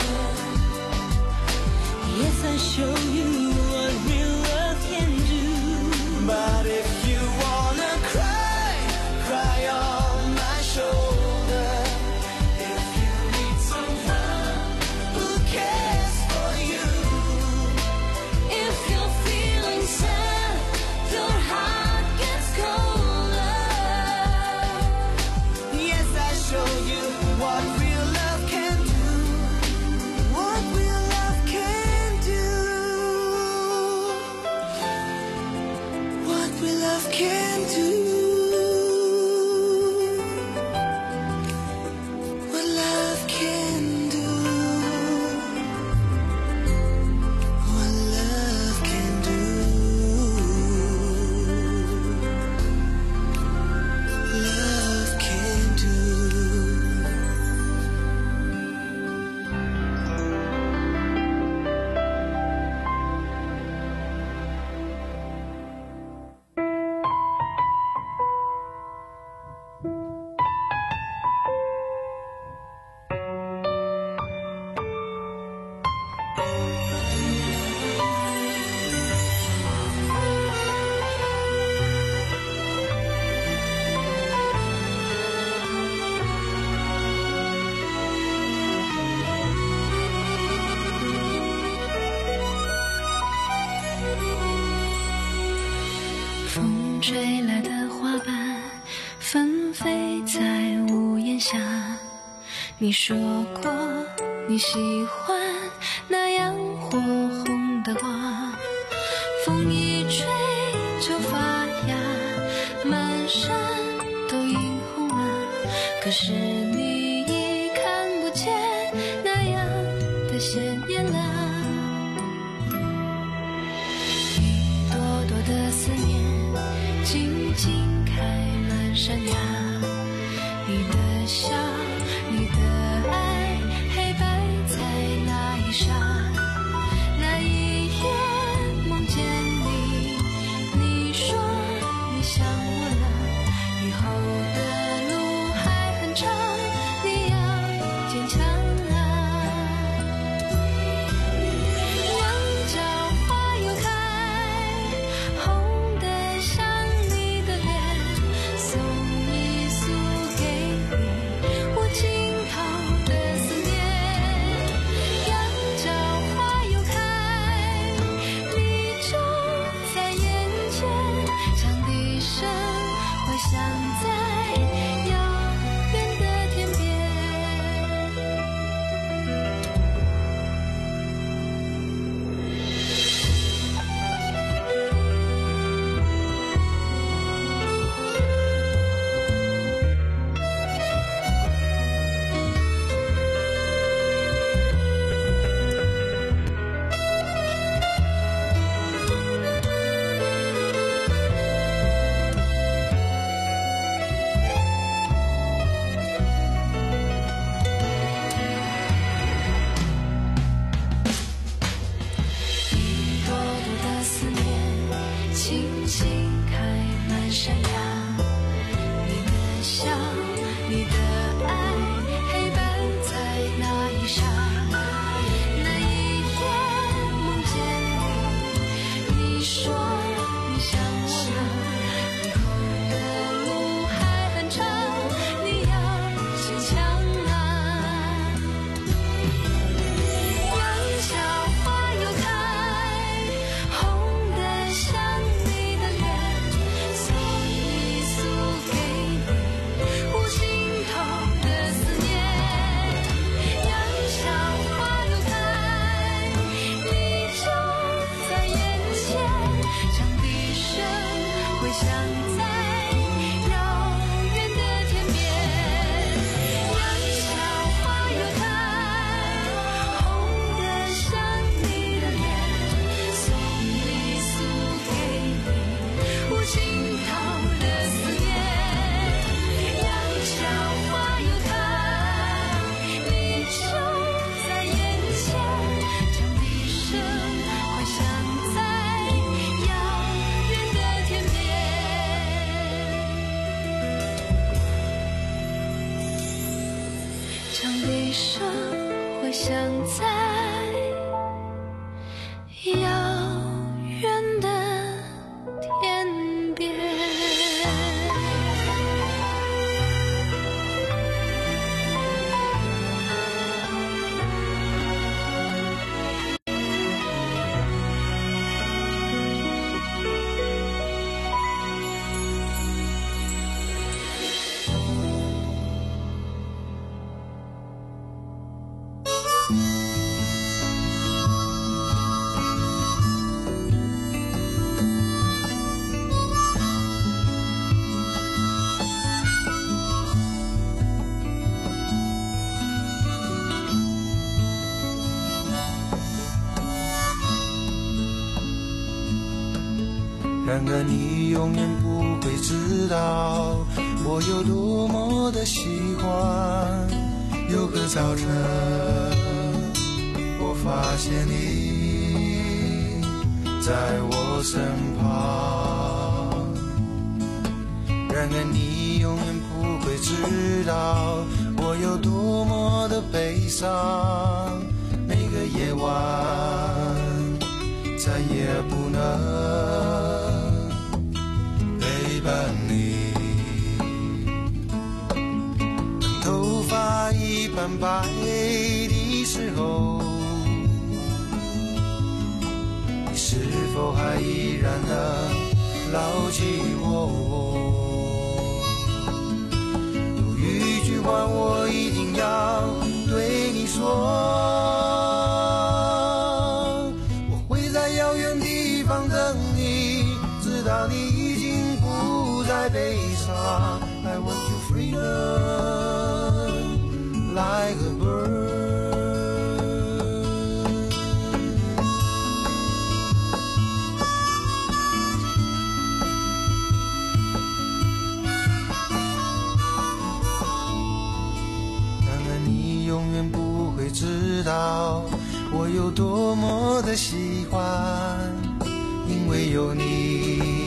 Yes, I show you what real love can do. But if you wanna cry, cry on my shoulder. If you need someone Who cares for you? If you're feeling sad, your heart gets colder. Yes, I show you what real love can do. What real love can do. What real love can do. What love can do. What love can do. Love can do. 风吹来的花瓣纷飞在屋檐下，你说过你喜欢那样火红的花，风一吹就发芽，满山都映红了，可是你已看不见那样的鲜艳了。一朵朵的思念静静开满山崖，你的笑，你的爱，黑白在那一刹，那一夜梦见你，你说你想我了，以后的路还很长， 然而你永远不会知道我有多么的喜欢。有个早晨我发现你在我身旁，然而你永远不会知道我有多么的悲伤。每个夜晚再也不能陪伴你，当头发一般白的时候，你是否还依然能牢记我？有一句话我一定要对你说，你已经不再悲伤。 I want you freedom like a bird。 然而你永远不会知道我有多么的喜欢，因为有你